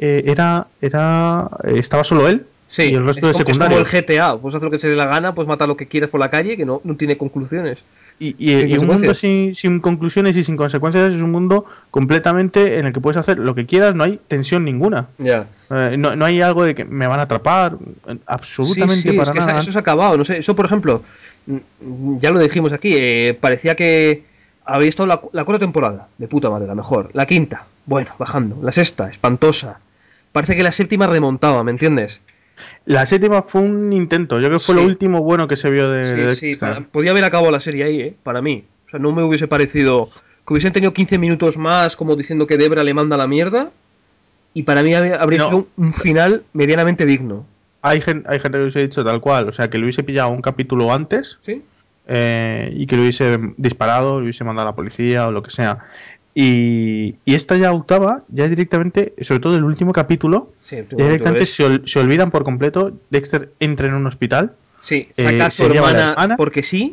A: estaba solo él y
D: Sí,
A: el resto de
D: es como el
A: secundarios.
D: GTA. Puedes hacer lo que se dé la gana, puedes matar lo que quieras por la calle, que no tiene conclusiones.
A: Y,
D: Sin
A: y un mundo
D: consecuencias.
A: sin conclusiones y sin consecuencias es un mundo completamente en el que puedes hacer lo que quieras, no hay tensión ninguna.
D: Ya.
A: No hay algo de que me van a atrapar, absolutamente
D: Sí, es
A: para
D: que
A: nada.
D: eso se ha acabado. No sé, eso por ejemplo, ya lo dijimos aquí, parecía que había estado la cuarta temporada, de puta madre, la mejor. La quinta, bueno, bajando. La sexta, espantosa. Parece que la séptima remontaba, ¿me entiendes?
A: La séptima fue un intento, yo creo que fue lo
D: Sí,
A: último bueno que se vio de
D: sí,
A: Dexter.
D: podía haber acabado la serie ahí, para mí. O sea, no me hubiese parecido que hubiesen tenido 15 minutos más como diciendo que Debra le manda la mierda y para mí habría
A: No,
D: sido un final medianamente digno.
A: hay gente que hubiese dicho tal cual, o sea, que lo hubiese pillado un capítulo antes,
D: ¿Sí?
A: y que lo hubiese disparado, lo hubiese mandado a la policía o lo que sea. Y esta ya octava, ya directamente, sobre todo el último capítulo,
D: Sí, el
A: ya
D: último
A: directamente
D: capítulo
A: se olvidan por completo. Dexter entra en un hospital,
D: sí, saca a su
A: se lleva a la
D: hermana
A: hermana,
D: porque sí.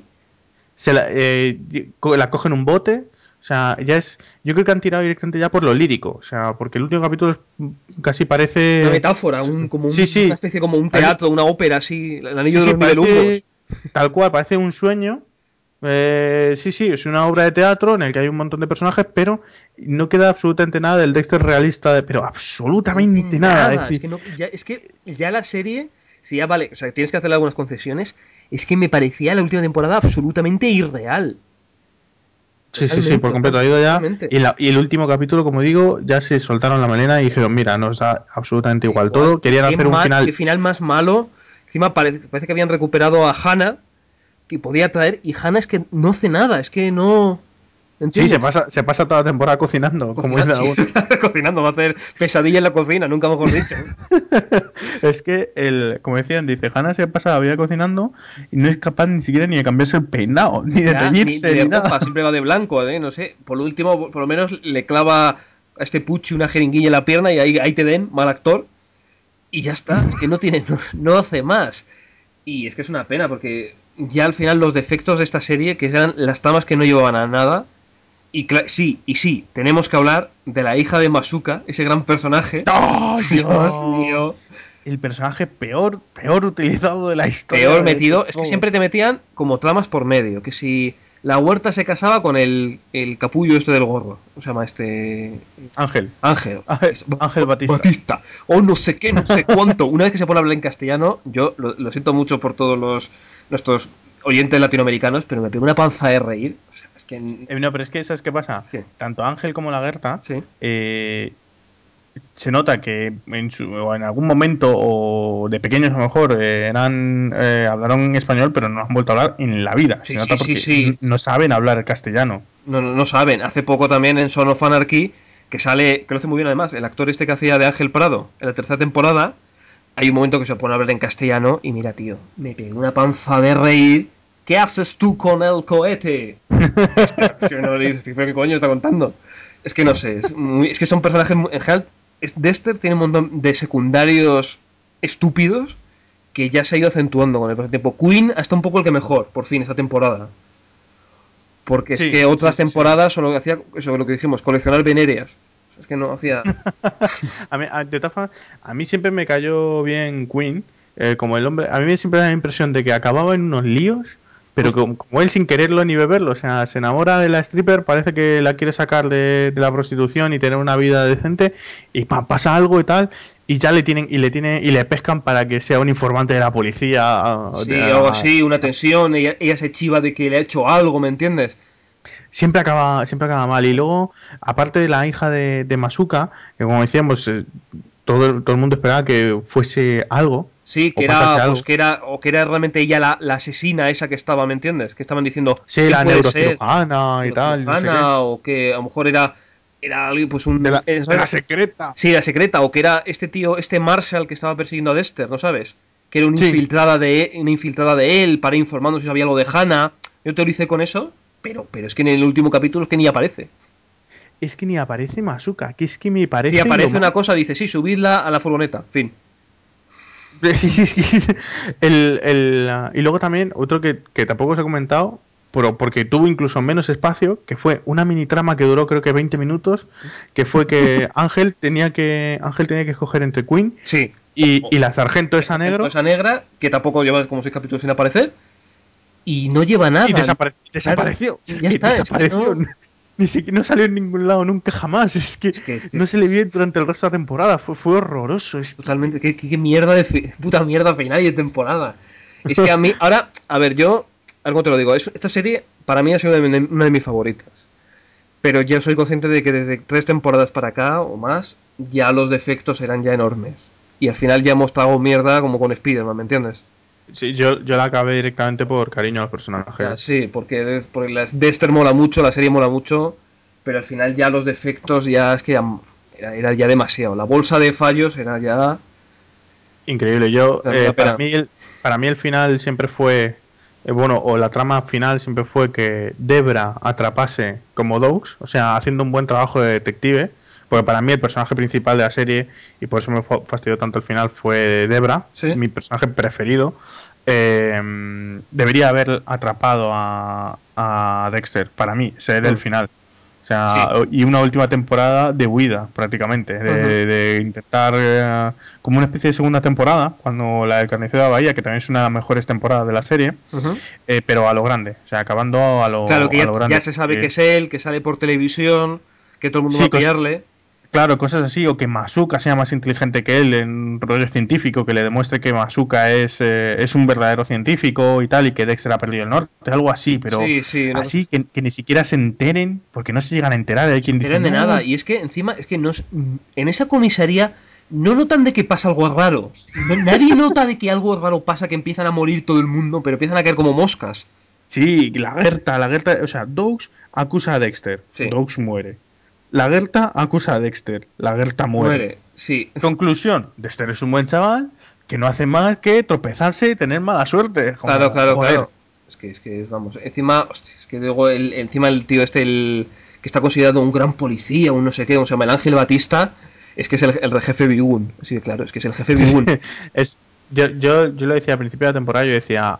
A: la cogen en un bote. O sea, ya es. Yo creo que han tirado directamente ya por lo lírico. O sea, porque el último capítulo casi
D: Una
A: parece.
D: metáfora,
A: Sí,
D: una
A: sí.
D: especie como un
A: Parece,
D: teatro, una ópera así, el anillo
A: sí,
D: de
A: sí,
D: los Nibelungos.
A: parece. Tal cual, parece un sueño. Sí, sí, es una obra de teatro en el que hay un montón de personajes, pero no queda absolutamente nada del Dexter realista, pero absolutamente nada. Es
D: Nada, es
A: decir,
D: que no, ya, es que ya la serie, si ya vale, o sea, tienes que hacerle algunas concesiones, es que me parecía la última temporada absolutamente irreal.
A: sí, sí, sí, por completo ha ido ya.
D: Totalmente.
A: Y el último capítulo, como digo, ya se soltaron la melena y dijeron, mira, nos da absolutamente igual
D: Igual,
A: todo. Querían hacer un
D: qué
A: final.
D: final más malo. Encima parece que habían recuperado a Hannah, que podía traer, y Hannah es que no hace nada, es que no.
A: Sí,
D: ¿Entiendes?
A: se pasa toda la temporada cocinando, como
D: Cocinando,
A: dice
D: sí,
A: alguno.
D: cocinando, va a hacer pesadilla en la cocina, nunca mejor dicho.
A: Es que, como decían, dice, Hannah se pasa la vida cocinando y no es capaz ni siquiera ni de cambiarse el peinado, ni de
D: Ya, ni
A: teñirse,
D: de
A: ni nada.
D: ropa, siempre va de blanco, ¿eh? No sé. Por último, por lo menos le clava a este Pucci una jeringuilla en la pierna y ahí te den, mal actor. Y ya está, es que no tiene, no hace más. Y es que es una pena porque ya al final los defectos de esta serie, que eran las tramas que no llevaban a nada. Sí, tenemos que hablar de la hija de Masuka, ese gran personaje.
A: ¡Oh,
D: Dios
A: Dios!
D: mío.
A: El personaje peor utilizado de la historia
D: Peor
A: de
D: metido. Es que
A: todo.
D: siempre te metían como tramas por medio. Que si la huerta se casaba con el capullo este del gorro. ¿Cómo se llama este?
A: Ángel.
D: Ángel.
A: Ángel Batista.
D: Batista. O no sé qué, no sé cuánto. Una vez que se pone a hablar en castellano, yo lo siento mucho por todos nuestros oyentes latinoamericanos, pero me pego una panza de reír. O sea, es que.
A: No, pero es que, ¿sabes qué pasa?
D: Sí,
A: Tanto Ángel como la Gerta
D: sí.
A: se nota que o en algún momento, o de pequeños a lo mejor, hablaron español, pero no han vuelto a hablar en la vida. Se
D: Sí,
A: nota
D: sí, sí,
A: porque
D: sí.
A: no saben hablar castellano.
D: No saben. Hace poco también en Son of Anarchy, que sale, que lo hace muy bien además, el actor este que hacía de Ángel Prado en la tercera temporada, hay un momento que se pone a hablar en castellano y mira, tío, me pegó una panza de reír. ¿Qué haces tú con el cohete? Yo no le dices, ¿pero qué coño está contando? Es que no sé, es que son personajes, en general, Dexter tiene un montón de secundarios estúpidos que ya se ha ido acentuando con el paso del tiempo. Queen hasta un poco el que mejor, por fin, esta temporada. Porque es
A: Sí,
D: que
A: sí,
D: otras
A: sí, sí.
D: temporadas solo hacía eso, lo que dijimos, coleccionar venéreas. Es que no hacía.
A: De todas formas, a mí siempre me cayó bien Queen, como el hombre. A mí siempre me da la impresión de que acababa en unos líos, pero
D: Uf,
A: como él sin quererlo ni beberlo. O sea, se enamora de la stripper, parece que la quiere sacar de la prostitución y tener una vida decente, y pasa algo y tal, y ya le pescan para que sea un informante de la policía.
D: sí, algo así, una tensión, ella se chiva de que le ha hecho algo, ¿me entiendes?
A: Siempre acaba mal. Y luego, aparte de la hija de Masuka, que como decíamos, todo el mundo esperaba que fuese algo,
D: Sí,
A: o pasase
D: pues
A: algo.
D: que era realmente ella la asesina esa que estaba, ¿me entiendes? Que estaban diciendo,
A: Sí,
D: ¿quién
A: la
D: puede ser?
A: neurocirujana y tal, no sé qué.
D: Neurocirujana, o que a lo mejor era alguien, pues un.
A: De la secreta.
D: Sí, la secreta, o que era este tío, este Marshall que estaba persiguiendo a Dexter, ¿no sabes? Que era
A: Sí,
D: una infiltrada de él para informarnos si sabía algo de Hannah. Yo teoricé con eso, pero es que en el último capítulo es que ni aparece.
A: es que ni aparece Masuka, que es que me
D: Si
A: parece lo
D: aparece una
A: más.
D: cosa, dice, sí, subidla a la furgoneta, fin.
A: Y luego también, otro que tampoco os he comentado, pero porque tuvo incluso menos espacio, que fue una mini trama que duró creo que 20 minutos, que fue que Ángel tenía que escoger entre Queen
D: Sí.
A: y la sargento esa negro,
D: Esa negra, que tampoco lleva como 6 capítulos sin aparecer, y no lleva
A: y
D: nada. Claro,
A: desapareció.
D: y
A: Es
D: ya
A: que
D: está, es que
A: desapareció.
D: no.
A: Ni siquiera no salió en ningún lado nunca jamás. Es que
D: Es que
A: no se le vio durante el resto de la temporada. Fue horroroso. Es que.
D: totalmente, qué mierda puta mierda final y de temporada. Es que a mí, ahora, a ver, yo, algo te lo digo, esta serie para mí ha sido una de mis favoritas. Pero yo soy consciente de que desde 3 temporadas para acá o más, ya los defectos eran ya enormes. Y al final ya hemos tragado mierda como con Spider-Man, ¿me entiendes?
A: Sí, yo la acabé directamente por cariño a los
D: O sea,
A: personajes.
D: sí, porque Dexter mola mucho, la serie mola mucho, pero al final ya los defectos ya es que era ya demasiado. La bolsa de fallos era ya.
A: Increíble.
D: Una pena.
A: Para mí el final siempre fue bueno, o la trama final siempre fue que Debra atrapase como Dogs, o sea, haciendo un buen trabajo de detective, porque para mí el personaje principal de la serie, y por eso me fastidió tanto el final, fue Debra,
D: Sí.
A: mi personaje preferido. Debería haber atrapado a Dexter, para mí, ese era el final. O sea, y una última temporada de huida, prácticamente, de intentar como una especie de segunda temporada, cuando la del Carnicero de la Bahía, que también es una de las mejores temporadas de la serie, pero a lo grande, o sea, acabando a lo,
D: Claro, que
A: a lo grande.
D: ya se sabe que es él, que sale por televisión, que todo el mundo va a pillarle.
A: Claro, cosas así, o que Masuka sea más inteligente que él en rollo científico, que le demuestre que Masuka es un verdadero científico y tal, y que Dexter ha perdido el norte, algo así, pero
D: Sí,
A: así que ni siquiera se enteren, porque no se llegan a enterar. Hay quien dice,
D: de
A: no,
D: nada, y es que encima, es que no, en esa comisaría no notan de que pasa algo raro. Nadie nota de que algo raro pasa, que empiezan a morir todo el mundo, pero empiezan a caer como moscas.
A: Sí, la Gerta, o sea, Dogs acusa a Dexter,
D: Sí.
A: Dogs muere. La Gerta acusa a Dexter, la Gerta muere.
D: Sí.
A: Conclusión, Dexter es un buen chaval que no hace más que tropezarse y tener mala suerte. Como,
D: Claro. Es que, vamos, encima, hostia, es que luego encima el tío este, el que está considerado un gran policía, un no sé qué, o sea, el Ángel Batista, es que es el jefe Bigun. Sí, claro, es que es el jefe Bigun.
A: yo lo decía al principio de la temporada, yo decía,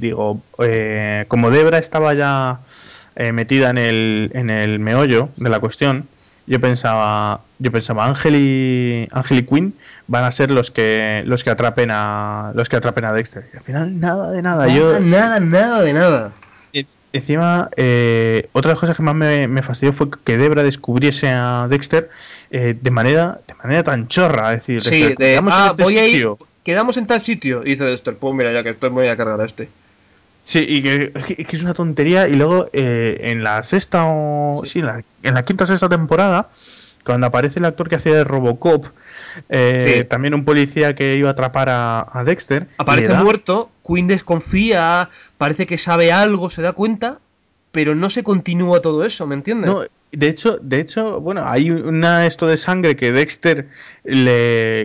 A: como Debra estaba ya metida en el meollo de la cuestión, yo pensaba Ángel y Quinn van a ser los que atrapen a Dexter. Y al final nada de nada.
D: Nada de nada.
A: Encima, otra de las cosas que más me fastidió fue que Debra descubriese a Dexter de manera tan chorra. Es decir,
D: Sí,
A: quedamos en este
D: voy a ir,
A: sitio.
D: quedamos en tal sitio. Y dice Dexter, pues mira, ya que estoy, voy a cargar a este.
A: Sí, y que es una tontería. Y luego en la sexta en la quinta o sexta temporada, cuando aparece el actor que hacía de Robocop, también un policía que iba a atrapar a Dexter,
D: Aparece muerto, Quinn desconfía, parece que sabe algo, se da cuenta, pero no se continúa todo eso, ¿me entiendes?
A: No, de hecho, bueno, hay esto de sangre que Dexter le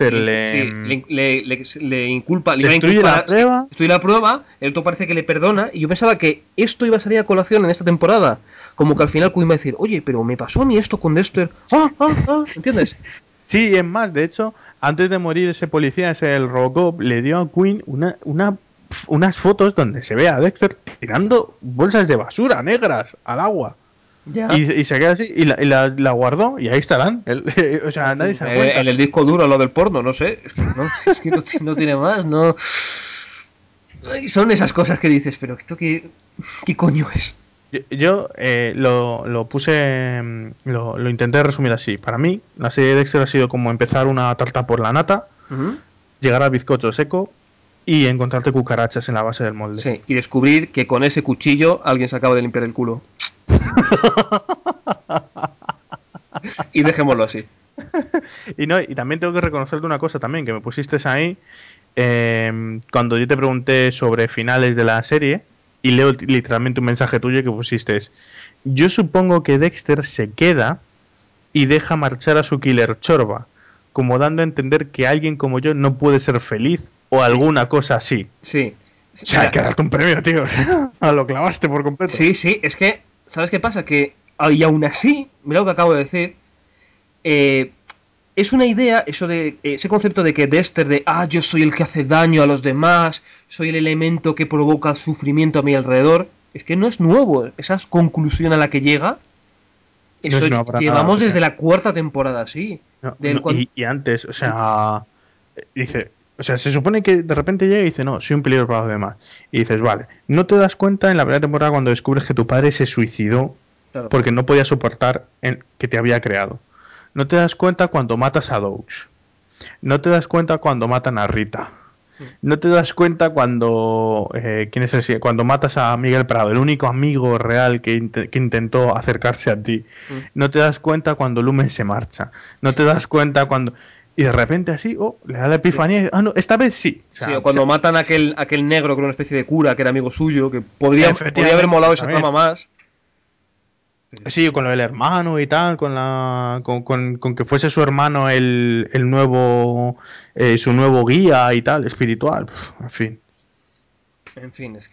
D: Le inculpa, le iba a
A: destruye la
D: inculpar,
A: prueba.
D: estoy la prueba, el otro parece que le perdona, y yo pensaba que esto iba a salir a colación en esta temporada, como que al final Quinn va a decir, oye, pero me pasó a mí esto con Dexter, ¿entiendes?
A: Sí, es más, de hecho, antes de morir ese policía, el Robocop, le dio a Quinn unas fotos donde se ve a Dexter tirando bolsas de basura negras al agua.
D: Ya.
A: Y se queda así y la guardó y ahí estarán. O sea, nadie se da cuenta.
D: En el disco duro, lo del porno, no sé, es que no tiene más, no. Ay, son esas cosas que dices, pero esto qué coño es.
A: Yo lo puse, lo intenté resumir así. Para mí, la serie de Dexter ha sido como empezar una tarta por la nata, llegar al bizcocho seco y encontrarte cucarachas en la base del molde.
D: Sí, y descubrir que con ese cuchillo alguien se acaba de limpiar el culo. Y dejémoslo así.
A: Y también tengo que reconocerte una cosa también, que me pusiste ahí cuando yo te pregunté sobre finales de la serie y leo literalmente un mensaje tuyo que pusiste. Yo supongo que Dexter se queda y deja marchar a su killer chorba, como dando a entender que alguien como yo no puede ser feliz o alguna cosa así.
D: Sí.
A: O sea, hay que darte un premio, tío. Lo clavaste por completo.
D: Sí, es que, ¿sabes qué pasa? Que, y aún así, mira lo que acabo de decir, es una idea, eso de ese concepto de que Dexter yo soy el que hace daño a los demás, soy el elemento que provoca sufrimiento a mi alrededor, es que no es nuevo, esa conclusión a la que llega,
A: No
D: eso
A: es nuevo para nada.
D: llevamos desde la cuarta temporada, sí.
A: Y antes, o sea, dice, o sea, se supone que de repente llega y dice, no, soy un peligro para los demás. Y dices, vale, no te das cuenta en la primera temporada cuando descubres que tu padre se suicidó
D: Claro.
A: porque no podía soportar que te había creado. No te das cuenta cuando matas a Doge. No te das cuenta cuando matan a Rita. No te das cuenta cuando ¿quién es ese? Cuando matas a Miguel Prado, el único amigo real que intentó acercarse a ti. No te das cuenta cuando Lumen se marcha. No te das cuenta cuando y de repente así, le da la epifanía. Y, no, esta vez sí. O sea,
D: Sí, o cuando matan a aquel negro que era una especie de cura, que era amigo suyo, que podría haber molado esa
A: también.
D: trama más.
A: Sí, con lo del hermano y tal, con que fuese su hermano el nuevo su nuevo guía y tal, espiritual, en fin.
D: En fin, es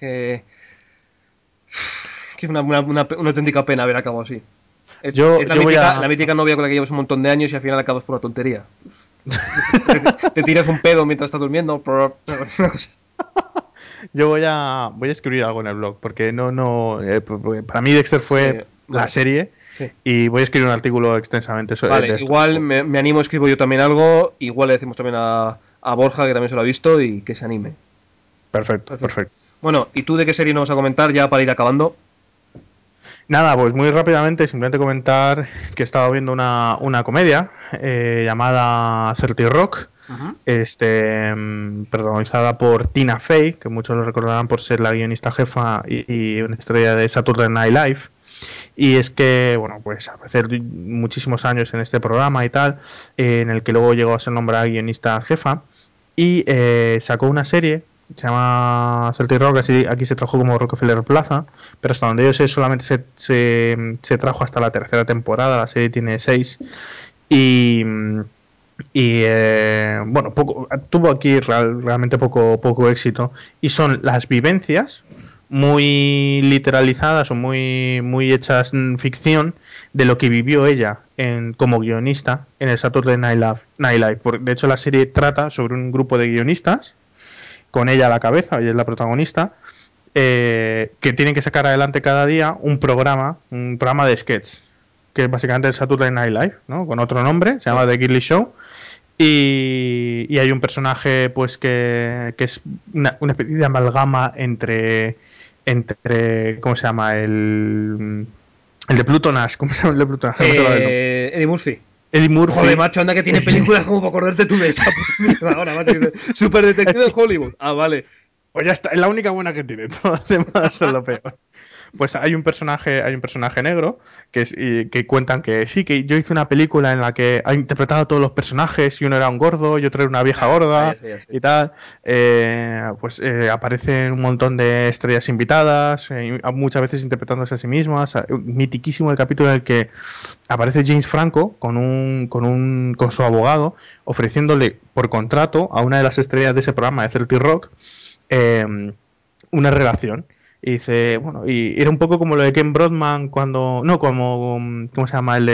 D: que es una auténtica pena haber acabado así. Es,
A: Yo
D: es
A: voy a...
D: la mítica novia con la que llevas un montón de años y al final acabas por una tontería. Te tiras un pedo mientras estás durmiendo. Una cosa.
A: Yo voy a escribir algo en el blog, porque porque para mí Dexter fue
D: Sí,
A: la
D: vale.
A: serie,
D: Sí.
A: y voy a escribir un artículo extensamente sobre
D: Vale,
A: de esto.
D: igual me animo, escribo yo también algo. Igual le decimos también a Borja, que también se lo ha visto, y que se anime.
A: Perfecto,
D: Perfecto.
A: perfecto.
D: Bueno, ¿y tú de qué serie nos vas a comentar ya para ir acabando?
A: Nada, pues muy rápidamente, simplemente comentar que he estado viendo una comedia llamada 30 Rock,
D: Ujú.
A: protagonizada por Tina Fey, que muchos lo recordarán por ser la guionista jefa y una estrella de Saturday Night Live. Y es que, bueno, pues a hacer muchísimos años en este programa y tal, en el que luego llegó a ser nombrada guionista jefa, y sacó una serie, se llama 30 Rock, así, aquí se trajo como Rockefeller Plaza, pero hasta donde yo sé solamente se trajo hasta la tercera temporada, la serie tiene 6, y... bueno, tuvo aquí realmente poco éxito, y son las vivencias muy literalizadas o muy hechas en ficción de lo que vivió ella como guionista en el Saturday Night Live. De hecho, la serie trata sobre un grupo de guionistas con ella a la cabeza, ella es la protagonista, que tienen que sacar adelante cada día un programa de sketch, que es básicamente el Saturday Night Live, ¿no? Con otro nombre, se llama The Girly Show. Y hay un personaje pues que es una especie de amalgama entre ¿cómo se llama? El de Pluto Nash, ¿cómo se llama el de Pluto Nash? No me acuerdo del nombre.
D: Eddie Murphy.
A: Eddie Murphy.
D: Joder, macho, anda que tiene películas como para acordarte tú de esa puta mierda ahora, macho. Super detective de Hollywood. Ah, vale.
A: Pues ya está, es la única buena que tiene, todas las demás son lo peor. Pues hay un personaje negro que cuentan que sí, que yo hice una película en la que ha interpretado a todos los personajes y uno era un gordo y otro era una vieja gorda
D: Ya sé.
A: y tal. Aparecen un montón de estrellas invitadas, muchas veces interpretándose a sí mismas. Mitiquísimo el capítulo en el que aparece James Franco con su abogado ofreciéndole por contrato a una de las estrellas de ese programa de 30 Rock eh, una relación. Y dice, bueno, y era un poco como lo de Ken Broadman cuando. No, como. ¿Cómo se llama?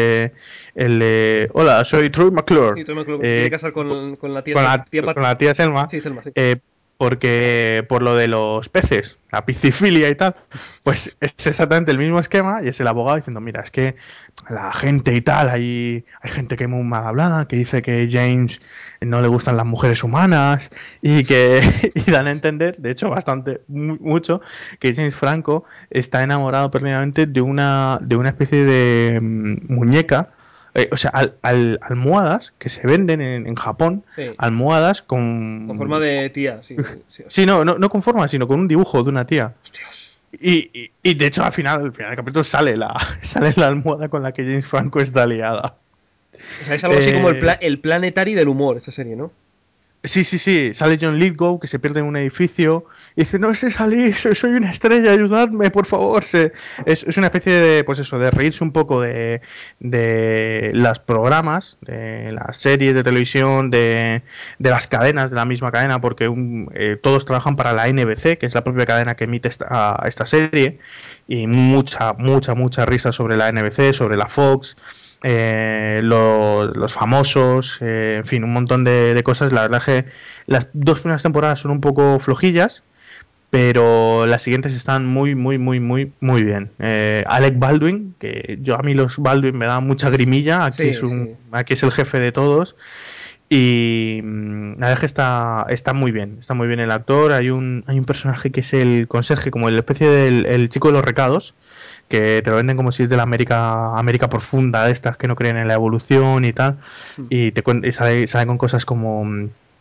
A: Hola, soy Troy McClure.
D: Sí, tú me acuerdo que se quiere casar con la tía, tía
A: Con la tía Selma.
D: Sí, Selma, sí.
A: Porque por lo de los peces, la piscifilia y tal, pues es exactamente el mismo esquema y es el abogado diciendo, mira, es que la gente y tal, hay gente que es muy mal hablada, que dice que James no le gustan las mujeres humanas y que y dan a entender, de hecho bastante, mucho, que James Franco está enamorado perdidamente de una especie de muñeca, o sea, almohadas que se venden en Japón,
D: Sí.
A: almohadas
D: Con forma
A: con...
D: de tía, sí. Sí,
A: Sí, no con forma, sino con un dibujo de una tía.
D: hostias.
A: Y de hecho al final del capítulo sale la almohada con la que James Franco está liada.
D: O sea, es algo así como
A: Eh,
D: el Planetary del humor, esta serie, ¿no?
A: sí, sale John Lithgow que se pierde en un edificio y dice, no sé salir, soy una estrella, ayudadme, por favor. Es una especie de, pues eso, de reírse un poco de los programas, de las series de televisión, de las cadenas, de la misma cadena, porque todos trabajan para la NBC, que es la propia cadena que emite esta serie, y mucha risa sobre la NBC, sobre la Fox, los famosos, en fin, un montón de cosas. La verdad que las dos primeras temporadas son un poco flojillas, pero las siguientes están muy bien. Alec Baldwin, que a mí los Baldwin me dan mucha grimilla,
D: Sí, sí.
A: aquí es el jefe de todos. Y la verdad que está muy bien el actor. Hay un personaje que es el conserje, como el especie del el chico de los recados, que te lo venden como si es de la América profunda, de estas que no creen en la evolución y tal, y sale con cosas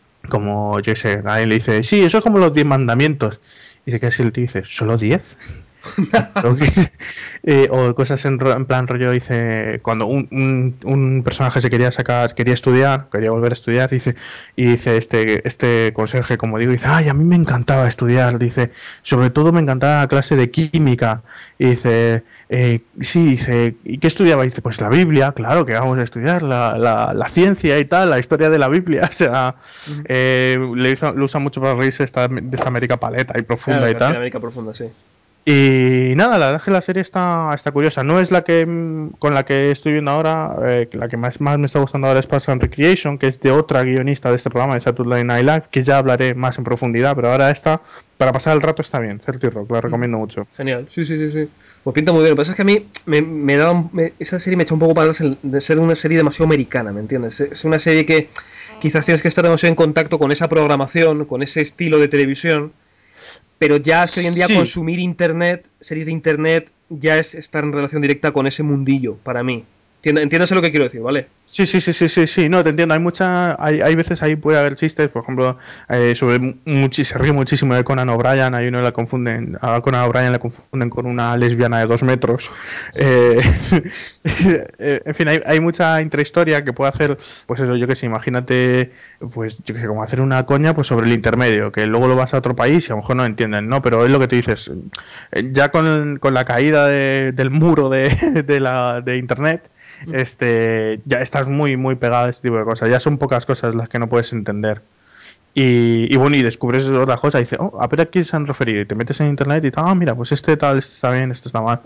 A: como yo sé, alguien le dice, sí, eso es como los 10 mandamientos, y se queda así el tío y dice, ¿solo 10? Lo que- o cosas en plan rollo, dice, cuando un personaje quería estudiar, quería volver a estudiar, dice, y dice este conserje, como digo, dice, ay, a mí me encantaba estudiar, dice, sobre todo me encantaba la clase de química, y dice, sí, dice, ¿y qué estudiaba? Y dice, pues la Biblia, claro, que vamos a estudiar la ciencia y tal, la historia de la Biblia, o sea, lo usa mucho para reírse de esta América paleta y
D: Claro,
A: profunda y
D: Capitán
A: tal.
D: América Profunda, sí.
A: Y nada, la verdad es que la serie está curiosa. No es la que con la que estoy viendo ahora. La que más me está gustando ahora es Parks and Recreation, que es de otra guionista de este programa, de Saturday Night Live, que ya hablaré más en profundidad. Pero ahora esta, para pasar el rato, está bien. 30 Rock, la recomiendo mucho.
D: Genial, sí, sí, sí, sí. Pues pinta muy bien. Lo que pasa es que a mí me da esa serie me echa un poco para atrás de ser una serie demasiado americana, ¿me entiendes? Es una serie que quizás tienes que estar demasiado en contacto con esa programación, con ese estilo de televisión, pero ya es que hoy en día
A: Sí,
D: consumir internet, series de internet, ya es estar en relación directa con ese mundillo, para mí. Entiéndase lo que quiero decir, ¿vale?
A: sí, no, te entiendo. Hay veces ahí puede haber chistes, por ejemplo, se ríe muchísimo de Conan O'Brien, hay uno la confunden, a Conan O'Brien la confunden con una lesbiana de 2 metros. Eh, en fin, hay mucha intrahistoria que puede hacer, pues eso, yo que sé, imagínate, pues yo que sé, como hacer una coña pues sobre el intermedio, que luego lo vas a otro país y a lo mejor no entienden, ¿no? Pero es lo que tú dices, ya con la caída del muro de internet, ya estás muy pegado a este tipo de cosas. Ya son pocas cosas las que no puedes entender. Y bueno, y descubres otra cosa y dices, oh, a ver a quién se han referido. Y te metes en internet y tal, ah, mira, pues este tal, este está bien, este está mal.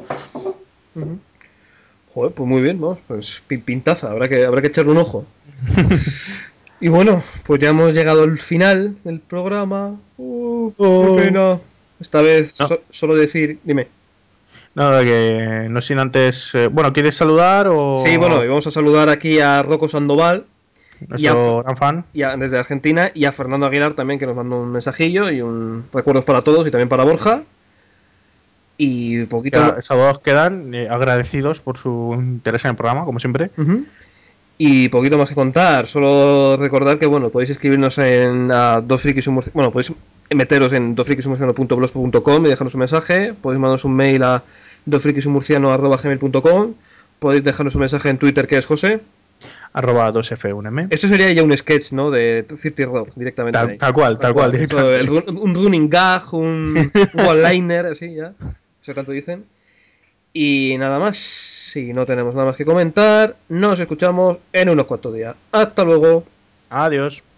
D: Joder, pues muy bien, vamos, pues pintaza, habrá que echarle un ojo. Y bueno, pues ya hemos llegado al final del programa. Qué
A: Oh.
D: pena. Esta vez
A: No,
D: solo decir, dime.
A: nada, que no sin antes. Bueno, ¿quieres saludar
D: Sí, bueno,
A: o
D: y vamos a saludar aquí a Rocco Sandoval y
A: nuestro gran fan?
D: desde Argentina y a Fernando Aguilar también que nos mandó un mensajillo y un recuerdos para todos y también para Borja. Y poquito.
A: Saludos quedan agradecidos por su interés en el programa, como siempre.
D: Ujú. Y poquito más que contar, solo recordar que bueno, podéis escribirnos en dos frikis bueno, podéis meteros en dosfrikisumurciano.blogspot.com y dejarnos un mensaje, podéis mandarnos un mail a dosfrikisumurciano@gmail.com, podéis dejarnos un mensaje en Twitter que es José.
A: @2F1M.
D: Esto sería ya un sketch, ¿no? De 30 Rock, directamente ahí. Tal
A: Tal cual,
D: cual. Esto,
A: directamente.
D: un running gag, un one-liner, así ya. Eso tanto dicen. Y nada más, si no tenemos nada más que comentar, nos escuchamos en unos cuantos días. Hasta luego.
A: Adiós.